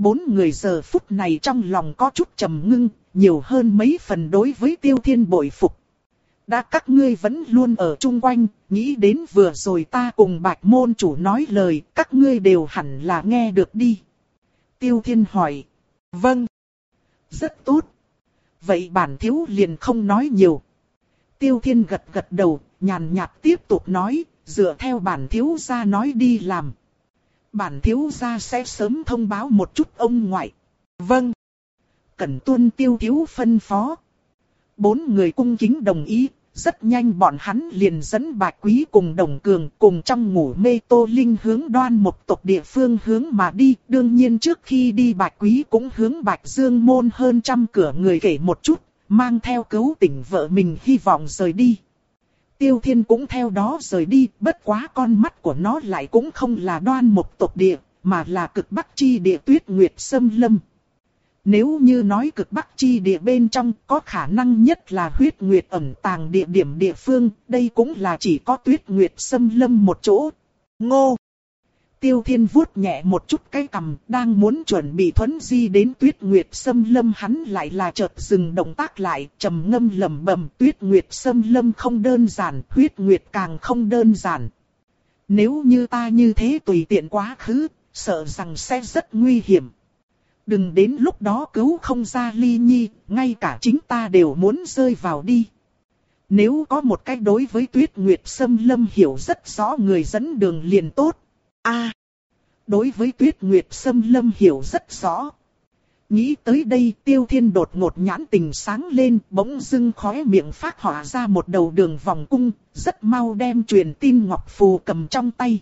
Bốn người giờ phút này trong lòng có chút trầm ngưng, nhiều hơn mấy phần đối với Tiêu Thiên bội phục. Đã các ngươi vẫn luôn ở chung quanh, nghĩ đến vừa rồi ta cùng Bạch môn chủ nói lời, các ngươi đều hẳn là nghe được đi. Tiêu Thiên hỏi. Vâng. Rất tốt. Vậy bản thiếu liền không nói nhiều. Tiêu Thiên gật gật đầu, nhàn nhạt tiếp tục nói, dựa theo bản thiếu gia nói đi làm. Bản thiếu gia sẽ sớm thông báo một chút ông ngoại. Vâng. Cẩn tuân Tiêu thiếu phân phó. Bốn người cung kính đồng ý, rất nhanh bọn hắn liền dẫn Bạch Quý cùng Đồng Cường cùng trong ngủ mê Tô Linh hướng Đoan Mộc tộc địa phương hướng mà đi. Đương nhiên trước khi đi Bạch Quý cũng hướng Bạch Dương môn hơn trăm cửa người kể một chút, mang theo cứu tỉnh vợ mình hy vọng rời đi. Tiêu Thiên cũng theo đó rời đi, bất quá con mắt của nó lại cũng không là Đoan Mộc tộc địa, mà là cực bắc chi địa Tuyết Nguyệt Sâm Lâm. Nếu như nói cực bắc chi địa bên trong có khả năng nhất là huyết nguyệt ẩn tàng địa điểm địa phương, đây cũng là chỉ có Tuyết Nguyệt Sâm Lâm một chỗ. Ngô! Tiêu Thiên vuốt nhẹ một chút cái cằm, đang muốn chuẩn bị thuấn di đến Tuyết Nguyệt Sâm Lâm, hắn lại là chợt dừng động tác lại, trầm ngâm lẩm bẩm, Tuyết Nguyệt Sâm Lâm không đơn giản, huyết nguyệt càng không đơn giản. Nếu như ta như thế tùy tiện quá khứ, sợ rằng sẽ rất nguy hiểm. Đừng đến lúc đó cứu không ra Ly Nhi, ngay cả chính ta đều muốn rơi vào đi. Nếu có một cách đối với Tuyết Nguyệt Sâm Lâm hiểu rất rõ người dẫn đường liền tốt. A, à, đối với Tuyết Nguyệt Sâm Lâm hiểu rất rõ. Nghĩ tới đây Tiêu Thiên đột ngột nhãn tình sáng lên, bỗng dưng khóe miệng phát họa ra một đầu đường vòng cung, rất mau đem truyền tin ngọc phù cầm trong tay.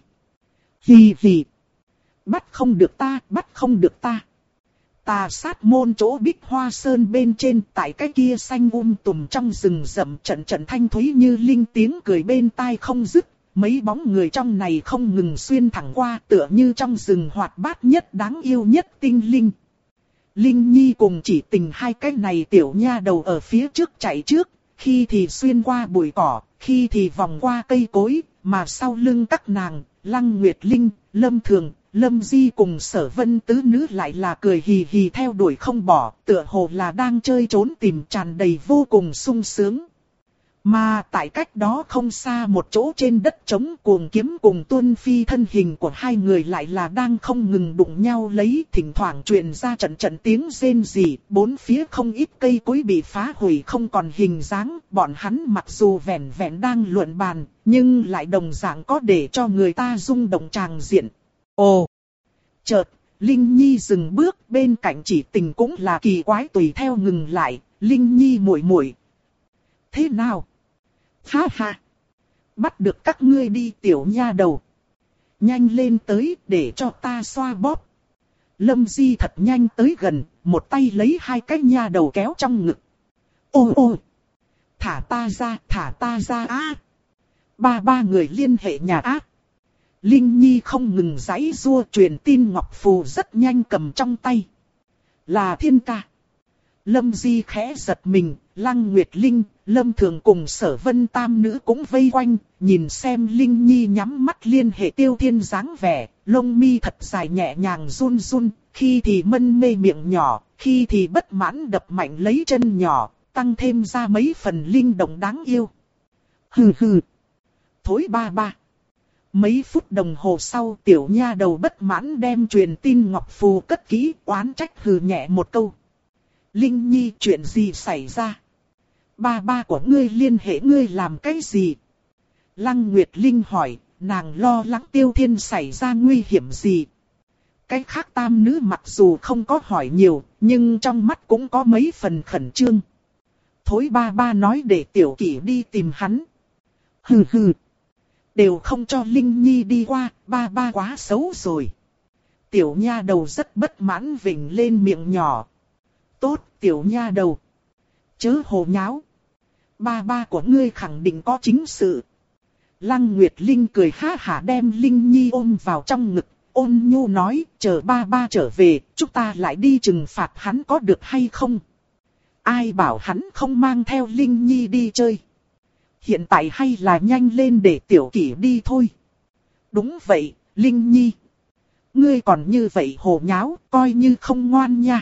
Hì hì. Bắt không được ta, bắt không được ta. Tà sát môn chỗ Bích Hoa Sơn bên trên, tại cái kia xanh um tùm trong rừng rậm, trận trận thanh thúy như linh tiếng cười bên tai không dứt. Mấy bóng người trong này không ngừng xuyên thẳng qua, tựa như trong rừng hoạt bát nhất đáng yêu nhất tinh linh. Linh Nhi cùng Chỉ Tình hai cái này tiểu nha đầu ở phía trước chạy trước, khi thì xuyên qua bụi cỏ, khi thì vòng qua cây cối, mà sau lưng các nàng, Lăng Nguyệt Linh, Lâm Thường, Lâm Di cùng Sở Vân tứ nữ lại là cười hì hì theo đuổi không bỏ, tựa hồ là đang chơi trốn tìm, tràn đầy vô cùng sung sướng. Mà tại cách đó không xa một chỗ trên đất trống, Cuồng Kiếm cùng Tuân Phi thân hình của hai người lại là đang không ngừng đụng nhau lấy, thỉnh thoảng truyền ra trận trận tiếng rên rỉ, bốn phía không ít cây cối bị phá hủy không còn hình dáng, bọn hắn mặc dù vẻn vẹn đang luận bàn, nhưng lại đồng dạng có để cho người ta rung động tràng diện. Ồ! Chợt, Linh Nhi dừng bước, bên cạnh Chỉ Tình cũng là kỳ quái tùy theo ngừng lại, Linh Nhi muội muội, thế nào? Ha ha! Bắt được các ngươi đi tiểu nha đầu. Nhanh lên tới để cho ta xoa bóp. Lâm Di thật nhanh tới gần, một tay lấy hai cái nha đầu kéo trong ngực. Ôi ôi! Thả ta ra, thả ta ra á! Ba ba người liên hệ nhà ác. Linh Nhi không ngừng giãy giụa, truyền tin ngọc phù rất nhanh cầm trong tay. Là Thiên ca. Lâm Di khẽ giật mình, Lăng Nguyệt Linh, Lâm Thường cùng Sở Vân tam nữ cũng vây quanh, nhìn xem Linh Nhi nhắm mắt liên hệ Tiêu Thiên dáng vẻ, lông mi thật dài nhẹ nhàng run run, khi thì mân mê miệng nhỏ, khi thì bất mãn đập mạnh lấy chân nhỏ, tăng thêm ra mấy phần linh động đáng yêu. Hừ hừ. Thối ba ba. Mấy phút đồng hồ sau tiểu nha đầu bất mãn đem truyền tin ngọc phù cất kỹ, oán trách hừ nhẹ một câu. Linh Nhi, chuyện gì xảy ra? Ba ba của ngươi liên hệ ngươi làm cái gì? Lăng Nguyệt Linh hỏi, nàng lo lắng Tiêu Thiên xảy ra nguy hiểm gì? Cái khác tam nữ mặc dù không có hỏi nhiều, nhưng trong mắt cũng có mấy phần khẩn trương. Thối ba ba nói để tiểu kỷ đi tìm hắn. Hừ hừ. Đều không cho Linh Nhi đi qua, ba ba quá xấu rồi. Tiểu nha đầu rất bất mãn vểnh lên miệng nhỏ. Tốt, tiểu nha đầu. Chớ hồ nháo. Ba ba của ngươi khẳng định có chính sự. Lăng Nguyệt Linh cười ha hả đem Linh Nhi ôm vào trong ngực, ôn nhu nói, chờ ba ba trở về, chúng ta lại đi trừng phạt hắn có được hay không? Ai bảo hắn không mang theo Linh Nhi đi chơi? Hiện tại hay là nhanh lên để tiểu kỷ đi thôi. Đúng vậy, Linh Nhi. Ngươi còn như vậy hồ nháo, coi như không ngoan nha.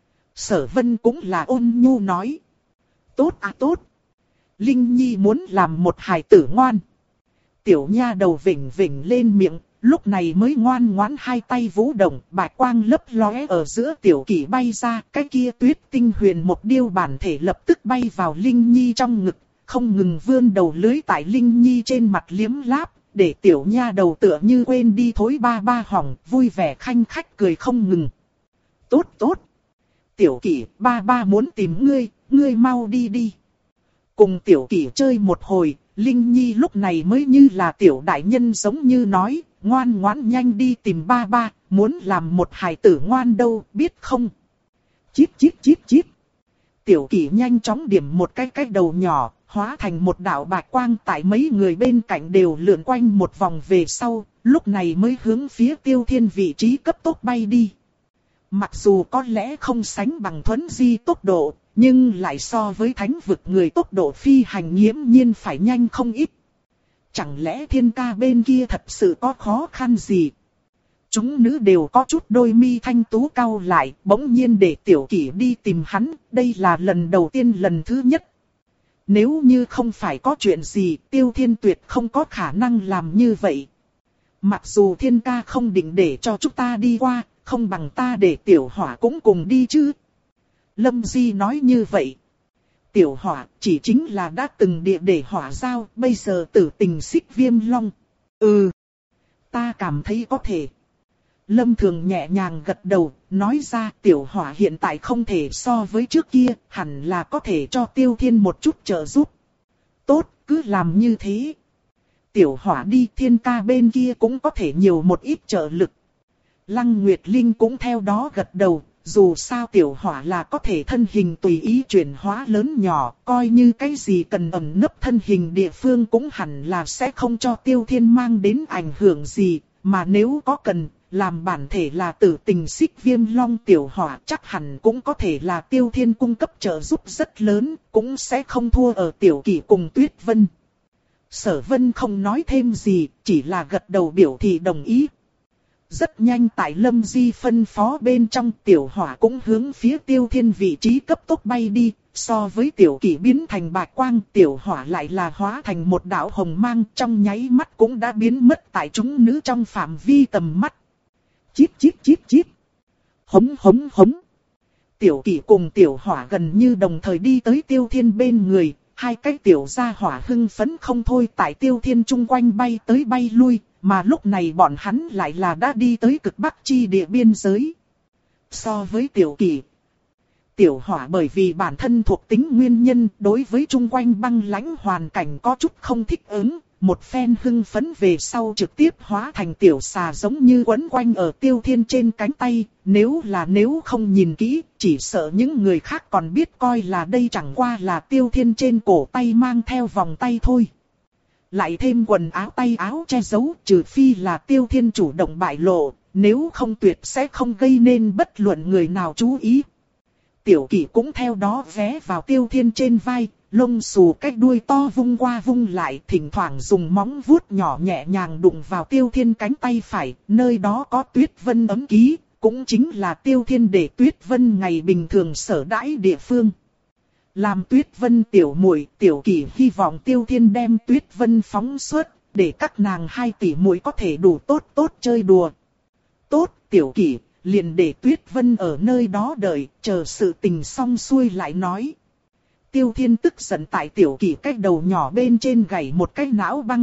Sở Vân cũng là ôn nhu nói. Tốt à tốt. Linh Nhi muốn làm một hài tử ngoan. Tiểu nha đầu vỉnh vỉnh lên miệng, lúc này mới ngoan ngoãn hai tay vũ động, bạch quang lấp lóe ở giữa tiểu kỷ bay ra, cái kia tuyết tinh huyền một điêu bản thể lập tức bay vào Linh Nhi trong ngực, không ngừng vươn đầu lưới tại Linh Nhi trên mặt liếm láp, để tiểu nha đầu tựa như quên đi thối ba ba hỏng, vui vẻ khanh khách cười không ngừng. Tốt tốt. Tiểu kỷ, ba ba muốn tìm ngươi, ngươi mau đi đi. Cùng tiểu kỷ chơi một hồi, Linh Nhi lúc này mới như là tiểu đại nhân giống như nói, ngoan ngoãn nhanh đi tìm ba ba, muốn làm một hài tử ngoan đâu, biết không? Chít chít chít chít. Tiểu kỷ nhanh chóng điểm một cái cái đầu nhỏ, hóa thành một đạo bạch quang tại mấy người bên cạnh đều lượn quanh một vòng về sau, lúc này mới hướng phía Tiêu Thiên vị trí cấp tốc bay đi. Mặc dù có lẽ không sánh bằng Thuấn Di tốc độ, nhưng lại so với thánh vực người tốc độ phi hành nghiễm nhiên phải nhanh không ít. Chẳng lẽ Thiên Ca bên kia thật sự có khó khăn gì? Chúng nữ đều có chút đôi mi thanh tú cau lại, bỗng nhiên để tiểu kỷ đi tìm hắn, đây là lần đầu tiên lần thứ nhất. Nếu như không phải có chuyện gì, Tiêu Thiên tuyệt không có khả năng làm như vậy. Mặc dù Thiên Ca không định để cho chúng ta đi qua, không bằng ta để tiểu hỏa cũng cùng đi chứ. Lâm Di nói như vậy. Tiểu hỏa chỉ chính là đã từng địa để hỏa giao, bây giờ tử tình xích viêm long. Ừ, ta cảm thấy có thể. Lâm Thường nhẹ nhàng gật đầu, nói ra tiểu hỏa hiện tại không thể so với trước kia, hẳn là có thể cho Tiêu Thiên một chút trợ giúp. Tốt, cứ làm như thế. Tiểu hỏa đi, Thiên Ca bên kia cũng có thể nhiều một ít trợ lực. Lăng Nguyệt Linh cũng theo đó gật đầu, dù sao tiểu hỏa là có thể thân hình tùy ý chuyển hóa lớn nhỏ, coi như cái gì cần ẩn nấp thân hình địa phương cũng hẳn là sẽ không cho Tiêu Thiên mang đến ảnh hưởng gì, mà nếu có cần, làm bản thể là tử tình xích viêm long tiểu hỏa chắc hẳn cũng có thể là Tiêu Thiên cung cấp trợ giúp rất lớn, cũng sẽ không thua ở tiểu kỷ cùng Tuyết Vân. Sở Vân không nói thêm gì, chỉ là gật đầu biểu thị đồng ý. Rất nhanh tại Lâm Di phân phó bên trong, tiểu hỏa cũng hướng phía Tiêu Thiên vị trí cấp tốc bay đi, so với tiểu kỷ biến thành bạch quang, tiểu hỏa lại là hóa thành một đạo hồng mang, trong nháy mắt cũng đã biến mất tại chúng nữ trong phạm vi tầm mắt. Chít chít chít chít. Hống hống hống. Tiểu kỷ cùng tiểu hỏa gần như đồng thời đi tới Tiêu Thiên bên người, hai cái tiểu gia hỏa hưng phấn không thôi tại Tiêu Thiên chung quanh bay tới bay lui. Mà lúc này bọn hắn lại là đã đi tới cực bắc chi địa biên giới. So với tiểu kỷ, tiểu hỏa bởi vì bản thân thuộc tính nguyên nhân đối với chung quanh băng lãnh hoàn cảnh có chút không thích ứng. Một phen hưng phấn về sau trực tiếp hóa thành tiểu xà giống như quấn quanh ở Tiêu Thiên trên cánh tay. Nếu là nếu không nhìn kỹ, chỉ sợ những người khác còn biết coi là đây chẳng qua là Tiêu Thiên trên cổ tay mang theo vòng tay thôi. Lại thêm quần áo tay áo che giấu, trừ phi là Tiêu Thiên chủ động bại lộ, nếu không tuyệt sẽ không gây nên bất luận người nào chú ý. Tiểu kỷ cũng theo đó vé vào Tiêu Thiên trên vai, lông xù cách đuôi to vung qua vung lại, thỉnh thoảng dùng móng vuốt nhỏ nhẹ nhàng đụng vào Tiêu Thiên cánh tay phải, nơi đó có Tuyết Vân ấm ký, cũng chính là Tiêu Thiên để Tuyết Vân ngày bình thường sở đãi địa phương. Làm Tuyết Vân tiểu muội, tiểu kỷ hy vọng Tiêu Thiên đem Tuyết Vân phóng xuất, để các nàng hai tỷ muội có thể đủ tốt tốt chơi đùa. Tốt, tiểu kỷ, liền để Tuyết Vân ở nơi đó đợi, chờ sự tình xong xuôi lại nói. Tiêu Thiên tức giận tại tiểu kỷ cái đầu nhỏ bên trên gảy một cái não băng.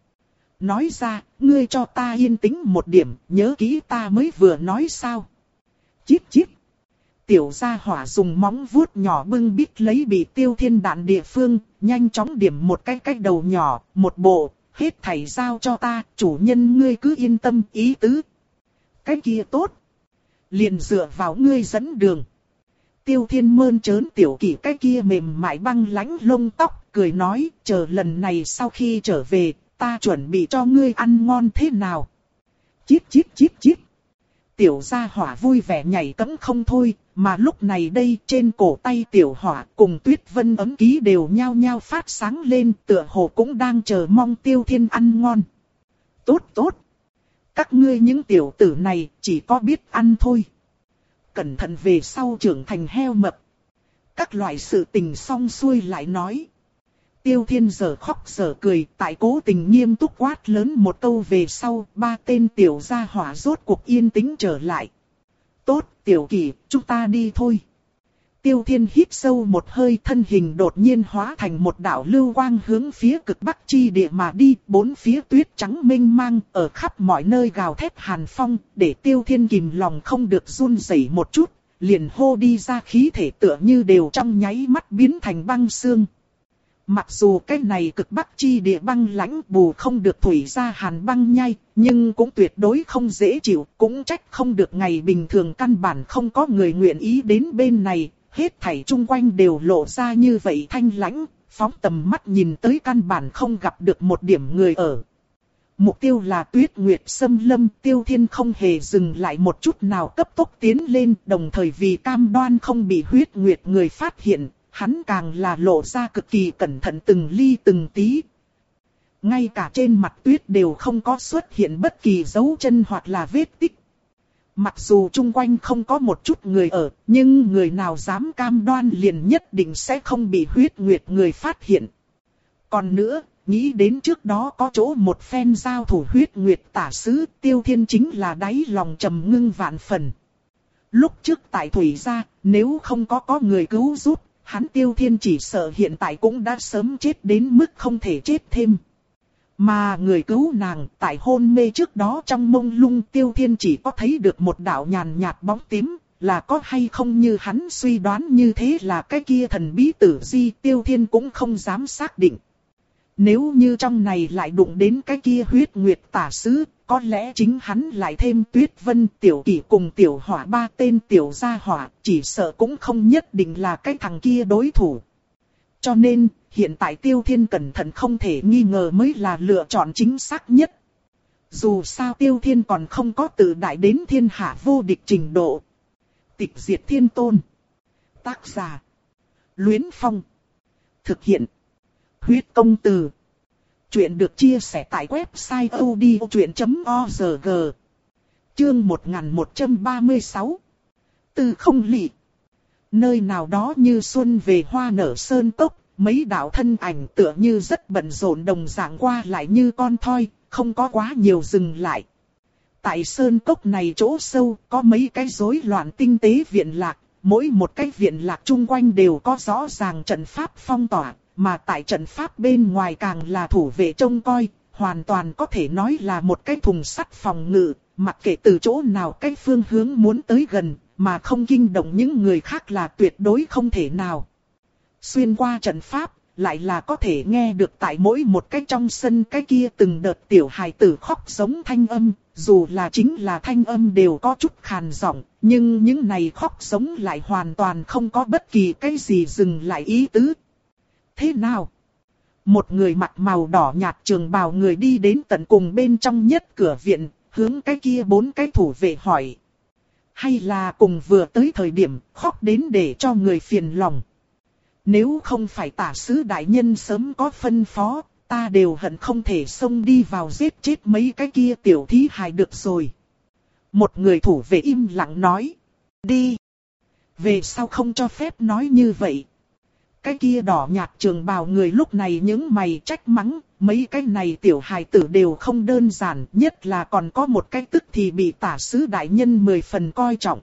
Nói ra, ngươi cho ta yên tĩnh một điểm, nhớ kỹ ta mới vừa nói sao. Chít chít. Tiểu gia hỏa dùng móng vuốt nhỏ bưng bít lấy bị Tiêu Thiên đạn địa phương, nhanh chóng điểm một cái cái đầu nhỏ, một bộ, hết thảy giao cho ta, chủ nhân ngươi cứ yên tâm ý tứ. Cái kia tốt. Liền dựa vào ngươi dẫn đường. Tiêu Thiên mơn trớn tiểu kỷ cái kia mềm mại băng lãnh lông tóc, cười nói, chờ lần này sau khi trở về, ta chuẩn bị cho ngươi ăn ngon thế nào. Chít chít chít chít. Tiểu gia hỏa vui vẻ nhảy cẫng không thôi, mà lúc này đây trên cổ tay tiểu hỏa cùng Tuyết Vân ấm ký đều nhao nhao phát sáng lên, tựa hồ cũng đang chờ mong Tiêu Thiên ăn ngon. Tốt tốt. Các ngươi những tiểu tử này chỉ có biết ăn thôi. Cẩn thận về sau trưởng thành heo mập. Các loại sự tình xong xuôi lại nói. Tiêu Thiên giờ khóc giờ cười, tại cố tình nghiêm túc quát lớn một câu về sau, ba tên tiểu gia hỏa rốt cuộc yên tĩnh trở lại. Tốt, Tiểu Kỳ, chúng ta đi thôi. Tiêu Thiên hít sâu một hơi, thân hình đột nhiên hóa thành một đạo lưu quang hướng phía cực bắc chi địa mà đi, bốn phía tuyết trắng mênh mang, ở khắp mọi nơi gào thét hàn phong, để Tiêu Thiên kìm lòng không được run rẩy một chút, liền hô đi ra khí thể tựa như đều trong nháy mắt biến thành băng xương. Mặc dù cái này cực bắc chi địa băng lãnh bù không được thủy ra hàn băng nhai, nhưng cũng tuyệt đối không dễ chịu, cũng trách không được ngày bình thường căn bản không có người nguyện ý đến bên này, hết thảy chung quanh đều lộ ra như vậy thanh lãnh, phóng tầm mắt nhìn tới căn bản không gặp được một điểm người ở. Mục tiêu là Tuyết Nguyệt Sâm Lâm, Tiêu Thiên không hề dừng lại một chút nào, cấp tốc tiến lên, đồng thời vì cam đoan không bị Huyết Nguyệt người phát hiện. Hắn càng là lộ ra cực kỳ cẩn thận từng ly từng tí. Ngay cả trên mặt tuyết đều không có xuất hiện bất kỳ dấu chân hoặc là vết tích. Mặc dù chung quanh không có một chút người ở, nhưng người nào dám cam đoan liền nhất định sẽ không bị Huyết Nguyệt người phát hiện. Còn nữa, nghĩ đến trước đó có chỗ một phen giao thủ Huyết Nguyệt tả sứ, Tiêu Thiên chính là đáy lòng trầm ngưng vạn phần. Lúc trước tại Thủy Gia, nếu không có có người cứu giúp, hắn Tiêu Thiên chỉ sợ hiện tại cũng đã sớm chết đến mức không thể chết thêm. Mà người cứu nàng tại hôn mê trước đó trong mông lung, Tiêu Thiên chỉ có thấy được một đạo nhàn nhạt bóng tím, là có hay không như hắn suy đoán như thế là cái kia thần bí tử di, Tiêu Thiên cũng không dám xác định. Nếu như trong này lại đụng đến cái kia Huyết Nguyệt tả sứ, có lẽ chính hắn lại thêm Tuyết Vân, Tiểu Kỷ cùng Tiểu Hỏa ba tên tiểu gia hỏa, chỉ sợ cũng không nhất định là cái thằng kia đối thủ. Cho nên, hiện tại Tiêu Thiên cẩn thận không thể nghi ngờ mới là lựa chọn chính xác nhất. Dù sao Tiêu Thiên còn không có tự đại đến thiên hạ vô địch trình độ. Tịch diệt thiên tôn. Tác giả. Luyến Phong. Thực hiện. Huyết công từ. Chuyện được chia sẻ tại website odchuyện chấm org. Chương một nghìn một trăm ba mươi sáu. Từ không lị. Nơi nào đó như xuân về hoa nở sơn cốc, mấy đạo thân ảnh tựa như rất bận rộn đồng dạng qua lại như con thoi, không có quá nhiều dừng lại. Tại sơn cốc này chỗ sâu có mấy cái rối loạn tinh tế viện lạc, mỗi một cái viện lạc chung quanh đều có rõ ràng trận pháp phong tỏa. Mà tại trận pháp bên ngoài càng là thủ vệ trông coi, hoàn toàn có thể nói là một cái thùng sắt phòng ngự, mặc kệ từ chỗ nào cái phương hướng muốn tới gần, mà không kinh động những người khác là tuyệt đối không thể nào. Xuyên qua trận pháp, lại là có thể nghe được tại mỗi một cái trong sân cái kia từng đợt tiểu hài tử khóc giống thanh âm, dù là chính là thanh âm đều có chút khàn giọng, nhưng những này khóc giống lại hoàn toàn không có bất kỳ cái gì dừng lại ý tứ. Thế nào? Một người mặc màu đỏ nhạt trường bào người đi đến tận cùng bên trong nhất cửa viện, hướng cái kia bốn cái thủ vệ hỏi. Hay là cùng vừa tới thời điểm khóc đến để cho người phiền lòng. Nếu không phải tả sứ đại nhân sớm có phân phó, ta đều hận không thể xông đi vào giết chết mấy cái kia tiểu thí hài được rồi. Một người thủ vệ im lặng nói. Đi. Về sau không cho phép nói như vậy. Cái kia đỏ nhạt trường bào người lúc này những mày trách mắng, mấy cái này tiểu hài tử đều không đơn giản, nhất là còn có một cái tức thì bị tả sứ đại nhân mười phần coi trọng.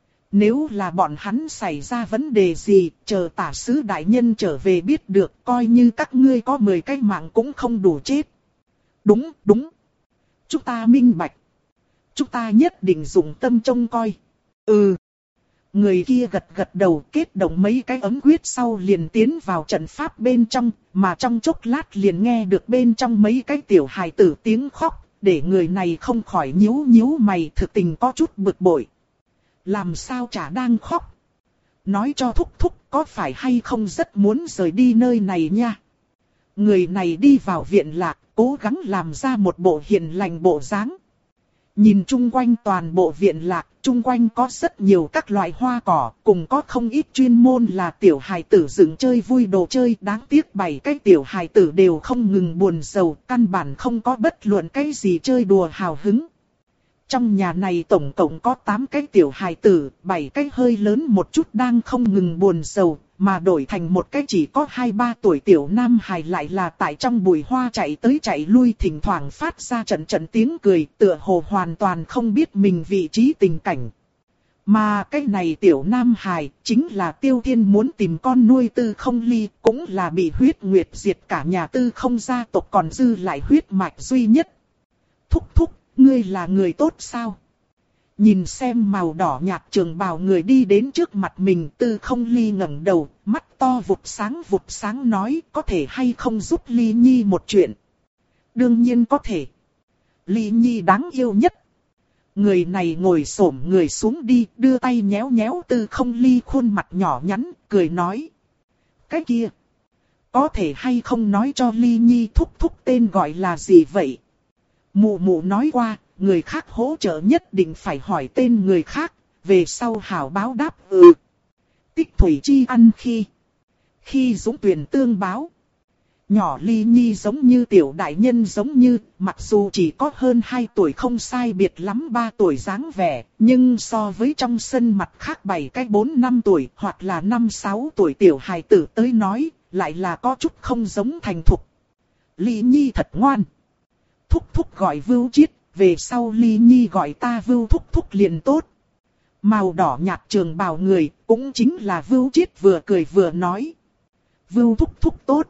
Nếu là bọn hắn xảy ra vấn đề gì, chờ tả sứ đại nhân trở về biết được, coi như các ngươi có mười cái mạng cũng không đủ chết. Đúng, đúng. Chúng ta minh bạch. Chúng ta nhất định dùng tâm trông coi. Ừ. Người kia gật gật đầu, kết động mấy cái ấm quyết sau liền tiến vào trận pháp bên trong, mà trong chốc lát liền nghe được bên trong mấy cái tiểu hài tử tiếng khóc, để người này không khỏi nhíu nhíu mày, thực tình có chút bực bội. Làm sao chả đang khóc? Nói cho thúc thúc có phải hay không rất muốn rời đi nơi này nha. Người này đi vào viện lạc, cố gắng làm ra một bộ hiền lành bộ dáng. Nhìn chung quanh toàn bộ viện lạc, chung quanh có rất nhiều các loại hoa cỏ, cùng có không ít chuyên môn là tiểu hài tử dựng chơi vui đồ chơi. Đáng tiếc bảy cái tiểu hài tử đều không ngừng buồn rầu, căn bản không có bất luận cái gì chơi đùa hào hứng. Trong nhà này tổng cộng có tám cái tiểu hài tử, bảy cái hơi lớn một chút đang không ngừng buồn rầu, mà đổi thành một cái chỉ có hai ba tuổi tiểu nam hài lại là tại trong bụi hoa chạy tới chạy lui, thỉnh thoảng phát ra trận trận tiếng cười, tựa hồ hoàn toàn không biết mình vị trí tình cảnh. Mà cái này tiểu nam hài chính là Tiêu Thiên muốn tìm con nuôi Tư Không Ly, cũng là bị huyết nguyệt diệt cả nhà Tư Không gia tộc còn dư lại huyết mạch duy nhất. Thúc thúc, ngươi là người tốt sao? Nhìn xem màu đỏ nhạt trường bào người đi đến trước mặt mình, Tư Không Ly ngẩng đầu, mắt to vụt sáng vụt sáng nói, có thể hay không giúp Ly Nhi một chuyện? Đương nhiên có thể. Ly Nhi đáng yêu nhất. Người này ngồi xổm người xuống đi, đưa tay nhéo nhéo Tư Không Ly khuôn mặt nhỏ nhắn, cười nói. Cái kia, có thể hay không nói cho Ly Nhi thúc thúc tên gọi là gì vậy? Mụ mụ nói qua, người khác hỗ trợ nhất định phải hỏi tên người khác, về sau hảo báo đáp ừ. Tích thủy chi ăn khi, khi dũng tuyển tương báo. Nhỏ Ly Nhi giống như tiểu đại nhân giống như, mặc dù chỉ có hơn hai tuổi không sai biệt lắm ba tuổi dáng vẻ, nhưng so với trong sân mặt khác bảy cái bốn năm tuổi hoặc là năm sáu tuổi tiểu hài tử tới nói, lại là có chút không giống thành thục. Ly Nhi thật ngoan. Thúc thúc gọi Vưu Chiết, về sau Ly Nhi gọi ta Vưu thúc thúc liền tốt. Màu đỏ nhạt trường bào người, cũng chính là Vưu Chiết vừa cười vừa nói. Vưu thúc thúc tốt.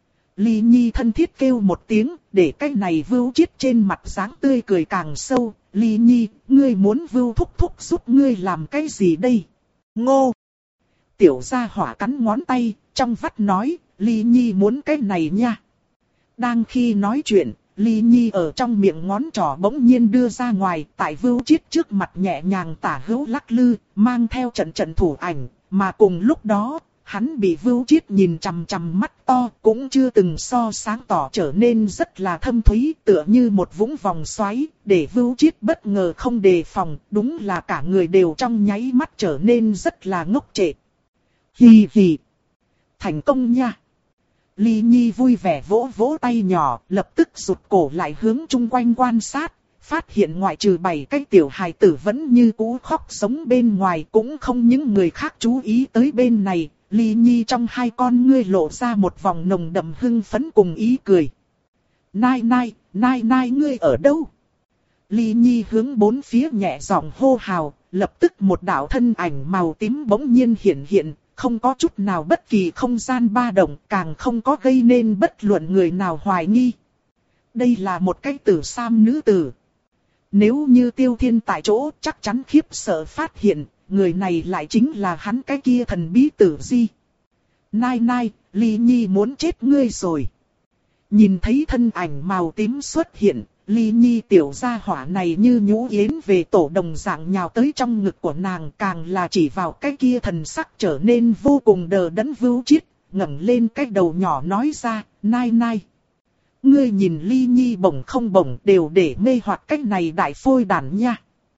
Ly Nhi thân thiết kêu một tiếng, để cái này Vưu Chiết trên mặt dáng tươi cười càng sâu. Ly Nhi, ngươi muốn Vưu thúc thúc giúp ngươi làm cái gì đây? Ngô! Tiểu gia hỏa cắn ngón tay, trong vắt nói, Ly Nhi muốn cái này nha. Đang khi nói chuyện, Ly Nhi ở trong miệng ngón trỏ bỗng nhiên đưa ra ngoài, tại Vưu Chiết trước mặt nhẹ nhàng tả hữu lắc lư, mang theo trận trận thủ ảnh, mà cùng lúc đó, hắn bị Vưu Chiết nhìn chằm chằm mắt to, cũng chưa từng so sáng tỏ trở nên rất là thâm thúy, tựa như một vũng vòng xoáy, để Vưu Chiết bất ngờ không đề phòng, đúng là cả người đều trong nháy mắt trở nên rất là ngốc trệ. Hì hì, thành công nha. Ly Nhi vui vẻ vỗ vỗ tay nhỏ, lập tức rụt cổ lại hướng chung quanh quan sát, phát hiện ngoại trừ bảy cái tiểu hài tử vẫn như cũ khóc sống bên ngoài, cũng không những người khác chú ý tới bên này. Ly Nhi trong hai con ngươi lộ ra một vòng nồng đậm hưng phấn cùng ý cười. Nai nai, nai nai ngươi ở đâu? Ly Nhi hướng bốn phía nhẹ giọng hô hào, lập tức một đạo thân ảnh màu tím bỗng nhiên hiện hiện. Không có chút nào bất kỳ không gian ba động, càng không có gây nên bất luận người nào hoài nghi. Đây là một cái tử sam nữ tử. Nếu như Tiêu Thiên tại chỗ chắc chắn khiếp sợ phát hiện, người này lại chính là hắn cái kia thần bí Tử Di. Nai nai, Ly Nhi muốn chết ngươi rồi. Nhìn thấy thân ảnh màu tím xuất hiện, Ly Nhi tiểu gia hỏa này như nhũ yến về tổ đồng dạng nhào tới trong ngực của nàng, càng là chỉ vào cái kia thần sắc trở nên vô cùng đờ đẫn Vưu Chiết, ngẩng lên cái đầu nhỏ nói ra, nai nai. Ngươi nhìn Ly Nhi bổng không bổng đều để mê hoặc cái này đại phôi đản nha.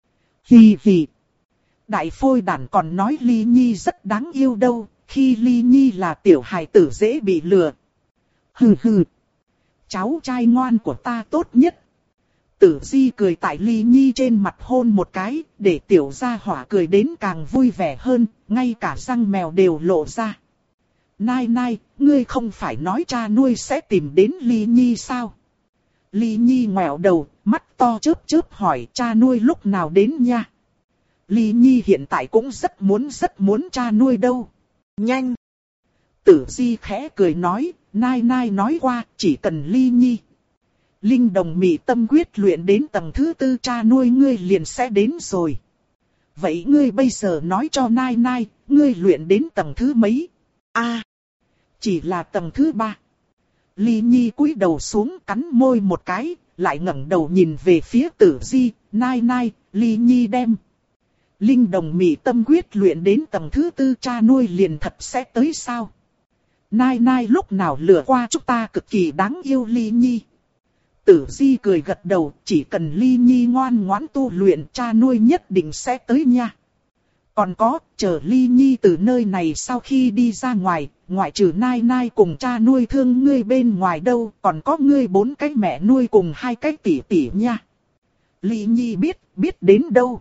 Hì hì. Đại phôi đản còn nói Ly Nhi rất đáng yêu đâu, khi Ly Nhi là tiểu hài tử dễ bị lừa. Hừ hừ. Cháu trai ngoan của ta tốt nhất. Tử Di cười tại Ly Nhi trên mặt hôn một cái, để tiểu gia hỏa cười đến càng vui vẻ hơn, ngay cả răng mèo đều lộ ra. Nai nai, ngươi không phải nói cha nuôi sẽ tìm đến Ly Nhi sao? Ly Nhi ngoẹo đầu, mắt to chớp chớp hỏi cha nuôi lúc nào đến nha? Ly Nhi hiện tại cũng rất muốn rất muốn cha nuôi đâu. Nhanh! Tử Di khẽ cười nói, nai nai nói qua, chỉ cần Ly Nhi. Linh đồng mị tâm quyết luyện đến tầng thứ tư cha nuôi ngươi liền sẽ đến rồi. Vậy ngươi bây giờ nói cho nai nai, ngươi luyện đến tầng thứ mấy? A, à, chỉ là tầng thứ ba. Ly Nhi cúi đầu xuống cắn môi một cái, lại ngẩng đầu nhìn về phía Tử Di, nai nai, Ly Nhi đem. Linh đồng mị tâm quyết luyện đến tầng thứ tư cha nuôi liền thật sẽ tới sao? Nai nai lúc nào lừa qua chúng ta cực kỳ đáng yêu Ly Nhi. Tử Di cười gật đầu, chỉ cần Ly Nhi ngoan ngoãn tu luyện cha nuôi nhất định sẽ tới nha. Còn có, chờ Ly Nhi từ nơi này sau khi đi ra ngoài, ngoại trừ nai nai cùng cha nuôi thương ngươi bên ngoài đâu, còn có ngươi bốn cái mẹ nuôi cùng hai cái tỷ tỷ nha. Ly Nhi biết, biết đến đâu.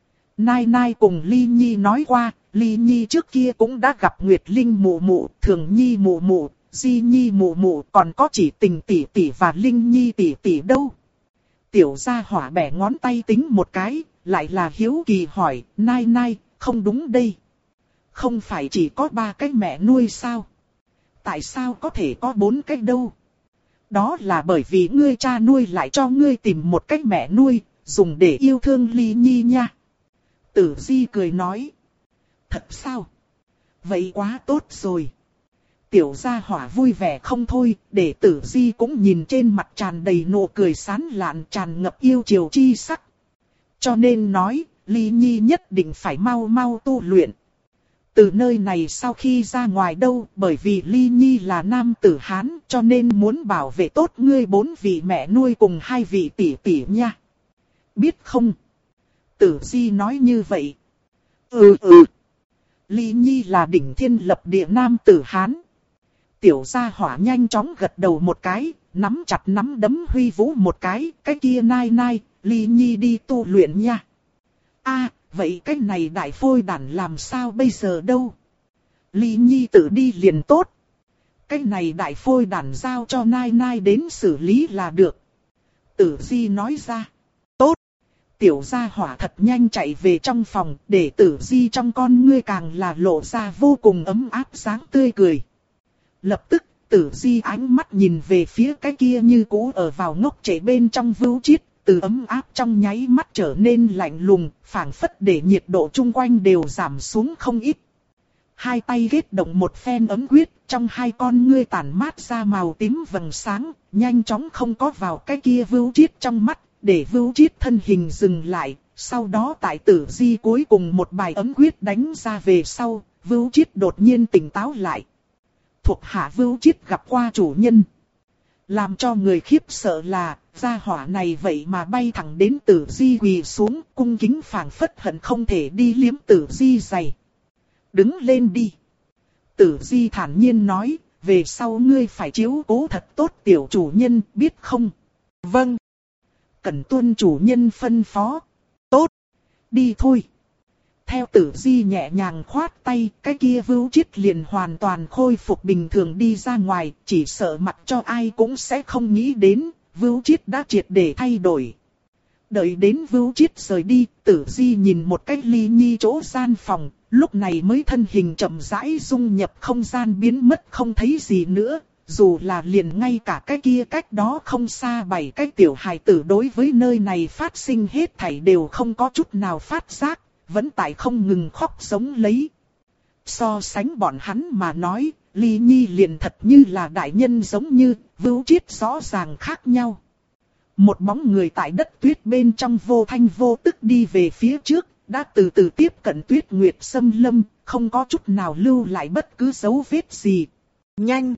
Nai Nai cùng Ly Nhi nói qua, Ly Nhi trước kia cũng đã gặp Nguyệt Linh mụ mụ, Thường Nhi mụ mụ, Di Nhi mụ mụ, còn có Chỉ Tình tỷ tỷ và Linh Nhi tỷ tỷ đâu. Tiểu gia hỏa bẻ ngón tay tính một cái, lại là hiếu kỳ hỏi, Nai Nai, không đúng đây. Không phải chỉ có ba cái mẹ nuôi sao? Tại sao có thể có bốn cái đâu? Đó là bởi vì ngươi cha nuôi lại cho ngươi tìm một cái mẹ nuôi, dùng để yêu thương Ly Nhi nha. Tử Di cười nói. Thật sao? Vậy quá tốt rồi. Tiểu gia hỏa vui vẻ không thôi, để Tử Di cũng nhìn trên mặt tràn đầy nụ cười sán lạn, tràn ngập yêu chiều chi sắc. Cho nên nói, Ly Nhi nhất định phải mau mau tu luyện. Từ nơi này sau khi ra ngoài đâu, bởi vì Ly Nhi là nam tử Hán, cho nên muốn bảo vệ tốt ngươi bốn vị mẹ nuôi cùng hai vị tỷ tỷ nha. Biết không? Tử Di nói như vậy. Ừ ừ. Ly Nhi là đỉnh thiên lập địa nam tử Hán. Tiểu gia hỏa nhanh chóng gật đầu một cái, nắm chặt nắm đấm huy vũ một cái, cái kia Nai Nai, Ly Nhi đi tu luyện nha. A, vậy cái này đại phôi đản làm sao bây giờ đâu? Ly Nhi tự đi liền tốt. Cái này đại phôi đản giao cho Nai Nai đến xử lý là được. Tử Di nói ra. Tốt. Tiểu gia hỏa thật nhanh chạy về trong phòng, để Tử Di trong con ngươi càng là lộ ra vô cùng ấm áp dáng tươi cười. Lập tức, Tử Di ánh mắt nhìn về phía cái kia như cũ ở vào ngốc trệ bên trong Vưu Chiết, từ ấm áp trong nháy mắt trở nên lạnh lùng, phảng phất để nhiệt độ chung quanh đều giảm xuống không ít. Hai tay kết động một phen ấm quyết, trong hai con ngươi tản mát ra màu tím vầng sáng, nhanh chóng không có vào cái kia Vưu Chiết trong mắt, để Vưu Chiết thân hình dừng lại, sau đó tại Tử Di cuối cùng một bài ấm quyết đánh ra về sau, Vưu Chiết đột nhiên tỉnh táo lại. Thuộc hạ Vưu Chiết gặp qua chủ nhân. Làm cho người khiếp sợ là, gia hỏa này vậy mà bay thẳng đến Tử Di quỳ xuống, cung kính phảng phất hận không thể đi liếm Tử Di giày. Đứng lên đi. Tử Di thản nhiên nói, về sau ngươi phải chiếu cố thật tốt tiểu chủ nhân, biết không? Vâng. Cần tuân chủ nhân phân phó. Tốt. Đi thôi. Theo Tử Di nhẹ nhàng khoát tay, cái kia Vưu Chiết liền hoàn toàn khôi phục bình thường đi ra ngoài, chỉ sợ mặc cho ai cũng sẽ không nghĩ đến, Vưu Chiết đã triệt để thay đổi. Đợi đến Vưu Chiết rời đi, Tử Di nhìn một cách Ly Nhi chỗ gian phòng, lúc này mới thân hình chậm rãi dung nhập không gian biến mất không thấy gì nữa, dù là liền ngay cả cái kia cách đó không xa bảy cái tiểu hài tử đối với nơi này phát sinh hết thảy đều không có chút nào phát giác. Vẫn tại không ngừng khóc sống lấy. So sánh bọn hắn mà nói, Ly Nhi liền thật như là đại nhân giống như, Vưu Chiết rõ ràng khác nhau. Một bóng người tại đất tuyết bên trong vô thanh vô tức đi về phía trước, đã từ từ tiếp cận Tuyết Nguyệt xâm lâm, không có chút nào lưu lại bất cứ dấu vết gì. Nhanh!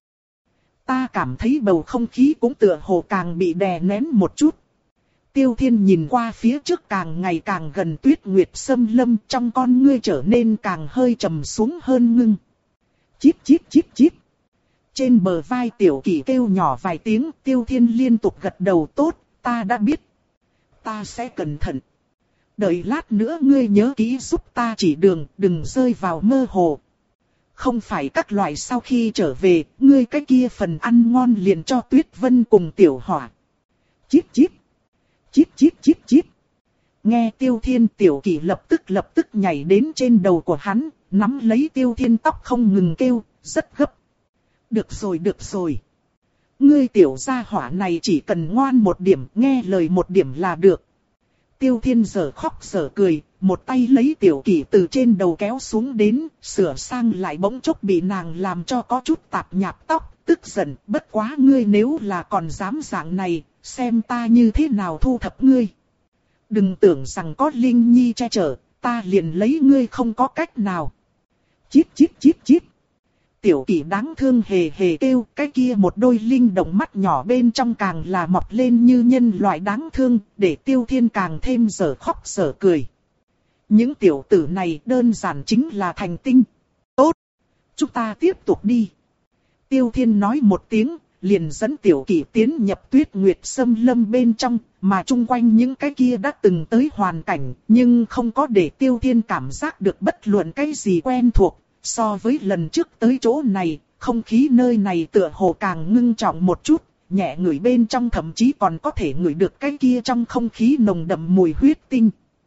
Ta cảm thấy bầu không khí cũng tựa hồ càng bị đè nén một chút. Tiêu Thiên nhìn qua phía trước càng ngày càng gần Tuyết Nguyệt xâm lâm, trong con ngươi trở nên càng hơi trầm xuống hơn ngưng. Chít chít chít chít. Trên bờ vai Tiểu Kỷ kêu nhỏ vài tiếng, Tiêu Thiên liên tục gật đầu tốt, ta đã biết. Ta sẽ cẩn thận. Đợi lát nữa ngươi nhớ kỹ giúp ta chỉ đường, đừng rơi vào mơ hồ. Không phải các loại sau khi trở về, ngươi cái kia phần ăn ngon liền cho Tuyết Vân cùng Tiểu Hỏa. Chít chít. Chít chít chít chít. Nghe Tiêu Thiên, Tiểu Kỷ lập tức lập tức nhảy đến trên đầu của hắn, nắm lấy Tiêu Thiên tóc không ngừng kêu, rất gấp. Được rồi được rồi. Ngươi tiểu gia hỏa này chỉ cần ngoan một điểm, nghe lời một điểm là được. Tiêu Thiên giờ khóc giờ cười, một tay lấy Tiểu Kỷ từ trên đầu kéo xuống đến, sửa sang lại bỗng chốc bị nàng làm cho có chút tạp nhạp tóc, tức giận, bất quá ngươi nếu là còn dám dạng này, xem ta như thế nào thu thập ngươi. Đừng tưởng rằng có Linh Nhi che chở, ta liền lấy ngươi không có cách nào. Chít chít chít chít. Tiểu Kỷ đáng thương hề hề kêu, cái kia một đôi linh động mắt nhỏ bên trong càng là mọc lên như nhân loại đáng thương, để Tiêu Thiên càng thêm dở khóc dở cười. Những tiểu tử này đơn giản chính là thành tinh. Tốt, chúng ta tiếp tục đi. Tiêu Thiên nói một tiếng, liền dẫn Tiểu Kỷ tiến nhập Tuyết Nguyệt Sâm Lâm bên trong, mà chung quanh những cái kia đã từng tới hoàn cảnh, nhưng không có để Tiêu Thiên cảm giác được bất luận cái gì quen thuộc. So với lần trước tới chỗ này, không khí nơi này tựa hồ càng ngưng trọng một chút, nhẹ ngửi bên trong thậm chí còn có thể ngửi được cái kia trong không khí nồng đậm mùi huyết tinh.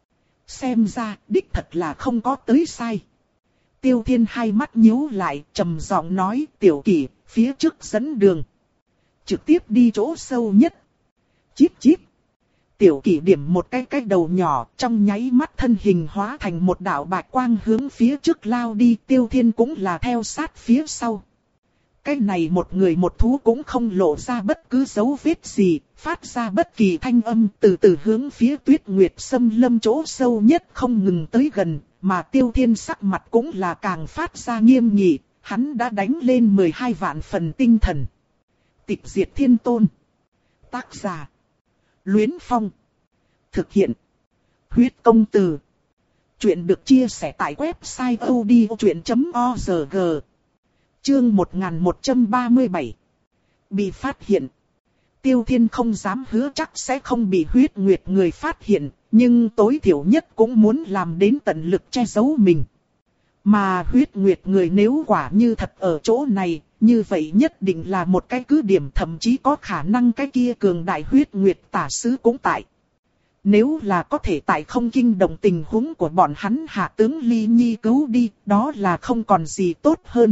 Xem ra, đích thật là không có tới sai. Tiêu Thiên hai mắt nhíu lại, trầm giọng nói, Tiểu Kỷ, phía trước dẫn đường. Trực tiếp đi chỗ sâu nhất. Chíp chíp. Tiểu Kỷ điểm một cái cái đầu nhỏ, trong nháy mắt thân hình hóa thành một đạo bạch quang hướng phía trước lao đi. Tiêu Thiên cũng là theo sát phía sau. Cái này một người một thú cũng không lộ ra bất cứ dấu vết gì, phát ra bất kỳ thanh âm, từ từ hướng phía Tuyết Nguyệt Sâm Lâm chỗ sâu nhất không ngừng tới gần, mà Tiêu Thiên sắc mặt cũng là càng phát ra nghiêm nghị, hắn đã đánh lên mười hai vạn phần tinh thần. Tịch Diệt Thiên Tôn. Tác giả: Luyến Phong. Thực hiện: Huyết Công Từ. Chuyện được chia sẻ tại website odchuyện chấm org. Chương một nghìn một trăm ba mươi bảy. Bị phát hiện. Tiêu Thiên không dám hứa chắc sẽ không bị Huyết Nguyệt người phát hiện, nhưng tối thiểu nhất cũng muốn làm đến tận lực che giấu mình. Mà Huyết Nguyệt người nếu quả như thật ở chỗ này, như vậy nhất định là một cái cứ điểm, thậm chí có khả năng cái kia cường đại Huyết Nguyệt tả sứ cũng tại. Nếu là có thể tại không kinh động tình huống của bọn hắn hạ tướng Ly Nhi cứu đi, đó là không còn gì tốt hơn.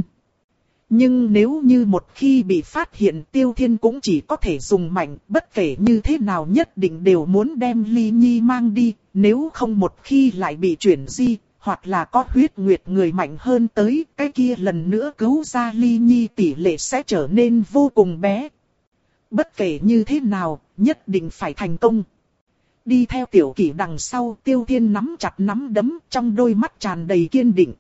Nhưng nếu như một khi bị phát hiện, Tiêu Thiên cũng chỉ có thể dùng mạnh, bất kể như thế nào nhất định đều muốn đem Ly Nhi mang đi, nếu không một khi lại bị chuyển di, hoặc là có Huyết Nguyệt người mạnh hơn tới, cái kia lần nữa cứu ra Ly Nhi tỷ lệ sẽ trở nên vô cùng bé. Bất kể như thế nào, nhất định phải thành công. Đi theo Tiểu Kỷ đằng sau, Tiêu Thiên nắm chặt nắm đấm, trong đôi mắt tràn đầy kiên định.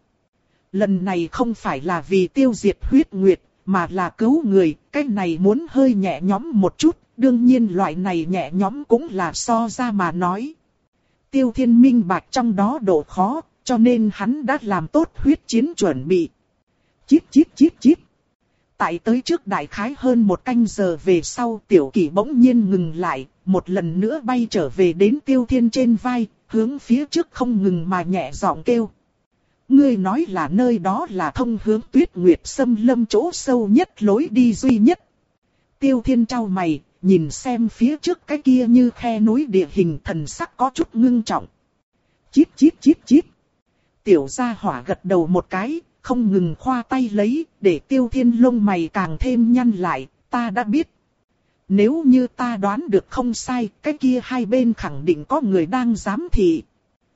Lần này không phải là vì tiêu diệt Huyết Nguyệt, mà là cứu người, cái này muốn hơi nhẹ nhõm một chút, đương nhiên loại này nhẹ nhõm cũng là so ra mà nói. Tiêu Thiên minh bạch trong đó độ khó, cho nên hắn đã làm tốt huyết chiến chuẩn bị. Chíp chíp chíp chíp. Tại tới trước đại khái hơn một canh giờ về sau, Tiểu Kỷ bỗng nhiên ngừng lại, một lần nữa bay trở về đến Tiêu Thiên trên vai, hướng phía trước không ngừng mà nhẹ giọng kêu. Ngươi nói là nơi đó là thông hướng Tuyết Nguyệt Sâm Lâm chỗ sâu nhất lối đi duy nhất. Tiêu Thiên trao mày, nhìn xem phía trước cái kia như khe núi địa hình, thần sắc có chút ngưng trọng. Chíp chíp chíp chíp. Tiểu gia hỏa gật đầu một cái, không ngừng khoa tay lấy, để Tiêu Thiên lông mày càng thêm nhăn lại, ta đã biết. Nếu như ta đoán được không sai, cái kia hai bên khẳng định có người đang giám thị.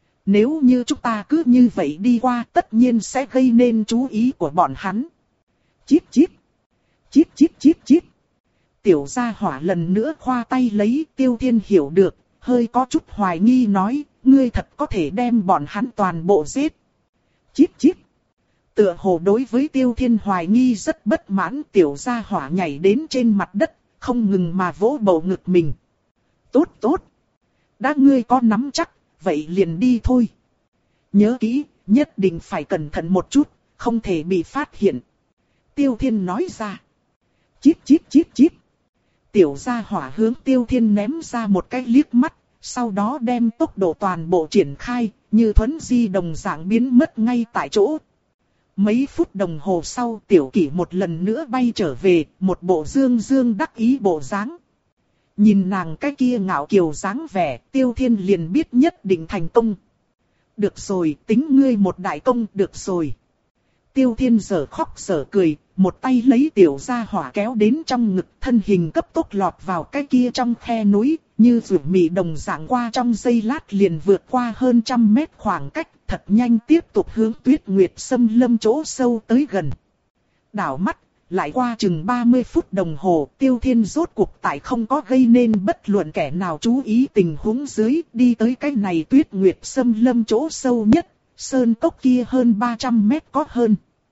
Nếu như chúng ta cứ như vậy đi qua, tất nhiên sẽ gây nên chú ý của bọn hắn. Chíp chíp. Chíp chíp chíp chíp. Tiểu gia hỏa lần nữa khoa tay lấy, Tiêu Thiên hiểu được, hơi có chút hoài nghi nói, ngươi thật có thể đem bọn hắn toàn bộ giết. Chíp chíp. Tựa hồ đối với Tiêu Thiên hoài nghi rất bất mãn, tiểu gia hỏa nhảy đến trên mặt đất, không ngừng mà vỗ bầu ngực mình. Tốt tốt. Đã ngươi có nắm chắc, vậy liền đi thôi. Nhớ kỹ, nhất định phải cẩn thận một chút, không thể bị phát hiện. Tiêu Thiên nói ra. Chíp chíp chíp chíp. Tiểu gia hỏa hướng Tiêu Thiên ném ra một cái liếc mắt, sau đó đem tốc độ toàn bộ triển khai, như thuấn di đồng dạng biến mất ngay tại chỗ. Mấy phút đồng hồ sau, Tiểu Kỷ một lần nữa bay trở về, một bộ dương dương đắc ý bộ dáng. Nhìn nàng cái kia ngạo kiều dáng vẻ, Tiêu Thiên liền biết nhất định thành công. Được rồi, tính ngươi một đại công, được rồi. Tiêu Thiên giở khóc giở cười, một tay lấy tiểu gia hỏa kéo đến trong ngực, thân hình cấp tốc lọt vào cái kia trong khe núi, như rủi mì đồng dạng qua trong giây lát liền vượt qua hơn trăm mét khoảng cách, thật nhanh tiếp tục hướng Tuyết Nguyệt Sâm Lâm chỗ sâu tới gần. Đảo mắt, lại qua chừng ba mươi phút đồng hồ, Tiêu Thiên rốt cuộc tại không có gây nên bất luận kẻ nào chú ý tình huống dưới, đi tới cái này Tuyết Nguyệt Sâm Lâm chỗ sâu nhất, sơn cốc kia hơn ba trăm mét có hơn.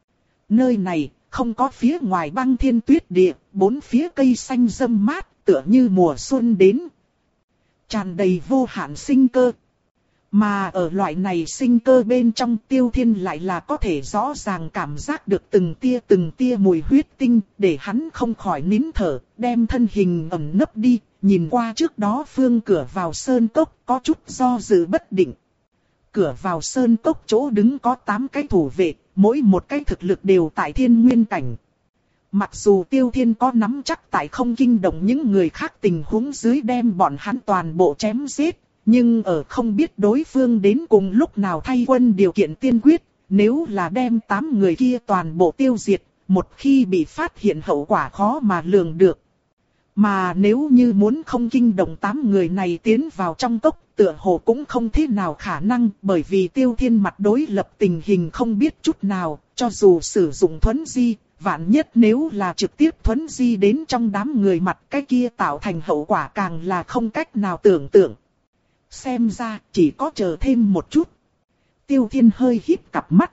Nơi này, không có phía ngoài băng thiên tuyết địa, bốn phía cây xanh râm mát, tựa như mùa xuân đến. Tràn đầy vô hạn sinh cơ. Mà ở loại này sinh cơ bên trong Tiêu Thiên lại là có thể rõ ràng cảm giác được từng tia từng tia mùi huyết tinh, để hắn không khỏi nín thở, đem thân hình ẩn nấp đi, nhìn qua trước đó phương cửa vào sơn cốc có chút do dự bất định. Cửa vào sơn cốc chỗ đứng có tám cái thủ vệ, mỗi một cái thực lực đều tại thiên nguyên cảnh. Mặc dù Tiêu Thiên có nắm chắc tại không kinh động những người khác tình huống dưới đem bọn hắn toàn bộ chém giết, nhưng ở không biết đối phương đến cùng lúc nào thay quân điều kiện tiên quyết, nếu là đem tám người kia toàn bộ tiêu diệt, một khi bị phát hiện hậu quả khó mà lường được. Mà nếu như muốn không kinh động tám người này tiến vào trong cốc, tựa hồ cũng không thế nào khả năng, bởi vì Tiêu Thiên mặt đối lập tình hình không biết chút nào, cho dù sử dụng thuấn di, vạn nhất nếu là trực tiếp thuấn di đến trong đám người mặt, cái kia tạo thành hậu quả càng là không cách nào tưởng tượng. Xem ra chỉ có chờ thêm một chút. Tiêu Thiên hơi híp cặp mắt,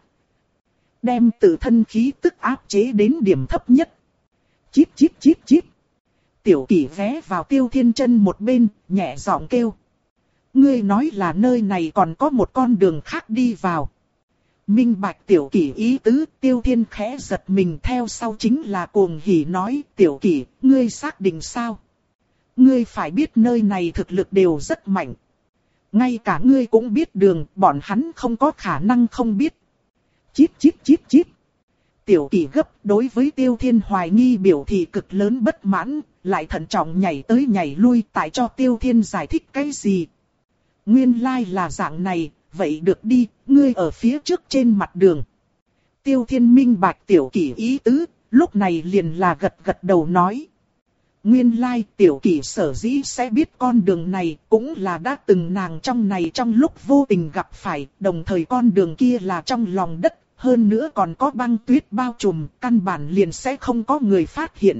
đem tự thân khí tức áp chế đến điểm thấp nhất. Chít chít chít chít. Tiểu Kỷ ghé vào Tiêu Thiên chân một bên, nhẹ giọng kêu. Ngươi nói là nơi này còn có một con đường khác đi vào. Minh bạch Tiểu Kỷ ý tứ, Tiêu Thiên khẽ giật mình, theo sau chính là cuồng hỉ nói. Tiểu Kỷ, ngươi xác định sao? Ngươi phải biết nơi này thực lực đều rất mạnh. Ngay cả ngươi cũng biết đường, bọn hắn không có khả năng không biết. Chít chít chít chít. Tiểu Kỷ gấp, đối với Tiêu Thiên hoài nghi biểu thị cực lớn bất mãn, lại thận trọng nhảy tới nhảy lui tại cho Tiêu Thiên giải thích cái gì. Nguyên lai là dạng này, vậy được đi, ngươi ở phía trước trên mặt đường. Tiêu Thiên minh bạch Tiểu Kỷ ý tứ, lúc này liền là gật gật đầu nói. Nguyên lai Tiểu Kỷ sở dĩ sẽ biết con đường này cũng là đã từng nàng trong này trong lúc vô tình gặp phải, đồng thời con đường kia là trong lòng đất, hơn nữa còn có băng tuyết bao trùm, căn bản liền sẽ không có người phát hiện.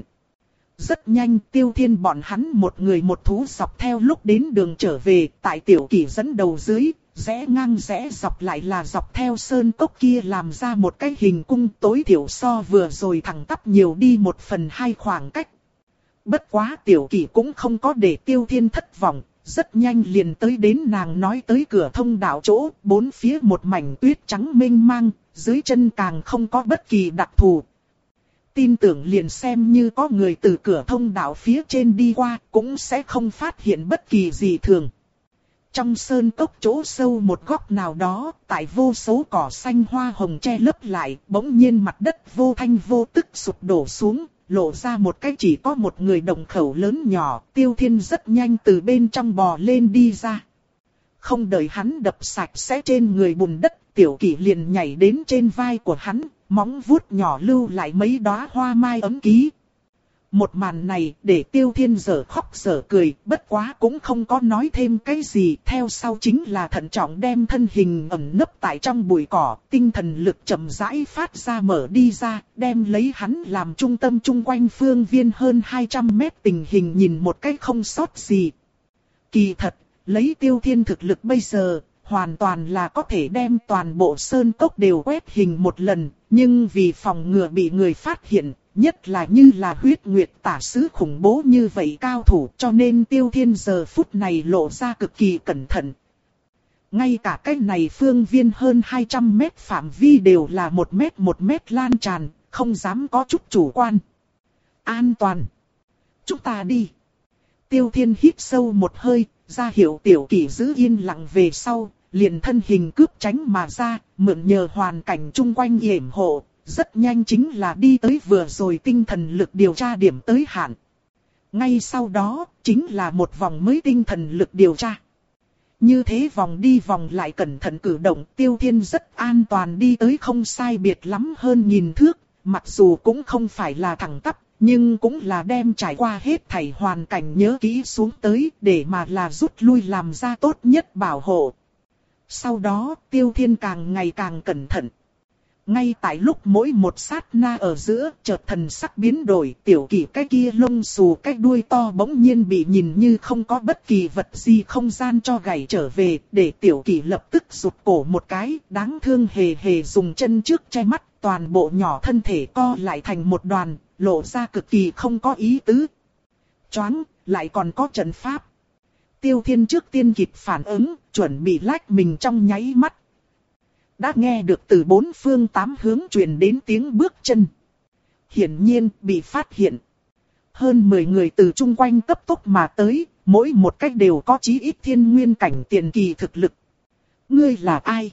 Rất nhanh Tiêu Thiên bọn hắn một người một thú dọc theo lúc đến đường trở về, tại Tiểu Kỷ dẫn đầu dưới, rẽ ngang rẽ dọc lại là dọc theo sơn cốc kia làm ra một cái hình cung, tối thiểu so vừa rồi thẳng tắp nhiều đi một phần hai khoảng cách. Bất quá Tiểu Kỷ cũng không có để Tiêu Thiên thất vọng, rất nhanh liền tới đến nàng nói tới cửa thông đạo chỗ, bốn phía một mảnh tuyết trắng mênh mang, dưới chân càng không có bất kỳ đặc thù. Tin tưởng liền xem như có người từ cửa thông đạo phía trên đi qua, cũng sẽ không phát hiện bất kỳ gì thường. Trong sơn cốc chỗ sâu một góc nào đó, tại vô số cỏ xanh hoa hồng che lấp lại, bỗng nhiên mặt đất vô thanh vô tức sụp đổ xuống, lộ ra một cái chỉ có một người đồng khẩu lớn nhỏ. Tiêu Thiên rất nhanh từ bên trong bò lên đi ra. Không đợi hắn đập sạch sẽ trên người bùn đất, Tiểu Kỷ liền nhảy đến trên vai của hắn, móng vuốt nhỏ lưu lại mấy đóa hoa mai ấm ký. Một màn này để Tiêu Thiên dở khóc dở cười, bất quá cũng không có nói thêm cái gì. Theo sau chính là thận trọng đem thân hình ẩn nấp tại trong bụi cỏ, tinh thần lực chậm rãi phát ra mở đi ra, đem lấy hắn làm trung tâm chung quanh phương viên hơn hai trăm mét tình hình nhìn một cách không sót gì. Kỳ thật, lấy Tiêu Thiên thực lực bây giờ, hoàn toàn là có thể đem toàn bộ sơn cốc đều quét hình một lần, nhưng vì phòng ngừa bị người phát hiện, nhất là như là huyết nguyệt tả sứ khủng bố như vậy cao thủ, cho nên Tiêu Thiên giờ phút này lộ ra cực kỳ cẩn thận. Ngay cả cái này phương viên hơn hai trăm mét phạm vi đều là một mét một mét lan tràn, không dám có chút chủ quan. An toàn. Chúng ta đi. Tiêu Thiên hít sâu một hơi, ra hiệu Tiểu Kỷ giữ yên lặng về sau, liền thân hình cướp tránh mà ra, mượn nhờ hoàn cảnh chung quanh yểm hộ, rất nhanh chính là đi tới vừa rồi tinh thần lực điều tra điểm tới hạn. Ngay sau đó, chính là một vòng mới tinh thần lực điều tra. Như thế vòng đi vòng lại cẩn thận cử động, Tiêu Thiên rất an toàn đi tới không sai biệt lắm hơn nghìn thước, mặc dù cũng không phải là thẳng tắp, nhưng cũng là đem trải qua hết thảy hoàn cảnh nhớ kỹ xuống tới, để mà là rút lui làm ra tốt nhất bảo hộ. Sau đó, Tiêu Thiên càng ngày càng cẩn thận. Ngay tại lúc mỗi một sát na ở giữa, chợt thần sắc biến đổi, Tiểu Kỷ cái kia lông xù cái đuôi to bỗng nhiên bị nhìn như không có bất kỳ vật gì không gian cho gảy trở về, để Tiểu Kỷ lập tức rụt cổ một cái, đáng thương hề hề dùng chân trước che mắt, toàn bộ nhỏ thân thể co lại thành một đoàn, lộ ra cực kỳ không có ý tứ. Choáng, lại còn có trận pháp. Tiêu Thiên trước tiên kịp phản ứng, chuẩn bị lách mình trong nháy mắt. Đã nghe được từ bốn phương tám hướng truyền đến tiếng bước chân. Hiển nhiên bị phát hiện. Hơn mười người từ chung quanh cấp tốc mà tới, mỗi một cách đều có chí ít thiên nguyên cảnh tiền kỳ thực lực. Ngươi là ai?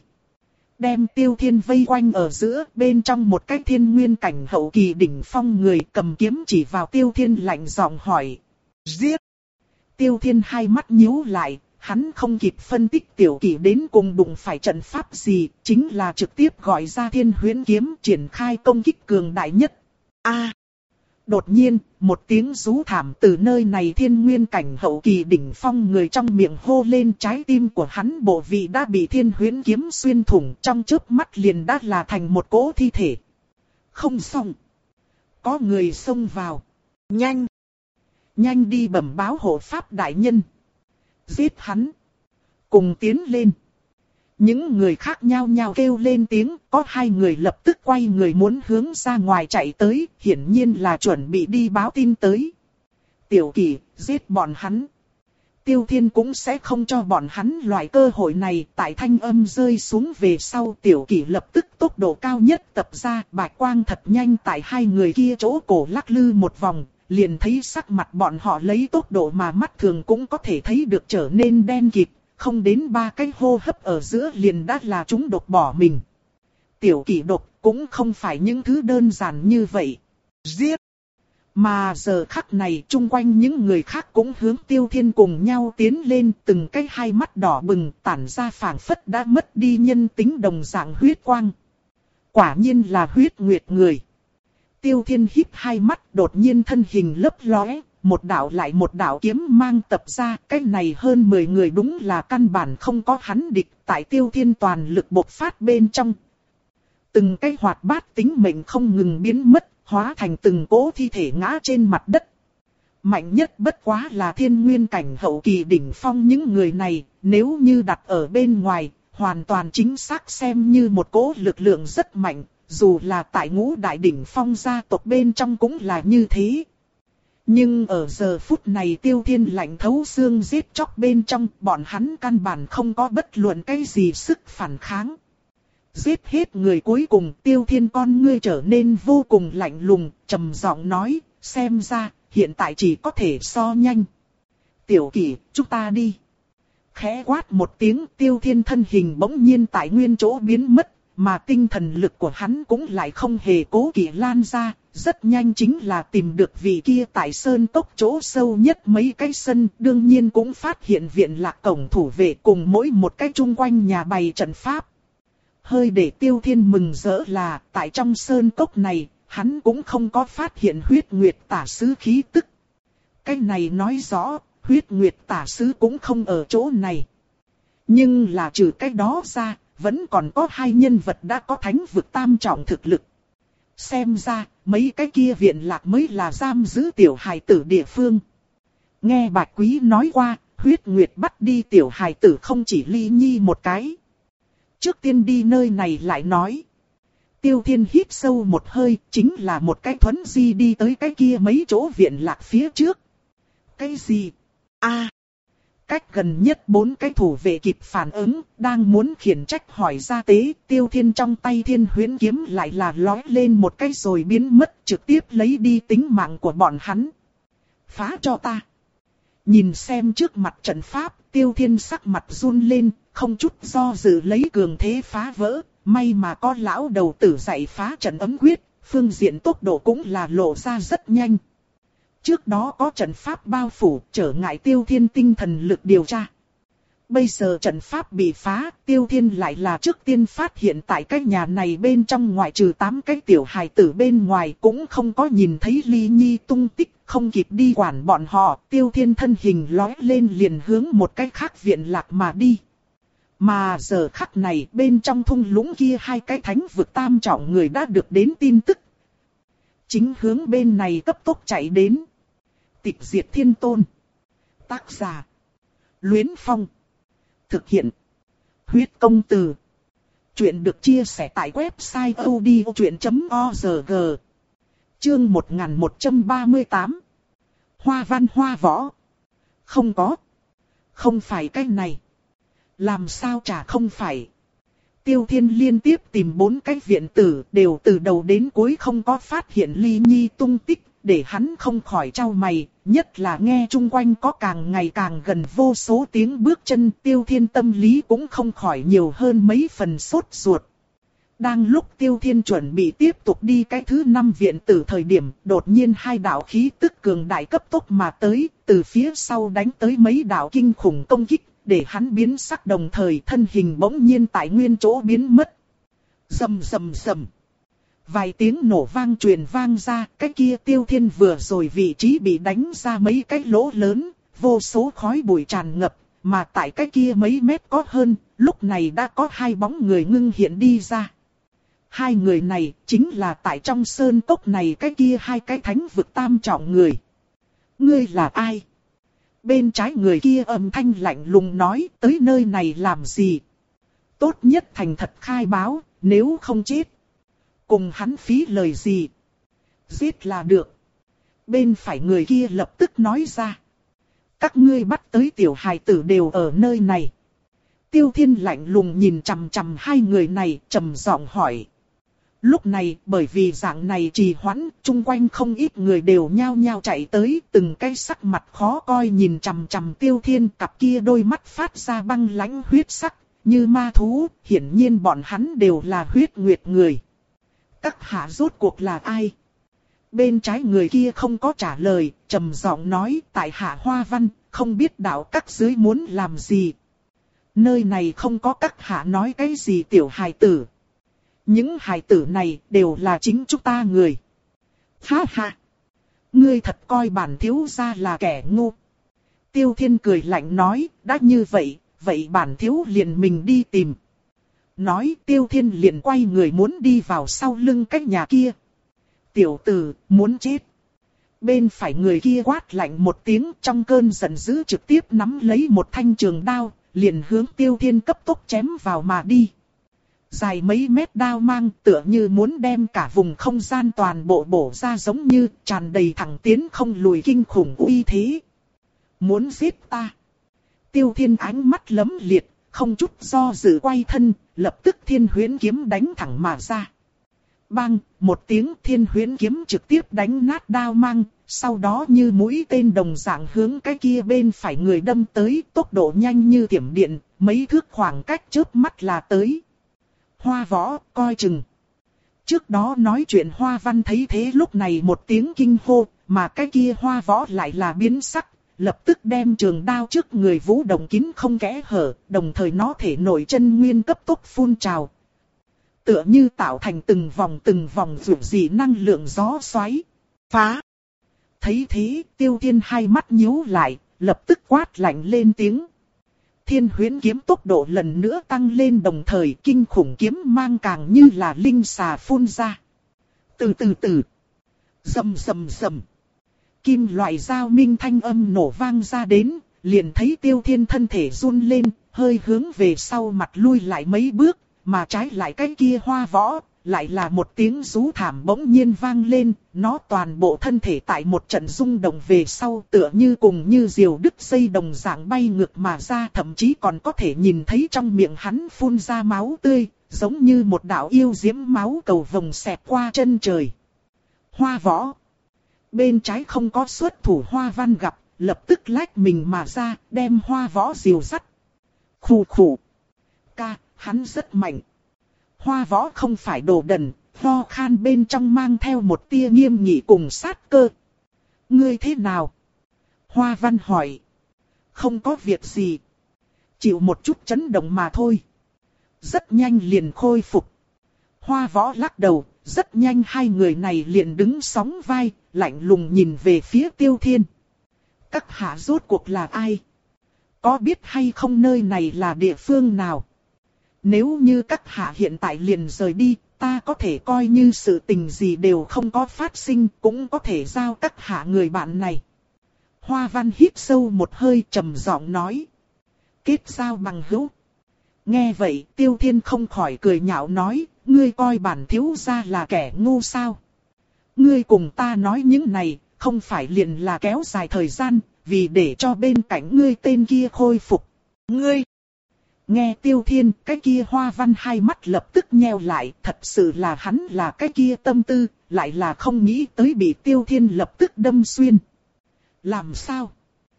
Đem Tiêu Thiên vây quanh ở giữa, bên trong một cái thiên nguyên cảnh hậu kỳ đỉnh phong người cầm kiếm chỉ vào Tiêu Thiên lạnh giọng hỏi. Giết! Tiêu Thiên hai mắt nhíu lại, hắn không kịp phân tích tiểu kỷ đến cùng đụng phải trận pháp gì, chính là trực tiếp gọi ra Thiên Huyễn kiếm triển khai công kích cường đại nhất. A! Đột nhiên, một tiếng rú thảm từ nơi này thiên nguyên cảnh hậu kỳ đỉnh phong người trong miệng hô lên, trái tim của hắn bộ vị đã bị Thiên Huyễn kiếm xuyên thủng, trong chớp mắt liền đã là thành một cỗ thi thể. Không xong. Có người xông vào. Nhanh! Nhanh đi bẩm báo hộ pháp đại nhân. Giết hắn. Cùng tiến lên. Những người khác nhao nhao kêu lên tiếng, có hai người lập tức quay người muốn hướng ra ngoài chạy tới, hiển nhiên là chuẩn bị đi báo tin tới. Tiểu Kỳ, giết bọn hắn. Tiêu Thiên cũng sẽ không cho bọn hắn loại cơ hội này, tại thanh âm rơi xuống về sau Tiểu Kỳ lập tức tốc độ cao nhất tập ra, bạch quang thật nhanh tại hai người kia chỗ cổ lắc lư một vòng, liền thấy sắc mặt bọn họ lấy tốc độ mà mắt thường cũng có thể thấy được trở nên đen kịt. Không đến ba cái hô hấp ở giữa liền đã là chúng độc bỏ mình. Tiểu Kỳ độc cũng không phải những thứ đơn giản như vậy. Giết! Mà giờ khắc này chung quanh những người khác cũng hướng Tiêu Thiên cùng nhau tiến lên, từng cái hai mắt đỏ bừng tản ra phảng phất đã mất đi nhân tính đồng dạng huyết quang. Quả nhiên là huyết nguyệt người. Tiêu Thiên híp hai mắt, đột nhiên thân hình lấp lóe. Một đạo lại một đạo kiếm mang tập ra, cái này hơn mười người đúng là căn bản không có hắn địch, tại Tiêu Thiên toàn lực bộc phát bên trong. Từng cái hoạt bát tính mệnh không ngừng biến mất, hóa thành từng cỗ thi thể ngã trên mặt đất. Mạnh nhất bất quá là thiên nguyên cảnh hậu kỳ đỉnh phong những người này, nếu như đặt ở bên ngoài, hoàn toàn chính xác xem như một cỗ lực lượng rất mạnh, dù là tại ngũ đại đỉnh phong gia tộc bên trong cũng là như thế. Nhưng ở giờ phút này Tiêu Thiên lạnh thấu xương giết chóc bên trong, bọn hắn căn bản không có bất luận cái gì sức phản kháng. Giết hết người cuối cùng, Tiêu Thiên con ngươi trở nên vô cùng lạnh lùng, trầm giọng nói, xem ra, hiện tại chỉ có thể so nhanh. Tiểu Kỳ, chúng ta đi. Khẽ quát một tiếng, Tiêu Thiên thân hình bỗng nhiên tại nguyên chỗ biến mất, mà tinh thần lực của hắn cũng lại không hề cố kỵ lan ra. Rất nhanh chính là tìm được vị kia tại sơn cốc chỗ sâu nhất mấy cái sân, đương nhiên cũng phát hiện viện lạc cổng thủ vệ cùng mỗi một cái chung quanh nhà bày trận pháp. Hơi để Tiêu Thiên mừng rỡ là, tại trong sơn cốc này, hắn cũng không có phát hiện huyết nguyệt tả sứ khí tức. Cái này nói rõ, huyết nguyệt tả sứ cũng không ở chỗ này. Nhưng là trừ cái đó ra, vẫn còn có hai nhân vật đã có thánh vực tam trọng thực lực. Xem ra, mấy cái kia viện lạc mới là giam giữ tiểu hài tử địa phương. Nghe Bạch Quý nói qua, huyết nguyệt bắt đi tiểu hài tử không chỉ Ly Nhi một cái. Trước tiên đi nơi này lại nói. Tiêu Thiên hít sâu một hơi, chính là một cái thuấn di đi tới cái kia mấy chỗ viện lạc phía trước. Cái gì? A, cách gần nhất bốn cái thủ vệ kịp phản ứng, đang muốn khiển trách hỏi ra tế, Tiêu Thiên trong tay Thiên Huyễn kiếm lại là lói lên một cái rồi biến mất, trực tiếp lấy đi tính mạng của bọn hắn. Phá cho ta. Nhìn xem trước mặt trận pháp, Tiêu Thiên sắc mặt run lên, không chút do dự lấy cường thế phá vỡ, may mà có lão đầu tử dạy phá trận ấm quyết, phương diện tốc độ cũng là lộ ra rất nhanh. Trước đó có trận pháp bao phủ, trở ngại Tiêu Thiên tinh thần lực điều tra. Bây giờ trận pháp bị phá, Tiêu Thiên lại là trước tiên phát hiện tại cái nhà này bên trong, ngoại trừ tám cái tiểu hài tử bên ngoài cũng không có nhìn thấy Ly Nhi tung tích, không kịp đi quản bọn họ. Tiêu Thiên thân hình lói lên liền hướng một cái khác viện lạc mà đi. Mà giờ khắc này bên trong thung lũng kia hai cái thánh vực tam trọng người đã được đến tin tức. Chính hướng bên này cấp tốc chạy đến. Tịch diệt thiên tôn. Tác giả. Luyến Phong. Thực hiện. Huyết công từ. Chuyện được chia sẻ tại website odchuyện chấm org. Chương một nghìn một trăm ba mươi tám. Hoa văn hoa võ. Không có. Không phải cái này. Làm sao chả không phải. Tiêu Thiên liên tiếp tìm bốn cái viện tử, đều từ đầu đến cuối không có phát hiện Ly Nhi tung tích, để hắn không khỏi chau mày, nhất là nghe chung quanh có càng ngày càng gần vô số tiếng bước chân, Tiêu Thiên tâm lý cũng không khỏi nhiều hơn mấy phần sốt ruột. Đang lúc Tiêu Thiên chuẩn bị tiếp tục đi cái thứ năm viện tử thời điểm, đột nhiên hai đạo khí tức cường đại cấp tốc mà tới, từ phía sau đánh tới mấy đạo kinh khủng công kích, để hắn biến sắc đồng thời thân hình bỗng nhiên tại nguyên chỗ biến mất. Rầm rầm rầm. Vài tiếng nổ vang truyền vang ra, cái kia Tiêu Thiên vừa rồi vị trí bị đánh ra mấy cái lỗ lớn, vô số khói bụi tràn ngập, mà tại cái kia mấy mét có hơn, lúc này đã có hai bóng người ngưng hiện đi ra. Hai người này chính là tại trong sơn cốc này cái kia hai cái thánh vực tam trọng người. Ngươi là ai? Bên trái người kia âm thanh lạnh lùng nói, tới nơi này làm gì? Tốt nhất thành thật khai báo, nếu không chết. Cùng hắn phí lời gì? Giết là được. Bên phải người kia lập tức nói ra. Các ngươi bắt tới tiểu hài tử đều ở nơi này. Tiêu Thiên lạnh lùng nhìn chằm chằm hai người này, trầm giọng hỏi. Lúc này, bởi vì dạng này trì hoãn, chung quanh không ít người đều nhao nhao chạy tới, từng cái sắc mặt khó coi nhìn chằm chằm Tiêu Thiên, cặp kia đôi mắt phát ra băng lãnh huyết sắc, như ma thú, hiển nhiên bọn hắn đều là huyết nguyệt người. Các hạ rốt cuộc là ai? Bên trái người kia không có trả lời, trầm giọng nói, tại hạ Hoa Văn, không biết đạo các dưới muốn làm gì. Nơi này không có các hạ nói cái gì tiểu hài tử. Những hài tử này đều là chính chúng ta người. Ha ha! Ngươi thật coi bản thiếu gia là kẻ ngu. Tiêu Thiên cười lạnh nói, đã như vậy, vậy bản thiếu liền mình đi tìm. Nói Tiêu Thiên liền quay người muốn đi vào sau lưng cái nhà kia. Tiểu tử, muốn chết. Bên phải người kia quát lạnh một tiếng, trong cơn giận dữ trực tiếp nắm lấy một thanh trường đao, liền hướng Tiêu Thiên cấp tốc chém vào mà đi. Dài mấy mét đao mang tựa như muốn đem cả vùng không gian toàn bộ bổ ra, giống như tràn đầy thẳng tiến không lùi kinh khủng uy thế. Muốn giết ta? Tiêu Thiên ánh mắt lấm liệt, không chút do dự quay thân, lập tức thiên huyễn kiếm đánh thẳng mà ra. Bang, một tiếng thiên huyễn kiếm trực tiếp đánh nát đao mang, sau đó như mũi tên đồng dạng hướng cái kia bên phải người đâm tới, tốc độ nhanh như thiểm điện, mấy thước khoảng cách chớp mắt là tới. Hoa Võ, coi chừng. Trước đó nói chuyện Hoa Văn thấy thế lúc này một tiếng kinh hô, mà cái kia Hoa Võ lại là biến sắc, lập tức đem trường đao trước người vũ động kín không kẽ hở, đồng thời nó thể nổi chân nguyên cấp tốc phun trào. Tựa như tạo thành từng vòng từng vòng rủ dị năng lượng gió xoáy. Phá! Thấy thế, Tiêu Thiên hai mắt nhíu lại, lập tức quát lạnh lên tiếng. Thiên huyễn kiếm tốc độ lần nữa tăng lên, đồng thời kinh khủng kiếm mang càng như là linh xà phun ra. Từ từ từ. Rầm rầm rầm. Kim loại dao minh thanh âm nổ vang ra đến, liền thấy Tiêu Thiên thân thể run lên, hơi hướng về sau mặt lui lại mấy bước, mà trái lại cái kia Hoa Võ, lại là một tiếng rú thảm bỗng nhiên vang lên, nó toàn bộ thân thể tại một trận rung động về sau tựa như cùng như diều đứt dây đồng dạng bay ngược mà ra, thậm chí còn có thể nhìn thấy trong miệng hắn phun ra máu tươi, giống như một đạo yêu diễm máu cầu vồng xẹt qua chân trời. Hoa Võ. Bên trái không có xuất thủ Hoa Văn gặp, lập tức lách mình mà ra, đem Hoa Võ dìu dắt. Khủ khủ. Ca, hắn rất mạnh. Hoa Võ không phải đồ đần, ho khan bên trong mang theo một tia nghiêm nghị cùng sát cơ. Ngươi thế nào? Hoa Văn hỏi. Không có việc gì. Chịu một chút chấn động mà thôi. Rất nhanh liền khôi phục. Hoa Võ lắc đầu, rất nhanh hai người này liền đứng sóng vai, lạnh lùng nhìn về phía Tiêu Thiên. Các hạ rốt cuộc là ai? Có biết hay không nơi này là địa phương nào? Nếu như các hạ hiện tại liền rời đi, ta có thể coi như sự tình gì đều không có phát sinh, cũng có thể giao các hạ người bạn này. Hoa Văn hít sâu một hơi trầm giọng nói. Kết giao bằng hữu. Nghe vậy Tiêu Thiên không khỏi cười nhạo nói, ngươi coi bản thiếu gia là kẻ ngu sao? Ngươi cùng ta nói những này, không phải liền là kéo dài thời gian, vì để cho bên cạnh ngươi tên kia khôi phục. Ngươi! Nghe Tiêu Thiên, cái kia Hoa Văn hai mắt lập tức nheo lại, thật sự là hắn là cái kia tâm tư, lại là không nghĩ tới bị Tiêu Thiên lập tức đâm xuyên. Làm sao?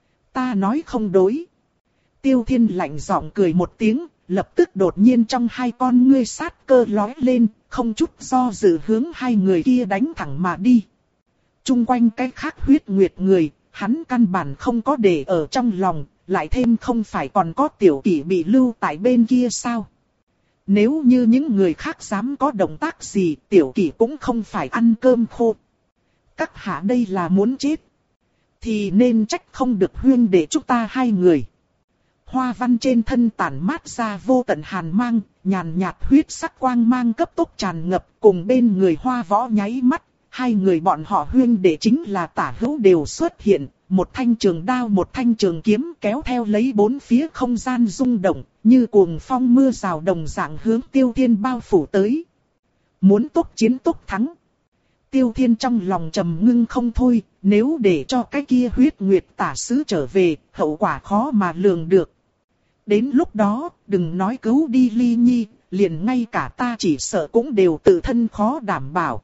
Ta nói không đối. Tiêu Thiên lạnh giọng cười một tiếng, lập tức đột nhiên trong hai con ngươi sát cơ lóe lên, không chút do dự hướng hai người kia đánh thẳng mà đi. Trung quanh cái khác huyết nguyệt người, hắn căn bản không có để ở trong lòng, lại thêm không phải còn có tiểu kỷ bị lưu tại bên kia sao? Nếu như những người khác dám có động tác gì, tiểu kỷ cũng không phải ăn cơm khô. Các hạ đây là muốn chết. Thì nên trách không được huyên để chúng ta hai người. Hoa Văn trên thân tản mát ra vô tận hàn mang, nhàn nhạt huyết sắc quang mang cấp tốc tràn ngập, cùng bên người Hoa Võ nháy mắt, hai người bọn họ huyên đệ chính là tả hữu đều xuất hiện, một thanh trường đao một thanh trường kiếm kéo theo lấy bốn phía không gian rung động, như cuồng phong mưa rào đồng dạng hướng Tiêu Thiên bao phủ tới. Muốn tốc chiến tốc thắng. Tiêu Thiên trong lòng trầm ngưng không thôi, nếu để cho cái kia huyết nguyệt tả sứ trở về, hậu quả khó mà lường được. Đến lúc đó, đừng nói cứu đi Ly Nhi, liền ngay cả ta chỉ sợ cũng đều tự thân khó đảm bảo.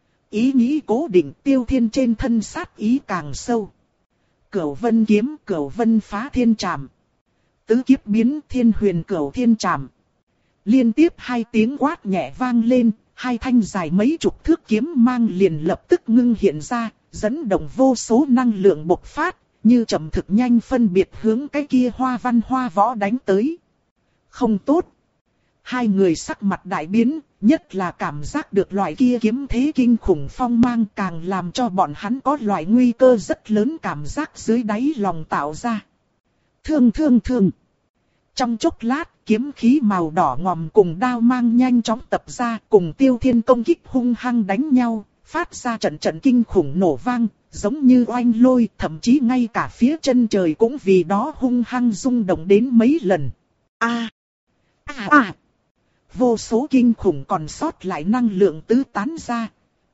Ý nghĩ cố định, Tiêu Thiên trên thân sát ý càng sâu. Cửu vân kiếm, cửu vân phá thiên trảm. Tứ kiếp biến thiên huyền cửu thiên trảm. Liên tiếp hai tiếng quát nhẹ vang lên, hai thanh dài mấy chục thước kiếm mang liền lập tức ngưng hiện ra, dẫn động vô số năng lượng bộc phát, như chậm thực nhanh phân biệt hướng cái kia Hoa Văn Hoa Võ đánh tới. Không tốt. Hai người sắc mặt đại biến, nhất là cảm giác được loại kia kiếm thế kinh khủng phong mang càng làm cho bọn hắn có loại nguy cơ rất lớn cảm giác dưới đáy lòng tạo ra. Thương thương thương. Trong chốc lát, kiếm khí màu đỏ ngòm cùng đao mang nhanh chóng tập ra, cùng Tiêu Thiên công kích hung hăng đánh nhau, phát ra trận trận kinh khủng nổ vang, giống như oanh lôi, thậm chí ngay cả phía chân trời cũng vì đó hung hăng rung động đến mấy lần. A, a, a. Vô số kinh khủng còn sót lại năng lượng tứ tán ra.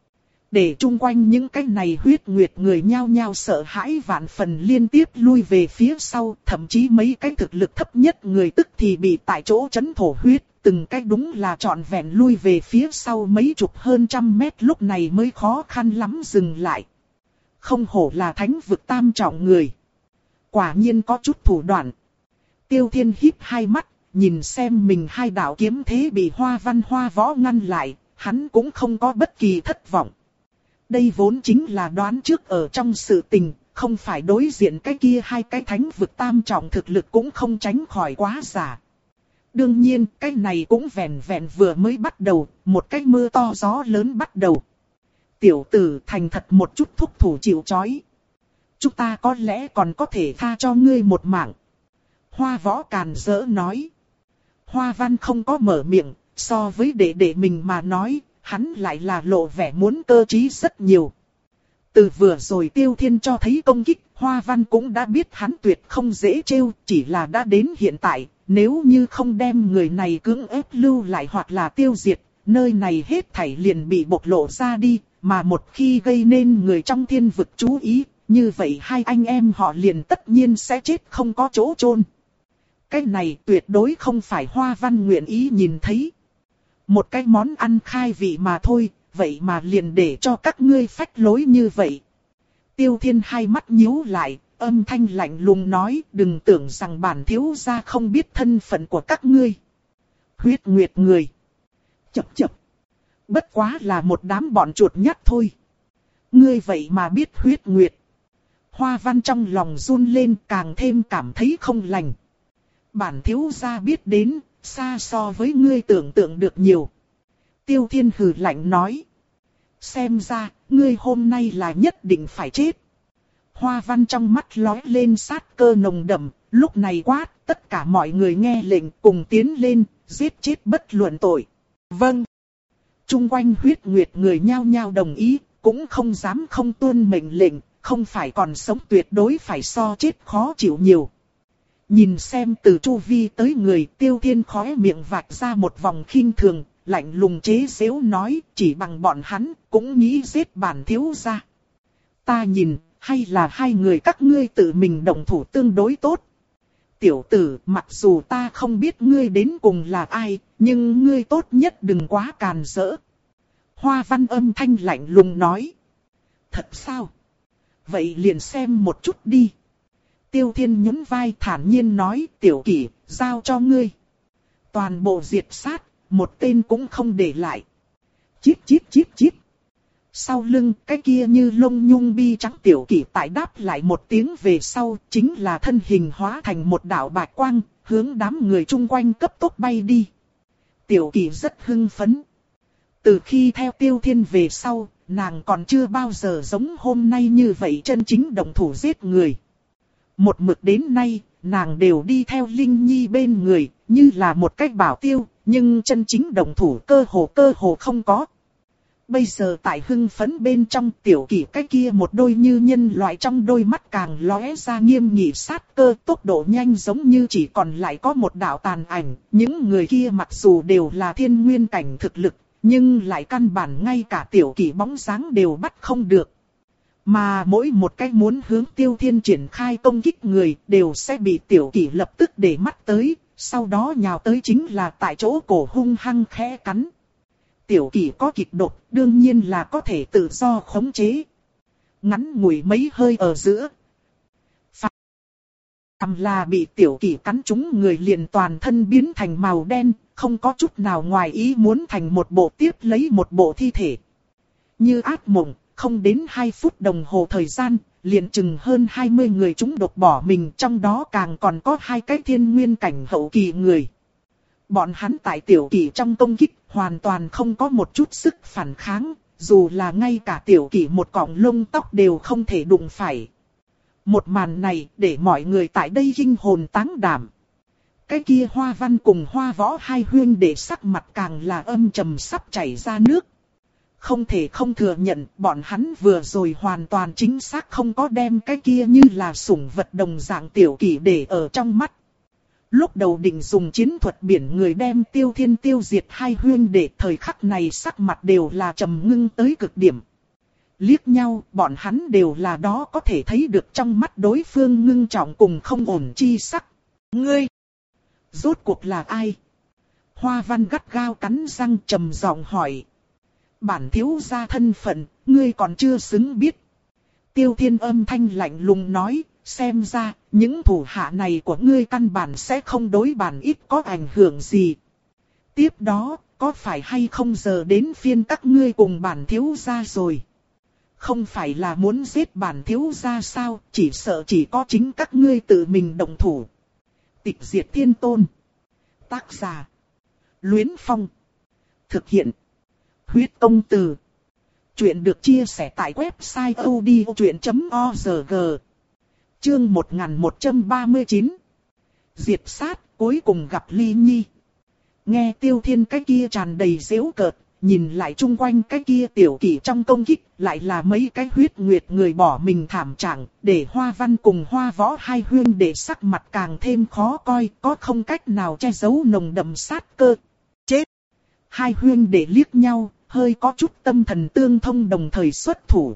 Để chung quanh những cái này huyết nguyệt người nhao nhao sợ hãi vạn phần liên tiếp lui về phía sau. Thậm chí mấy cái thực lực thấp nhất người tức thì bị tại chỗ chấn thổ huyết. Từng cái đúng là trọn vẹn lui về phía sau mấy chục hơn trăm mét lúc này mới khó khăn lắm dừng lại. Không hổ là thánh vực tam trọng người. Quả nhiên có chút thủ đoạn. Tiêu Thiên híp hai mắt. Nhìn xem mình hai đạo kiếm thế bị Hoa Văn Hoa Võ ngăn lại, hắn cũng không có bất kỳ thất vọng. Đây vốn chính là đoán trước ở trong sự tình, không phải đối diện cái kia hai cái thánh vực tam trọng thực lực cũng không tránh khỏi quá giả. Đương nhiên, cái này cũng vẹn vẹn vừa mới bắt đầu, một cái mưa to gió lớn bắt đầu. Tiểu tử thành thật một chút thúc thủ chịu trói. Chúng ta có lẽ còn có thể tha cho ngươi một mạng. Hoa Võ càn rỡ nói. Hoa Văn không có mở miệng, so với đệ đệ mình mà nói, hắn lại là lộ vẻ muốn cơ trí rất nhiều. Từ vừa rồi Tiêu Thiên cho thấy công kích, Hoa Văn cũng đã biết hắn tuyệt không dễ trêu, chỉ là đã đến hiện tại, nếu như không đem người này cưỡng ép lưu lại hoặc là tiêu diệt, nơi này hết thảy liền bị bộc lộ ra đi, mà một khi gây nên người trong thiên vực chú ý, như vậy hai anh em họ liền tất nhiên sẽ chết không có chỗ chôn. Cái này tuyệt đối không phải Hoa Văn nguyện ý nhìn thấy. Một cái món ăn khai vị mà thôi, vậy mà liền để cho các ngươi phách lối như vậy. Tiêu Thiên hai mắt nhíu lại, âm thanh lạnh lùng nói, đừng tưởng rằng bản thiếu gia không biết thân phận của các ngươi. Huyết nguyệt người. Chập chập. Bất quá là một đám bọn chuột nhắt thôi. Ngươi vậy mà biết huyết nguyệt. Hoa Văn trong lòng run lên càng thêm cảm thấy không lành. Bản thiếu gia biết đến, xa so với ngươi tưởng tượng được nhiều. Tiêu Thiên hừ lạnh nói. Xem ra, ngươi hôm nay là nhất định phải chết. Hoa Văn trong mắt lóe lên sát cơ nồng đậm, lúc này quát, tất cả mọi người nghe lệnh cùng tiến lên, giết chết bất luận tội. Vâng. Trung quanh huyết nguyệt người nhao nhao đồng ý, cũng không dám không tuân mệnh lệnh, không phải còn sống tuyệt đối phải so chết khó chịu nhiều. Nhìn xem từ chu vi tới người, Tiêu Thiên khóe miệng vạch ra một vòng khinh thường, lạnh lùng chế giễu nói, chỉ bằng bọn hắn, cũng nghĩ giết bản thiếu gia. Ta nhìn, hay là hai người các ngươi tự mình động thủ tương đối tốt. Tiểu tử, mặc dù ta không biết ngươi đến cùng là ai, nhưng ngươi tốt nhất đừng quá càn rỡ. Hoa Văn âm thanh lạnh lùng nói. Thật sao? Vậy liền xem một chút đi. Tiêu Thiên nhún vai thản nhiên nói, Tiểu Kỷ, giao cho ngươi. Toàn bộ diệt sát, một tên cũng không để lại. Chít chít chít chít. Sau lưng, cái kia như lông nhung bi trắng Tiểu Kỷ tại đáp lại một tiếng về sau, chính là thân hình hóa thành một đạo bạch quang, hướng đám người chung quanh cấp tốc bay đi. Tiểu Kỷ rất hưng phấn. Từ khi theo Tiêu Thiên về sau, nàng còn chưa bao giờ giống hôm nay như vậy chân chính động thủ giết người. Một mực đến nay, nàng đều đi theo Linh Nhi bên người, như là một cách bảo tiêu, nhưng chân chính động thủ cơ hồ cơ hồ không có. Bây giờ tại hưng phấn bên trong Tiểu Kỷ cái kia một đôi như nhân loại trong đôi mắt càng lóe ra nghiêm nghị sát cơ, tốc độ nhanh giống như chỉ còn lại có một đạo tàn ảnh. Những người kia mặc dù đều là thiên nguyên cảnh thực lực, nhưng lại căn bản ngay cả Tiểu Kỷ bóng dáng đều bắt không được. Mà mỗi một cái muốn hướng Tiêu Thiên triển khai công kích người đều sẽ bị Tiểu Kỷ lập tức để mắt tới, sau đó nhào tới chính là tại chỗ cổ hung hăng khẽ cắn. Tiểu Kỷ có kịch độc, đương nhiên là có thể tự do khống chế. Ngắn ngủi mấy hơi ở giữa. Phàm là bị Tiểu Kỷ cắn trúng người liền toàn thân biến thành màu đen, không có chút nào ngoài ý muốn thành một bộ tiếp lấy một bộ thi thể. Như ác mộng, không đến hai phút đồng hồ thời gian, liền chừng hơn hai mươi người trúng độc bỏ mình, trong đó càng còn có hai cái thiên nguyên cảnh hậu kỳ người. Bọn hắn tại Tiểu Kỷ trong công kích hoàn toàn không có một chút sức phản kháng, dù là ngay cả Tiểu Kỷ một cọng lông tóc đều không thể đụng phải. Một màn này để mọi người tại đây kinh hồn táng đảm. Cái kia Hoa Văn cùng Hoa Võ hai huyên để sắc mặt càng là âm trầm sắp chảy ra nước. Không thể không thừa nhận bọn hắn vừa rồi hoàn toàn chính xác không có đem cái kia như là sủng vật đồng dạng Tiểu Kỷ để ở trong mắt. Lúc đầu định dùng chiến thuật biển người đem Tiêu Thiên tiêu diệt hai huyên để thời khắc này sắc mặt đều là trầm ngưng tới cực điểm. Liếc nhau, bọn hắn đều là đó có thể thấy được trong mắt đối phương ngưng trọng cùng không ổn chi sắc. Ngươi! Rốt cuộc là ai? Hoa Văn gắt gao cắn răng trầm giọng hỏi. Bản thiếu gia thân phận, ngươi còn chưa xứng biết. Tiêu Thiên âm thanh lạnh lùng nói, xem ra, những thủ hạ này của ngươi căn bản sẽ không đối bản ít có ảnh hưởng gì. Tiếp đó, có phải hay không giờ đến phiên các ngươi cùng bản thiếu gia rồi? Không phải là muốn giết bản thiếu gia sao, chỉ sợ chỉ có chính các ngươi tự mình động thủ. Tịch diệt thiên tôn. Tác giả. Luyến Phong. Thực hiện. Huyết công từ. Chuyện được chia sẻ tại website odchuyện chấm org. Chương một nghìn một trăm ba mươi chín. Diệt sát, cuối cùng gặp Ly Nhi. Nghe Tiêu Thiên cái kia tràn đầy giễu cợt, nhìn lại chung quanh cái kia Tiểu Kỷ trong công kích, lại là mấy cái huyết nguyệt người bỏ mình thảm trạng, để Hoa Văn cùng Hoa Võ hai huyên để sắc mặt càng thêm khó coi, có không cách nào che giấu nồng đậm sát cơ. Chết! Hai huyên để liếc nhau, hơi có chút tâm thần tương thông đồng thời xuất thủ.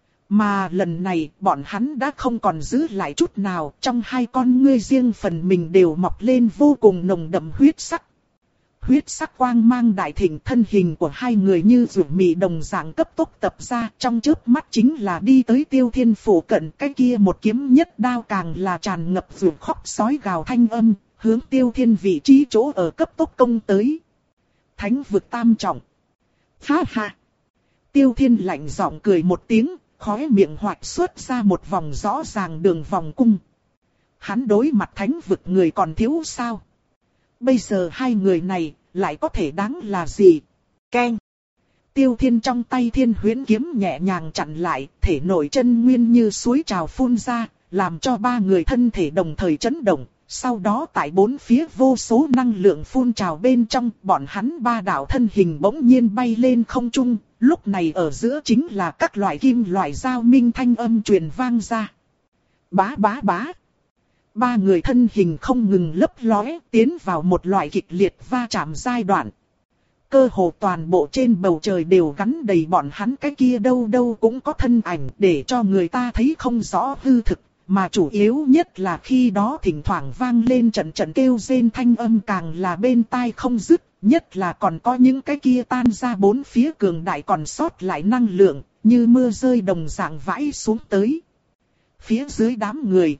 Mà lần này, bọn hắn đã không còn giữ lại chút nào, trong hai con ngươi riêng phần mình đều mọc lên vô cùng nồng đậm huyết sắc. Huyết sắc quang mang đại thịnh, thân hình của hai người như rủ mị đồng dạng cấp tốc tập ra, trong chớp mắt chính là đi tới Tiêu Thiên phủ cận, cái kia một kiếm nhất đao càng là tràn ngập rủ khóc sói gào thanh âm, hướng Tiêu Thiên vị trí chỗ ở cấp tốc công tới. Thánh vực tam trọng. Ha ha. Tiêu Thiên lạnh giọng cười một tiếng, khóe miệng hoạt xuất ra một vòng rõ ràng đường vòng cung. Hắn đối mặt thánh vực người còn thiếu sao? Bây giờ hai người này lại có thể đáng là gì? Keng. Tiêu Thiên trong tay Thiên Huyễn kiếm nhẹ nhàng chặn lại, thể nội chân nguyên như suối trào phun ra, làm cho ba người thân thể đồng thời chấn động. Sau đó tại bốn phía vô số năng lượng phun trào bên trong, bọn hắn ba đạo thân hình bỗng nhiên bay lên không trung, lúc này ở giữa chính là các loại kim loại giao minh thanh âm truyền vang ra. Bá bá bá. Ba người thân hình không ngừng lấp lóe, tiến vào một loại kịch liệt va chạm giai đoạn. cơ hồ toàn bộ trên bầu trời đều gắn đầy bọn hắn, cái kia đâu đâu cũng có thân ảnh để cho người ta thấy không rõ hư thực. Mà chủ yếu nhất là khi đó thỉnh thoảng vang lên trận trận kêu rên thanh âm càng là bên tai không dứt, nhất là còn có những cái kia tan ra bốn phía cường đại còn sót lại năng lượng, như mưa rơi đồng dạng vãi xuống tới. Phía dưới đám người.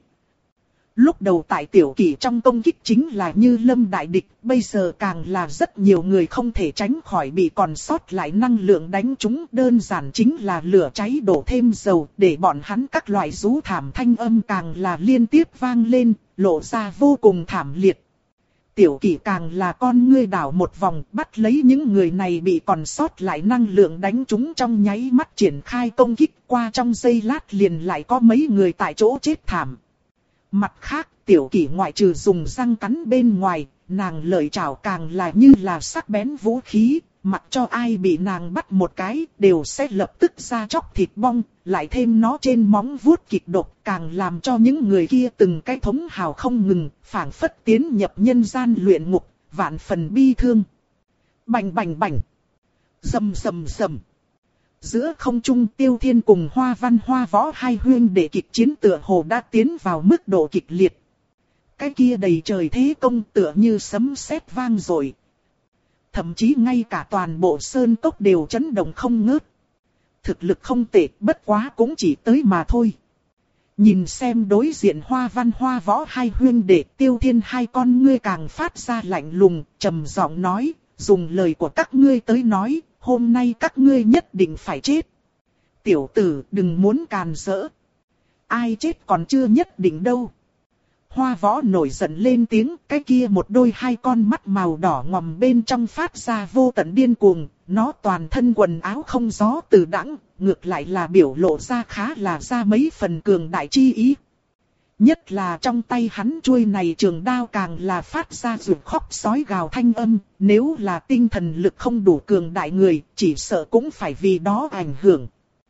Lúc đầu tại tiểu kỷ trong công kích chính là như lâm đại địch, bây giờ càng là rất nhiều người không thể tránh khỏi bị còn sót lại năng lượng đánh trúng, đơn giản chính là lửa cháy đổ thêm dầu, để bọn hắn các loại rú thảm thanh âm càng là liên tiếp vang lên, lộ ra vô cùng thảm liệt. Tiểu kỷ càng là con ngươi đảo một vòng, bắt lấy những người này bị còn sót lại năng lượng đánh trúng trong nháy mắt triển khai công kích, qua trong giây lát liền lại có mấy người tại chỗ chết thảm. Mặt khác, tiểu kỷ ngoại trừ dùng răng cắn bên ngoài, nàng lợi chảo càng là như là sắc bén vũ khí, mặc cho ai bị nàng bắt một cái, đều sẽ lập tức ra chóc thịt bong, lại thêm nó trên móng vuốt kịch độc, càng làm cho những người kia từng cái thống hào không ngừng, phảng phất tiến nhập nhân gian luyện ngục, vạn phần bi thương. Bành bành bành, rầm rầm rầm. Giữa không trung Tiêu Thiên cùng Hoa Văn Hoa Võ hai huyên đệ kịch chiến tựa hồ đã tiến vào mức độ kịch liệt. Cái kia đầy trời thế công tựa như sấm sét vang dội. Thậm chí ngay cả toàn bộ sơn cốc đều chấn động không ngớt. Thực lực không tệ, bất quá cũng chỉ tới mà thôi. Nhìn xem đối diện Hoa Văn Hoa Võ hai huyên đệ, Tiêu Thiên hai con ngươi càng phát ra lạnh lùng, trầm giọng nói, dùng lời của các ngươi tới nói, hôm nay các ngươi nhất định phải chết. Tiểu tử đừng muốn càn rỡ. Ai chết còn chưa nhất định đâu. Hoa Võ nổi giận lên tiếng, cái kia một đôi hai con mắt màu đỏ ngòm bên trong phát ra vô tận điên cuồng, nó toàn thân quần áo không gió từ đãng, ngược lại là biểu lộ ra khá là ra mấy phần cường đại chi ý. Nhất là trong tay hắn chuôi này trường đao càng là phát ra ruột khóc sói gào thanh âm, nếu là tinh thần lực không đủ cường đại người, chỉ sợ cũng phải vì đó ảnh hưởng.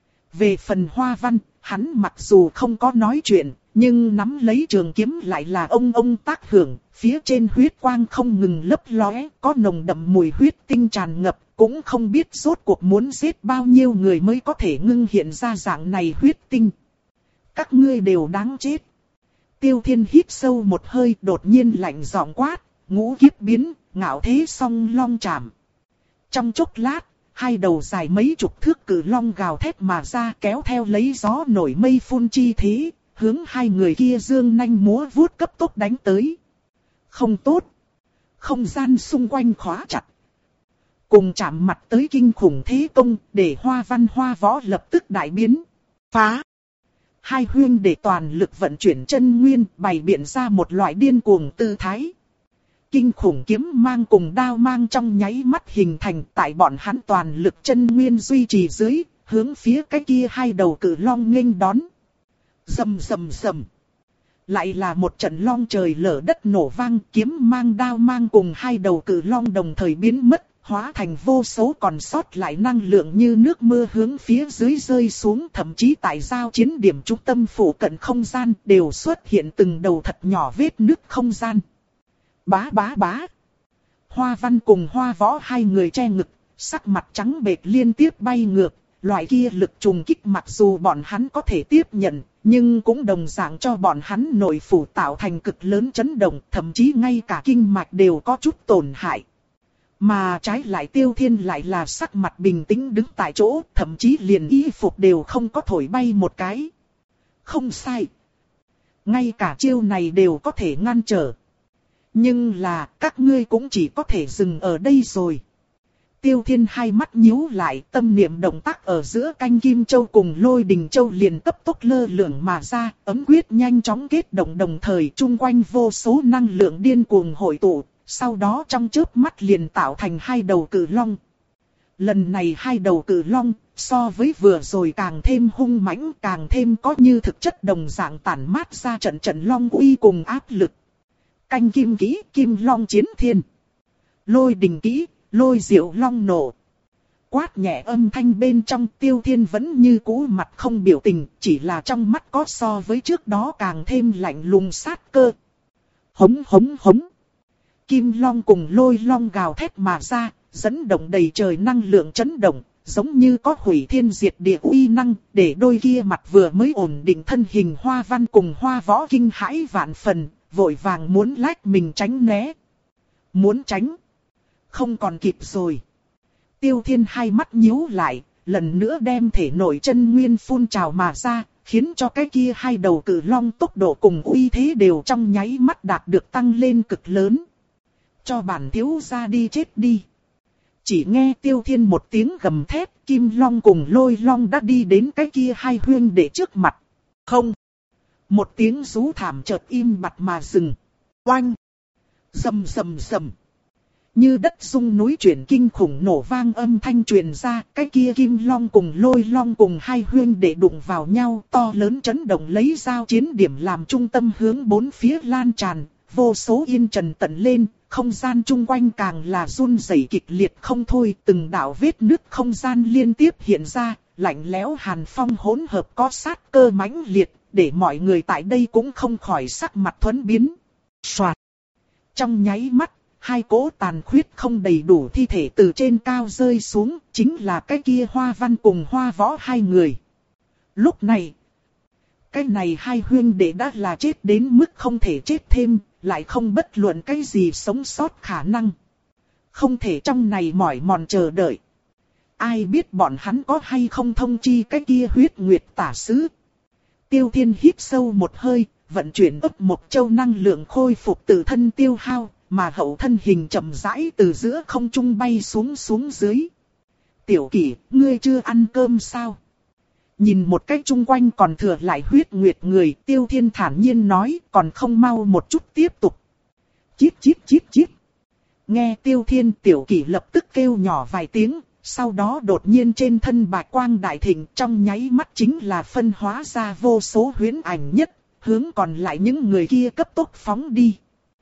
Về phần Hoa Văn, hắn mặc dù không có nói chuyện, nhưng nắm lấy trường kiếm lại là ông ông tác hưởng, phía trên huyết quang không ngừng lấp lóe, có nồng đậm mùi huyết tinh tràn ngập, cũng không biết rốt cuộc muốn giết bao nhiêu người mới có thể ngưng hiện ra dạng này huyết tinh. Các ngươi đều đáng chết. Tiêu Thiên hít sâu một hơi, đột nhiên lạnh giọng quát, ngũ kiếp biến, ngạo thế song long chạm. Trong chốc lát, hai đầu dài mấy chục thước cự long gào thét mà ra, kéo theo lấy gió nổi mây phun chi thế, hướng hai người kia dương nanh múa vuốt cấp tốc đánh tới. Không tốt. Không gian xung quanh khóa chặt. Cùng chạm mặt tới kinh khủng thế công, để Hoa Văn Hoa Võ lập tức đại biến. Phá. Hai huyên để toàn lực vận chuyển chân nguyên, bày biện ra một loại điên cuồng tư thái. Kinh khủng kiếm mang cùng đao mang trong nháy mắt hình thành, tại bọn hắn toàn lực chân nguyên duy trì dưới, hướng phía cái kia hai đầu cự long nghênh đón. Rầm rầm rầm. Lại là một trận long trời lở đất nổ vang, kiếm mang đao mang cùng hai đầu cự long đồng thời biến mất, hóa thành vô số còn sót lại năng lượng như nước mưa hướng phía dưới rơi xuống, thậm chí tại giao chiến điểm trung tâm phủ cận không gian đều xuất hiện từng đầu thật nhỏ vết nứt không gian. Bá bá bá. Hoa Văn cùng Hoa Võ hai người che ngực, sắc mặt trắng bệch liên tiếp bay ngược, loại kia lực trùng kích mặc dù bọn hắn có thể tiếp nhận, nhưng cũng đồng dạng cho bọn hắn nội phủ tạo thành cực lớn chấn động, thậm chí ngay cả kinh mạch đều có chút tổn hại. Mà trái lại Tiêu Thiên lại là sắc mặt bình tĩnh đứng tại chỗ, thậm chí liền y phục đều không có thổi bay một cái. Không sai. Ngay cả chiêu này đều có thể ngăn trở. Nhưng là các ngươi cũng chỉ có thể dừng ở đây rồi. Tiêu Thiên hai mắt nhíu lại, tâm niệm động tác ở giữa canh kim châu cùng lôi đình châu liền cấp tốc lơ lửng mà ra, ấm quyết nhanh chóng kết động đồng thời chung quanh vô số năng lượng điên cuồng hội tụ, sau đó trong chớp mắt liền tạo thành hai đầu cự long. Lần này hai đầu cự long, so với vừa rồi càng thêm hung mãnh, càng thêm có như thực chất đồng dạng tản mát ra trận trận long uy cùng áp lực. Canh kim kỹ, kim long chiến thiên. Lôi đình kỹ, lôi diệu long nổ. Quát nhẹ âm thanh bên trong, Tiêu Thiên vẫn như cũ mặt không biểu tình, chỉ là trong mắt có so với trước đó càng thêm lạnh lùng sát cơ. Hống hống hống. Kim long cùng lôi long gào thét mà ra, dẫn động đầy trời năng lượng chấn động, giống như có hủy thiên diệt địa uy năng, để đôi kia mặt vừa mới ổn định thân hình Hoa Văn cùng Hoa Võ kinh hãi vạn phần, vội vàng muốn lách mình tránh né. Muốn tránh, không còn kịp rồi. Tiêu Thiên hai mắt nhíu lại, lần nữa đem thể nội chân nguyên phun trào mà ra, khiến cho cái kia hai đầu cự long tốc độ cùng uy thế đều trong nháy mắt đạt được tăng lên cực lớn. Cho bản thiếu gia đi chết đi. Chỉ nghe Tiêu Thiên một tiếng gầm thét, Kim Long cùng Lôi Long đã đi đến cái kia hai huyên đệ trước mặt. Không. Một tiếng rú thảm chợt im bặt mà dừng. Oanh. Rầm rầm rầm. Như đất rung núi chuyển kinh khủng nổ vang âm thanh truyền ra, cái kia Kim Long cùng Lôi Long cùng hai huyên đệ đụng vào nhau, to lớn chấn động lấy giao chiến điểm làm trung tâm hướng bốn phía lan tràn, vô số yên trần tận lên, không gian chung quanh càng là run rẩy kịch liệt không thôi, từng đạo vết nứt không gian liên tiếp hiện ra, lạnh lẽo hàn phong hỗn hợp có sát cơ mãnh liệt, để mọi người tại đây cũng không khỏi sắc mặt thuẫn biến. Soạt. Trong nháy mắt, hai cỗ tàn khuyết không đầy đủ thi thể từ trên cao rơi xuống, chính là cái kia Hoa Văn cùng Hoa Võ hai người. Lúc này, cái này hai huyên đệ đã là chết đến mức không thể chết thêm, lại không bất luận cái gì sống sót khả năng. Không thể trong này mỏi mòn chờ đợi. Ai biết bọn hắn có hay không thông chi cái kia huyết nguyệt tả sứ. Tiêu Thiên hít sâu một hơi, vận chuyển ấp một châu năng lượng khôi phục tự thân tiêu hao, mà hậu thân hình chậm rãi từ giữa không trung bay xuống xuống dưới. Tiểu Kỷ, ngươi chưa ăn cơm sao? Nhìn một cách chung quanh còn thừa lại huyết nguyệt người, Tiêu Thiên thản nhiên nói, còn không mau một chút tiếp tục. Chít chít chít chít. Nghe Tiêu Thiên, Tiểu Kỷ lập tức kêu nhỏ vài tiếng, sau đó đột nhiên trên thân bạch quang đại thịnh, trong nháy mắt chính là phân hóa ra vô số huyễn ảnh nhất, hướng còn lại những người kia cấp tốc phóng đi.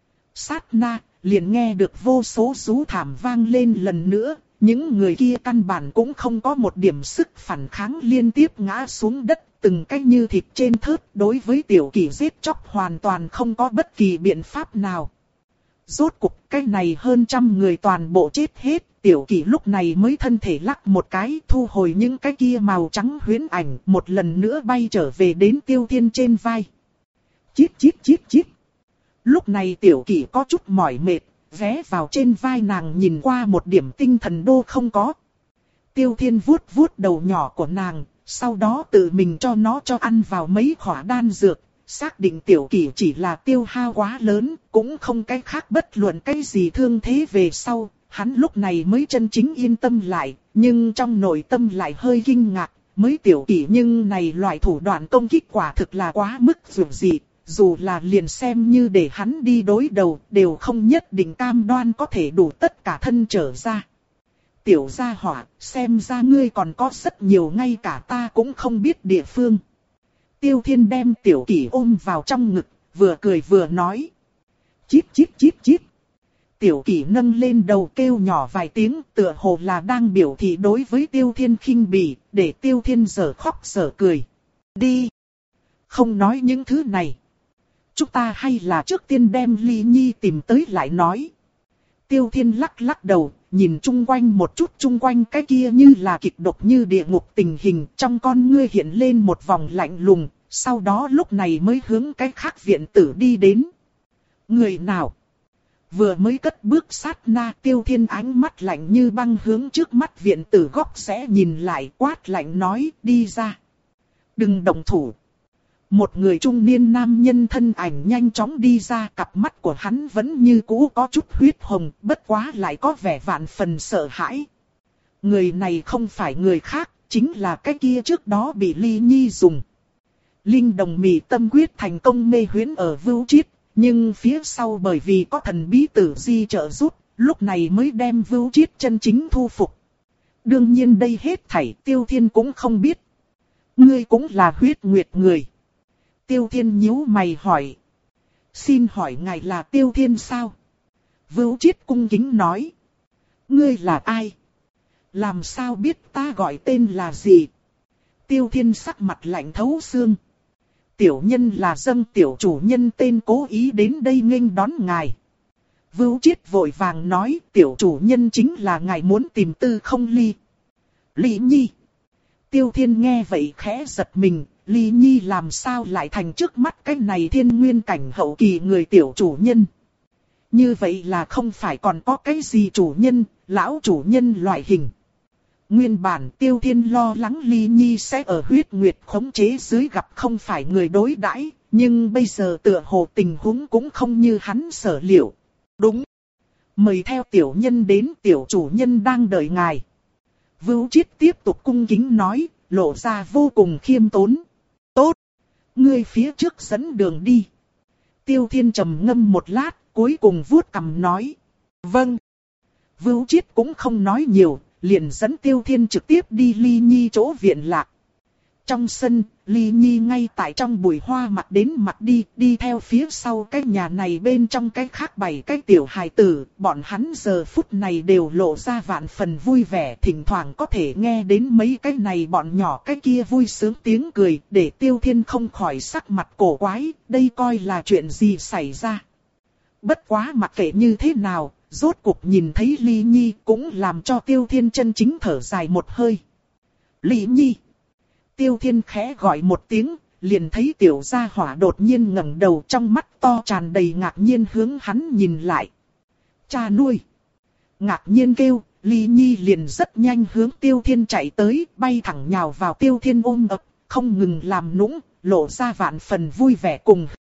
Sát na, liền nghe được vô số rú thảm vang lên lần nữa. Những người kia căn bản cũng không có một điểm sức phản kháng, liên tiếp ngã xuống đất, từng cái như thịt trên thớt, đối với Tiểu Kỷ giết chóc hoàn toàn không có bất kỳ biện pháp nào. Rốt cục cái này hơn trăm người toàn bộ chết hết, Tiểu Kỷ lúc này mới thân thể lắc một cái, thu hồi những cái kia màu trắng huyễn ảnh, một lần nữa bay trở về đến Tiêu Thiên trên vai. Chít chít chít chít. Lúc này Tiểu Kỷ có chút mỏi mệt. Ghé vào trên vai nàng nhìn qua một điểm tinh thần đô không có. Tiêu Thiên vuốt vuốt đầu nhỏ của nàng, sau đó tự mình cho nó cho ăn vào mấy khỏa đan dược, xác định Tiểu Kỷ chỉ là tiêu hao quá lớn, cũng không cái khác bất luận cái gì thương thế về sau, hắn lúc này mới chân chính yên tâm lại, nhưng trong nội tâm lại hơi kinh ngạc, mới Tiểu Kỷ nhưng này loại thủ đoạn công kích quả thực là quá mức dường dị. Dù là liền xem như để hắn đi đối đầu, đều không nhất định cam đoan có thể đủ tất cả thân trở ra. Tiểu gia hỏa, xem ra ngươi còn có rất nhiều ngay cả ta cũng không biết địa phương. Tiêu Thiên đem Tiểu Kỷ ôm vào trong ngực, vừa cười vừa nói. Chít chít chít chít. Tiểu Kỷ nâng lên đầu kêu nhỏ vài tiếng, tựa hồ là đang biểu thị đối với Tiêu Thiên khinh bỉ, để Tiêu Thiên giở khóc giở cười. Đi. Không nói những thứ này. Chúng ta hay là trước tiên đem Ly Nhi tìm tới lại nói. Tiêu Thiên lắc lắc đầu, nhìn chung quanh một chút, chung quanh cái kia như là kịch độc như địa ngục tình hình, trong con ngươi hiện lên một vòng lạnh lùng, sau đó lúc này mới hướng cái khác viện tử đi đến. Người nào? Vừa mới cất bước sát na, Tiêu Thiên ánh mắt lạnh như băng hướng trước mắt viện tử góc sẽ nhìn lại, quát lạnh nói, đi ra. Đừng động thủ. Một người trung niên nam nhân thân ảnh nhanh chóng đi ra, cặp mắt của hắn vẫn như cũ có chút huyết hồng, bất quá lại có vẻ vạn phần sợ hãi. Người này không phải người khác, chính là cái kia trước đó bị Ly Nhi dùng Linh Đồng Mị Tâm Quyết thành công mê huyễn ở Vưu Chiết, nhưng phía sau bởi vì có thần bí tử di trợ giúp, lúc này mới đem Vưu Chiết chân chính thu phục. Đương nhiên đây hết thảy Tiêu Thiên cũng không biết. Ngươi cũng là huyết nguyệt người. Tiêu Thiên nhíu mày hỏi. Xin hỏi ngài là Tiêu Thiên sao? Vưu Chiết cung kính nói. Ngươi là ai? Làm sao biết ta gọi tên là gì? Tiêu Thiên sắc mặt lạnh thấu xương. Tiểu nhân là dâng tiểu chủ nhân tên cố ý đến đây nghênh đón ngài. Vưu Chiết vội vàng nói, tiểu chủ nhân chính là ngài muốn tìm Tư Không Ly. Ly Nhi. Tiêu Thiên nghe vậy khẽ giật mình, Ly Nhi làm sao lại thành trước mắt cái này thiên nguyên cảnh hậu kỳ người tiểu chủ nhân. Như vậy là không phải còn có cái gì chủ nhân, lão chủ nhân loại hình. Nguyên bản Tiêu Thiên lo lắng Ly Nhi sẽ ở huyết nguyệt khống chế dưới gặp không phải người đối đãi, nhưng bây giờ tựa hồ tình huống cũng không như hắn sở liệu. Đúng. Mời theo tiểu nhân đến, tiểu chủ nhân đang đợi ngài. Vưu Chiết tiếp tục cung kính nói, lộ ra vô cùng khiêm tốn. Tốt. Ngươi phía trước dẫn đường đi. Tiêu Thiên trầm ngâm một lát, cuối cùng vuốt cằm nói. Vâng. Vưu Chiết cũng không nói nhiều, liền dẫn Tiêu Thiên trực tiếp đi Ly Nhi chỗ viện lạc. Trong sân, Ly Nhi ngay tại trong bụi hoa mặt đến mặt đi, đi theo phía sau cái nhà này bên trong cái khác bảy cái tiểu hài tử, bọn hắn giờ phút này đều lộ ra vạn phần vui vẻ, thỉnh thoảng có thể nghe đến mấy cái này bọn nhỏ cái kia vui sướng tiếng cười, để Tiêu Thiên không khỏi sắc mặt cổ quái, đây coi là chuyện gì xảy ra. Bất quá mặc kệ như thế nào, rốt cuộc nhìn thấy Ly Nhi cũng làm cho Tiêu Thiên chân chính thở dài một hơi. Ly Nhi. Tiêu Thiên khẽ gọi một tiếng, liền thấy tiểu gia hỏa đột nhiên ngẩng đầu, trong mắt to tràn đầy ngạc nhiên hướng hắn nhìn lại. Cha nuôi. Ngạc nhiên kêu, Ly Nhi liền rất nhanh hướng Tiêu Thiên chạy tới, bay thẳng nhào vào Tiêu Thiên ôm ấp, không ngừng làm nũng, lộ ra vạn phần vui vẻ cùng